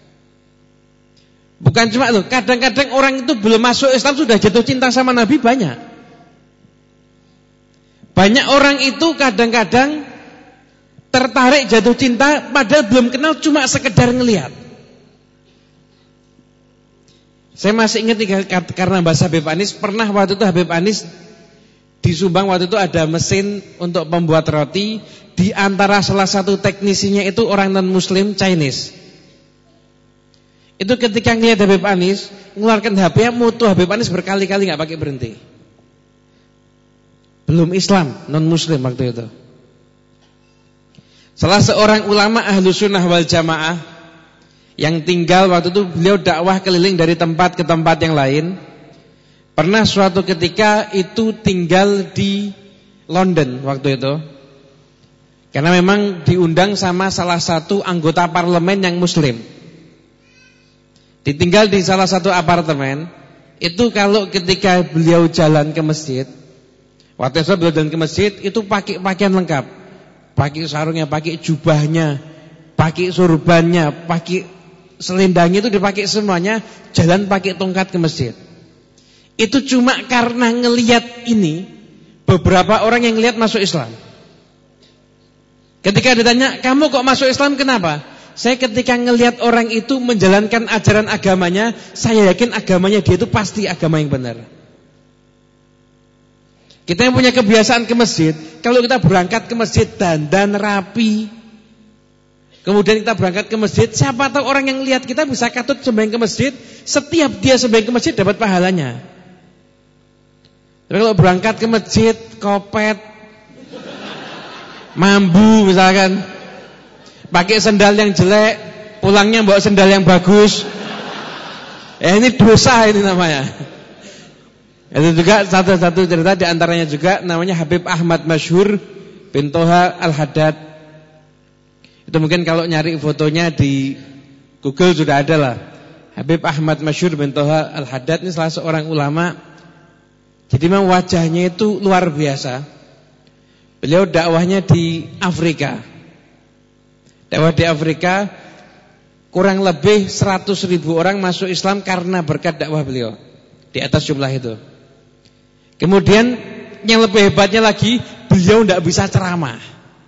Bukan cuma loh, kadang-kadang orang itu belum masuk Islam sudah jatuh cinta sama Nabi banyak. Banyak orang itu kadang-kadang tertarik jatuh cinta padahal belum kenal, cuma sekedar ngelihat. Saya masih ingat karena bahasa Habib Anis, pernah waktu itu Habib Anis di Subang waktu itu ada mesin untuk membuat roti, di antara salah satu teknisinya itu orang non-muslim Chinese. Itu ketika ngelihat Habib Anis mengeluarkan HP-nya, mutu Habib Anis berkali-kali nggak pakai berhenti. Belum Islam, non-muslim waktu itu. Salah seorang ulama ahlu sunnah wal jamaah yang tinggal waktu itu, beliau dakwah keliling dari tempat ke tempat yang lain. Pernah suatu ketika itu tinggal di London waktu itu, karena memang diundang sama salah satu anggota parlemen yang muslim. Ditinggal di salah satu apartemen. Itu kalau ketika beliau jalan ke masjid, waktu itu beliau jalan ke masjid, itu pakai pakaian lengkap, pakai sarungnya, pakai jubahnya, pakai surbannya, pakai selendangnya, itu dipakai semuanya, jalan pakai tongkat ke masjid. Itu cuma karena ngelihat ini, beberapa orang yang ngelihat masuk Islam. Ketika ditanya, kamu kok masuk Islam, kenapa? Saya ketika ngelihat orang itu menjalankan ajaran agamanya, saya yakin agamanya dia itu pasti agama yang benar. Kita yang punya kebiasaan ke masjid, kalau kita berangkat ke masjid dandan rapi, kemudian kita berangkat ke masjid, siapa tahu orang yang lihat kita bisa katut sembahyang ke masjid, setiap dia sembahyang ke masjid dapat pahalanya. Tapi kalau berangkat ke masjid kopet, mambu misalkan, pakai sendal yang jelek, pulangnya bawa sendal yang bagus, ini dosa ini namanya. Itu juga satu-satu cerita, di antaranya juga namanya Habib Ahmad Masyhur bin Toha Al-Haddad. Itu mungkin kalau nyari fotonya di Google sudah ada lah. Habib Ahmad Masyhur bin Toha Al-Haddad ini salah seorang ulama. Jadi memang wajahnya itu luar biasa. Beliau dakwahnya di Afrika. Dakwah di Afrika, kurang lebih 100.000 orang masuk Islam karena berkat dakwah beliau. Di atas jumlah itu. Kemudian yang lebih hebatnya lagi, beliau tidak bisa ceramah.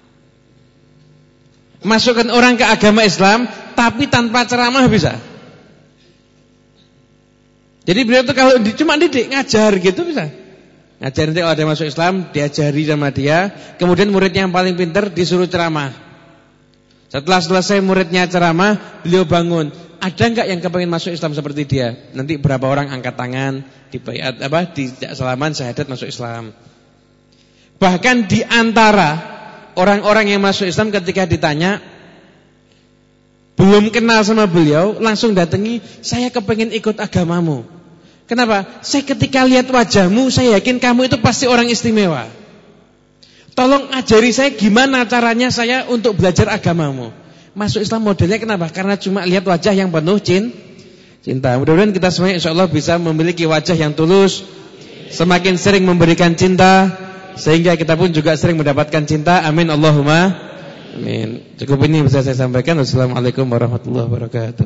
Masukkan orang ke agama Islam, tapi tanpa ceramah bisa. Jadi beliau itu kalau cuma didik, ngajar gitu bisa. Ngajarin nanti kalau ada masuk Islam, diajari sama dia. Kemudian muridnya yang paling pintar disuruh ceramah. Setelah selesai muridnya ceramah, beliau bangun. Ada enggak yang kepengen masuk Islam seperti dia? Nanti berapa orang angkat tangan, dibaiat dijak salaman syahadat masuk Islam. Bahkan di antara orang-orang yang masuk Islam ketika ditanya, belum kenal sama beliau, langsung datangi, saya kepengen ikut agamamu. Kenapa? Saya ketika lihat wajahmu, saya yakin kamu itu pasti orang istimewa. Tolong ajari saya gimana caranya saya untuk belajar agamamu. Masuk Islam modelnya kenapa? Karena cuma lihat wajah yang penuh cinta. Mudah-mudahan kita semua insyaallah bisa memiliki wajah yang tulus, semakin sering memberikan cinta, sehingga kita pun juga sering mendapatkan cinta. Amin Allahumma amin. Cukup ini bisa saya sampaikan. Wassalamualaikum warahmatullahi wabarakatuh.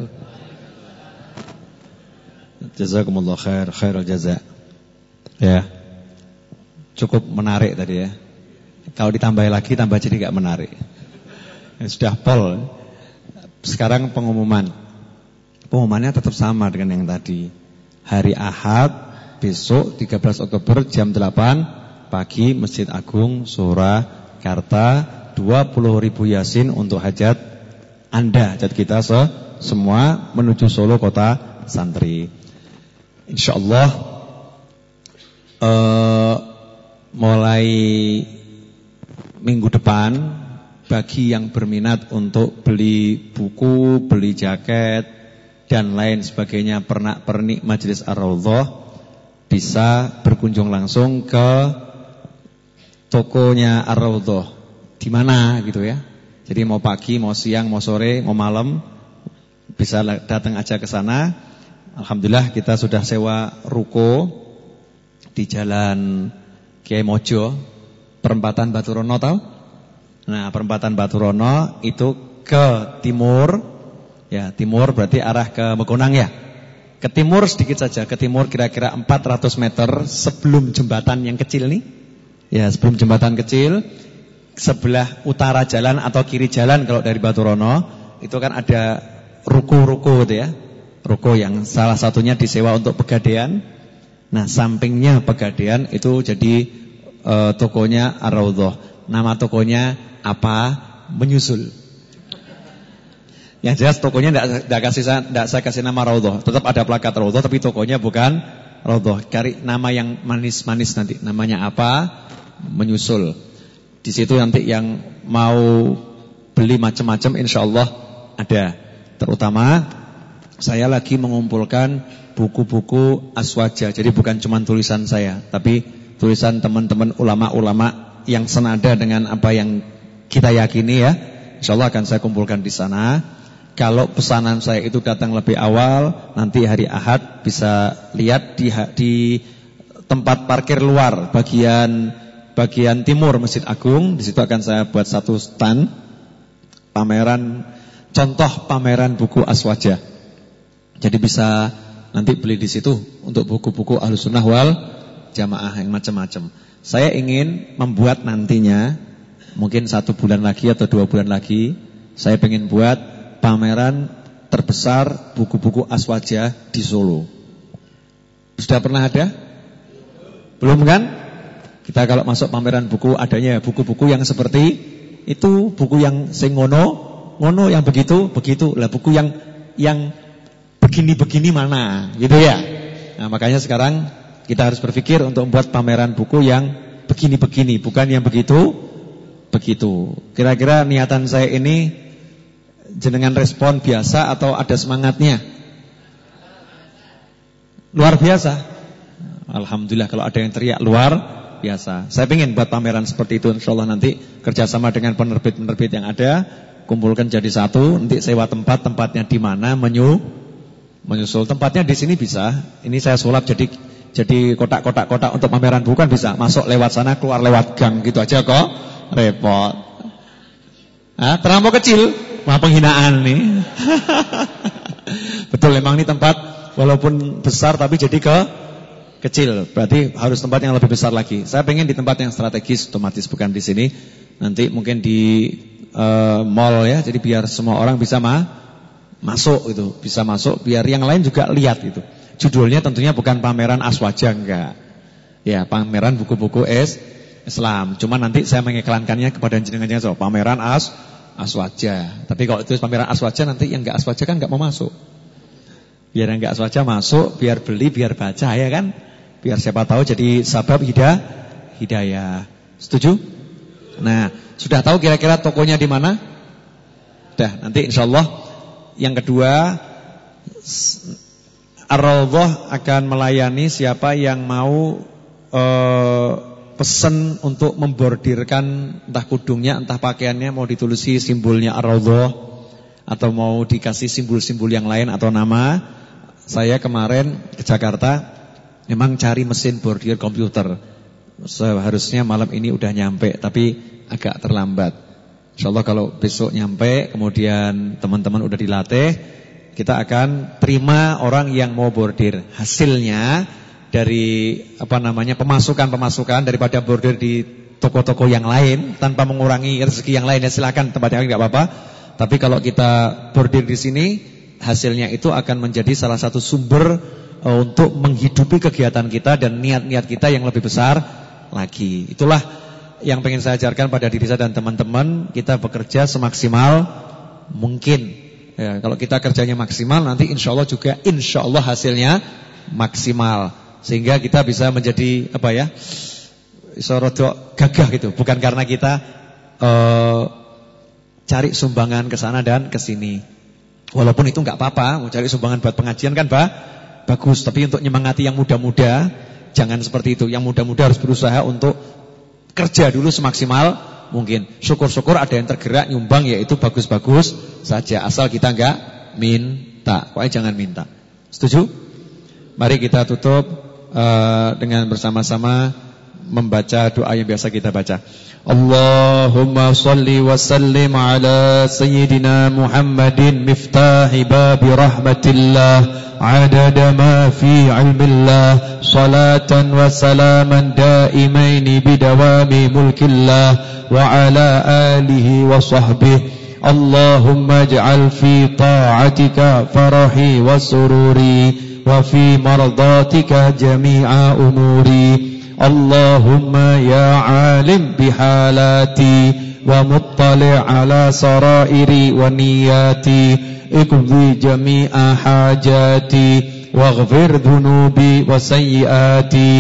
Jazakumullah khairul jaza. Ya. Cukup menarik tadi ya. Kalau ditambah lagi tambah jadi enggak menarik. Sudah pol. Sekarang pengumuman. Pengumumannya tetap sama dengan yang tadi. Hari Ahad besok 13 Oktober jam 8 pagi Masjid Agung Surakarta, 20.000 Yasin untuk hajat Anda, hajat kita semua menuju Solo kota santri. Insyaallah mulai minggu depan bagi yang berminat untuk beli buku, beli jaket dan lain sebagainya, pernak-pernik Majelis Ar-Raudhah, bisa berkunjung langsung ke tokonya Ar-Raudhah. Di mana gitu ya. Jadi mau pagi, mau siang, mau sore, mau malam bisa datang aja ke sana. Alhamdulillah kita sudah sewa ruko di Jalan Kiai Mojo, perempatan Baturono tahu? Nah, perempatan Baturono itu ke timur. Ya, timur berarti arah ke Megonang ya. Ke timur sedikit saja, ke timur kira-kira 400 meter sebelum jembatan yang kecil nih. Ya, sebelum jembatan kecil, sebelah utara jalan atau kiri jalan kalau dari Baturono, itu kan ada ruko-ruko gitu ya. Ruko yang salah satunya disewa untuk pegadaian. Nah, sampingnya pegadaian itu jadi tokonya Ar-Raudhah. Nama tokonya apa? Menyusul. Yang jelas tokonya enggak saya kasih nama Raudhah. Tetap ada plakat Raudhah tapi tokonya bukan Raudhah. Cari nama yang manis-manis nanti. Namanya apa? Menyusul. Di situ nanti yang mau beli macam-macam insyaallah ada. Terutama saya lagi mengumpulkan buku-buku aswaja. Jadi bukan cuma tulisan saya, tapi tulisan teman-teman ulama-ulama yang senada dengan apa yang kita yakini ya. InsyaAllah akan saya kumpulkan di sana. Kalau pesanan saya itu datang lebih awal, nanti hari Ahad bisa lihat di tempat parkir luar bagian timur Masjid Agung. Di situ akan saya buat satu stand contoh pameran buku aswaja. Jadi bisa nanti beli di situ untuk buku-buku Ahlussunnah wal Jamaah yang macam-macam. Saya ingin membuat nantinya mungkin 1 bulan lagi atau 2 bulan lagi, saya ingin buat pameran terbesar buku-buku aswaja di Solo. Sudah pernah ada? Belum kan? Kita kalau masuk pameran buku adanya buku-buku yang seperti itu, buku yang sing ngono yang begitu. Lah buku yang begini-begini mana, gitu ya. Nah, makanya sekarang kita harus berpikir untuk membuat pameran buku yang begini-begini, bukan yang begitu. Kira-kira niatan saya ini jenengan respon biasa atau ada semangatnya? Luar biasa. Alhamdulillah kalau ada yang teriak luar biasa. Saya ingin buat pameran seperti itu insyaallah nanti kerjasama dengan penerbit-penerbit yang ada, kumpulkan jadi satu, nanti sewa tempatnya di mana, menyusul tempatnya di sini bisa. Ini saya sulap jadi kotak-kotak untuk pameran bukan bisa. Masuk lewat sana, keluar lewat gang gitu aja kok. Repot. Terlampau kecil, mah penghinaan nih. Betul, memang ini tempat walaupun besar tapi jadi kecil. Berarti harus tempat yang lebih besar lagi. Saya pengen di tempat yang strategis, otomatis bukan di sini. Nanti mungkin di mall ya. Jadi biar semua orang bisa masuk gitu, bisa masuk biar yang lain juga lihat itu. Judulnya tentunya bukan pameran aswaja, enggak. Ya, pameran buku-buku Islam. Cuma nanti saya mengiklankannya kepada jenengan so, pameran aswaja. Tapi kalau itu pameran aswaja, nanti yang enggak aswaja kan enggak mau masuk. Biar yang enggak aswaja masuk, biar beli, biar baca ya kan. Biar siapa tahu jadi sabab hidayah. Setuju? Nah, sudah tahu kira-kira tokonya di mana? Sudah, nanti insyaallah yang kedua Ar-Raudhah akan melayani siapa yang mau pesan untuk membordirkan entah kudungnya, entah pakaiannya mau ditulisi simbolnya Ar-Raudhah atau mau dikasih simbol-simbol yang lain atau nama. Saya kemarin ke Jakarta memang cari mesin bordir komputer. Seharusnya malam ini udah nyampe tapi agak terlambat. Insyaallah kalau besok nyampe kemudian teman-teman udah dilatih, kita akan terima orang yang mau bordir. Hasilnya dari pemasukan daripada bordir di toko-toko yang lain tanpa mengurangi rezeki yang lain ya silakan tempat yang lain enggak apa-apa. Tapi kalau kita bordir di sini hasilnya itu akan menjadi salah satu sumber untuk menghidupi kegiatan kita dan niat-niat kita yang lebih besar lagi. Itulah yang pengen saya ajarkan pada diri saya dan teman-teman. Kita bekerja semaksimal mungkin ya, kalau kita kerjanya maksimal nanti insyaallah juga insyaallah hasilnya maksimal. Sehingga kita bisa menjadi iso-rodok gagah gitu. Bukan karena kita cari sumbangan ke sana dan ke sini. Walaupun itu enggak apa-apa, mau cari sumbangan buat pengajian kan bagus. Tapi untuk nyemangati yang muda-muda jangan seperti itu. Yang muda-muda harus berusaha untuk kerja dulu semaksimal mungkin. Syukur-syukur ada yang tergerak nyumbang, yaitu bagus-bagus saja. Asal kita enggak minta. Pokoknya jangan minta. Setuju? Mari kita tutup dengan bersama-sama membaca doa yang biasa kita baca. Allahumma salli wa sallim ala sayyidina Muhammadin miftahi babi rahmatillah adada ma fi ilmillah salatan wa salaman daimaini bidawami mulkillah wa ala alihi wa sahbihi. Allahumma ij'al fi ta'atika farahi wa sururi وفي مرضاتك جميع أموري. اللهم يا عالم بحالاتي ومطلع على سرائري ونياتي اقضي جميع حاجاتي واغفر ذنوبي وسيئاتي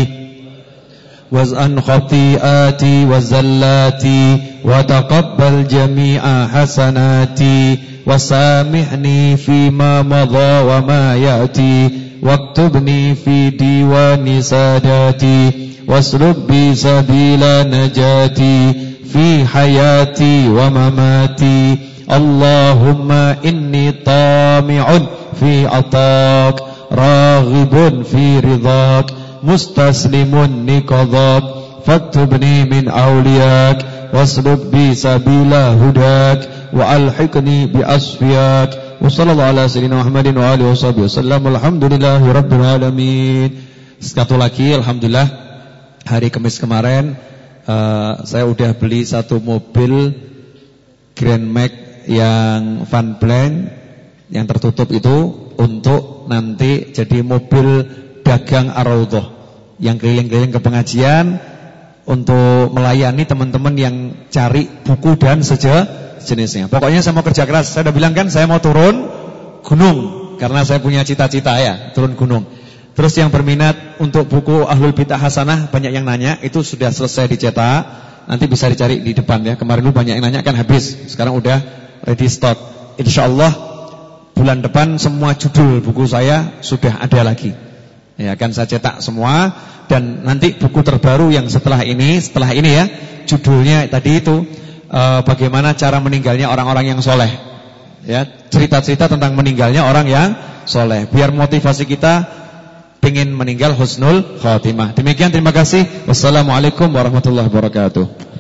وازأن خطيئاتي وزلاتي وتقبل جميع حسناتي وسامحني فيما مضى وما يأتي واكتبني في ديوان ساداتي واسلك بي سبيل نجاتي في حياتي ومماتي. اللهم إني طامع في عطاك راغب في رضاك مستسلم لقضاك فاكتبني من أولياك واسلك بي سبيل هداك وألحقني بأصفياك. Wassallallahu ala sayyidina Muhammadin wa alihi wasallam. Alhamdulillahi rabbil alamin. Sekali lagi alhamdulillah hari Kamis kemarin saya udah beli satu mobil Grand Max yang van blank yang tertutup itu untuk nanti jadi mobil dagang Ar-Raudhah yang keliling-keliling ke pengajian untuk melayani teman-teman yang cari buku dan sejenisnya. Pokoknya saya mau kerja keras. Saya udah bilang kan saya mau turun gunung karena saya punya cita-cita ya, turun gunung. Terus yang berminat untuk buku Ahlul Bidah Hasanah banyak yang nanya, itu sudah selesai dicetak. Nanti bisa dicari di depan ya. Kemarin dulu banyak yang nanya kan habis. Sekarang udah ready stock. Insyaallah bulan depan semua judul buku saya sudah ada lagi. Ya, akan saya cetak semua dan nanti buku terbaru yang setelah ini ya, judulnya tadi itu bagaimana cara meninggalnya orang-orang yang soleh. Ya, cerita-cerita tentang meninggalnya orang yang soleh. Biar motivasi kita pengen meninggal husnul khatimah. Demikian, terima kasih. Wassalamualaikum warahmatullahi wabarakatuh.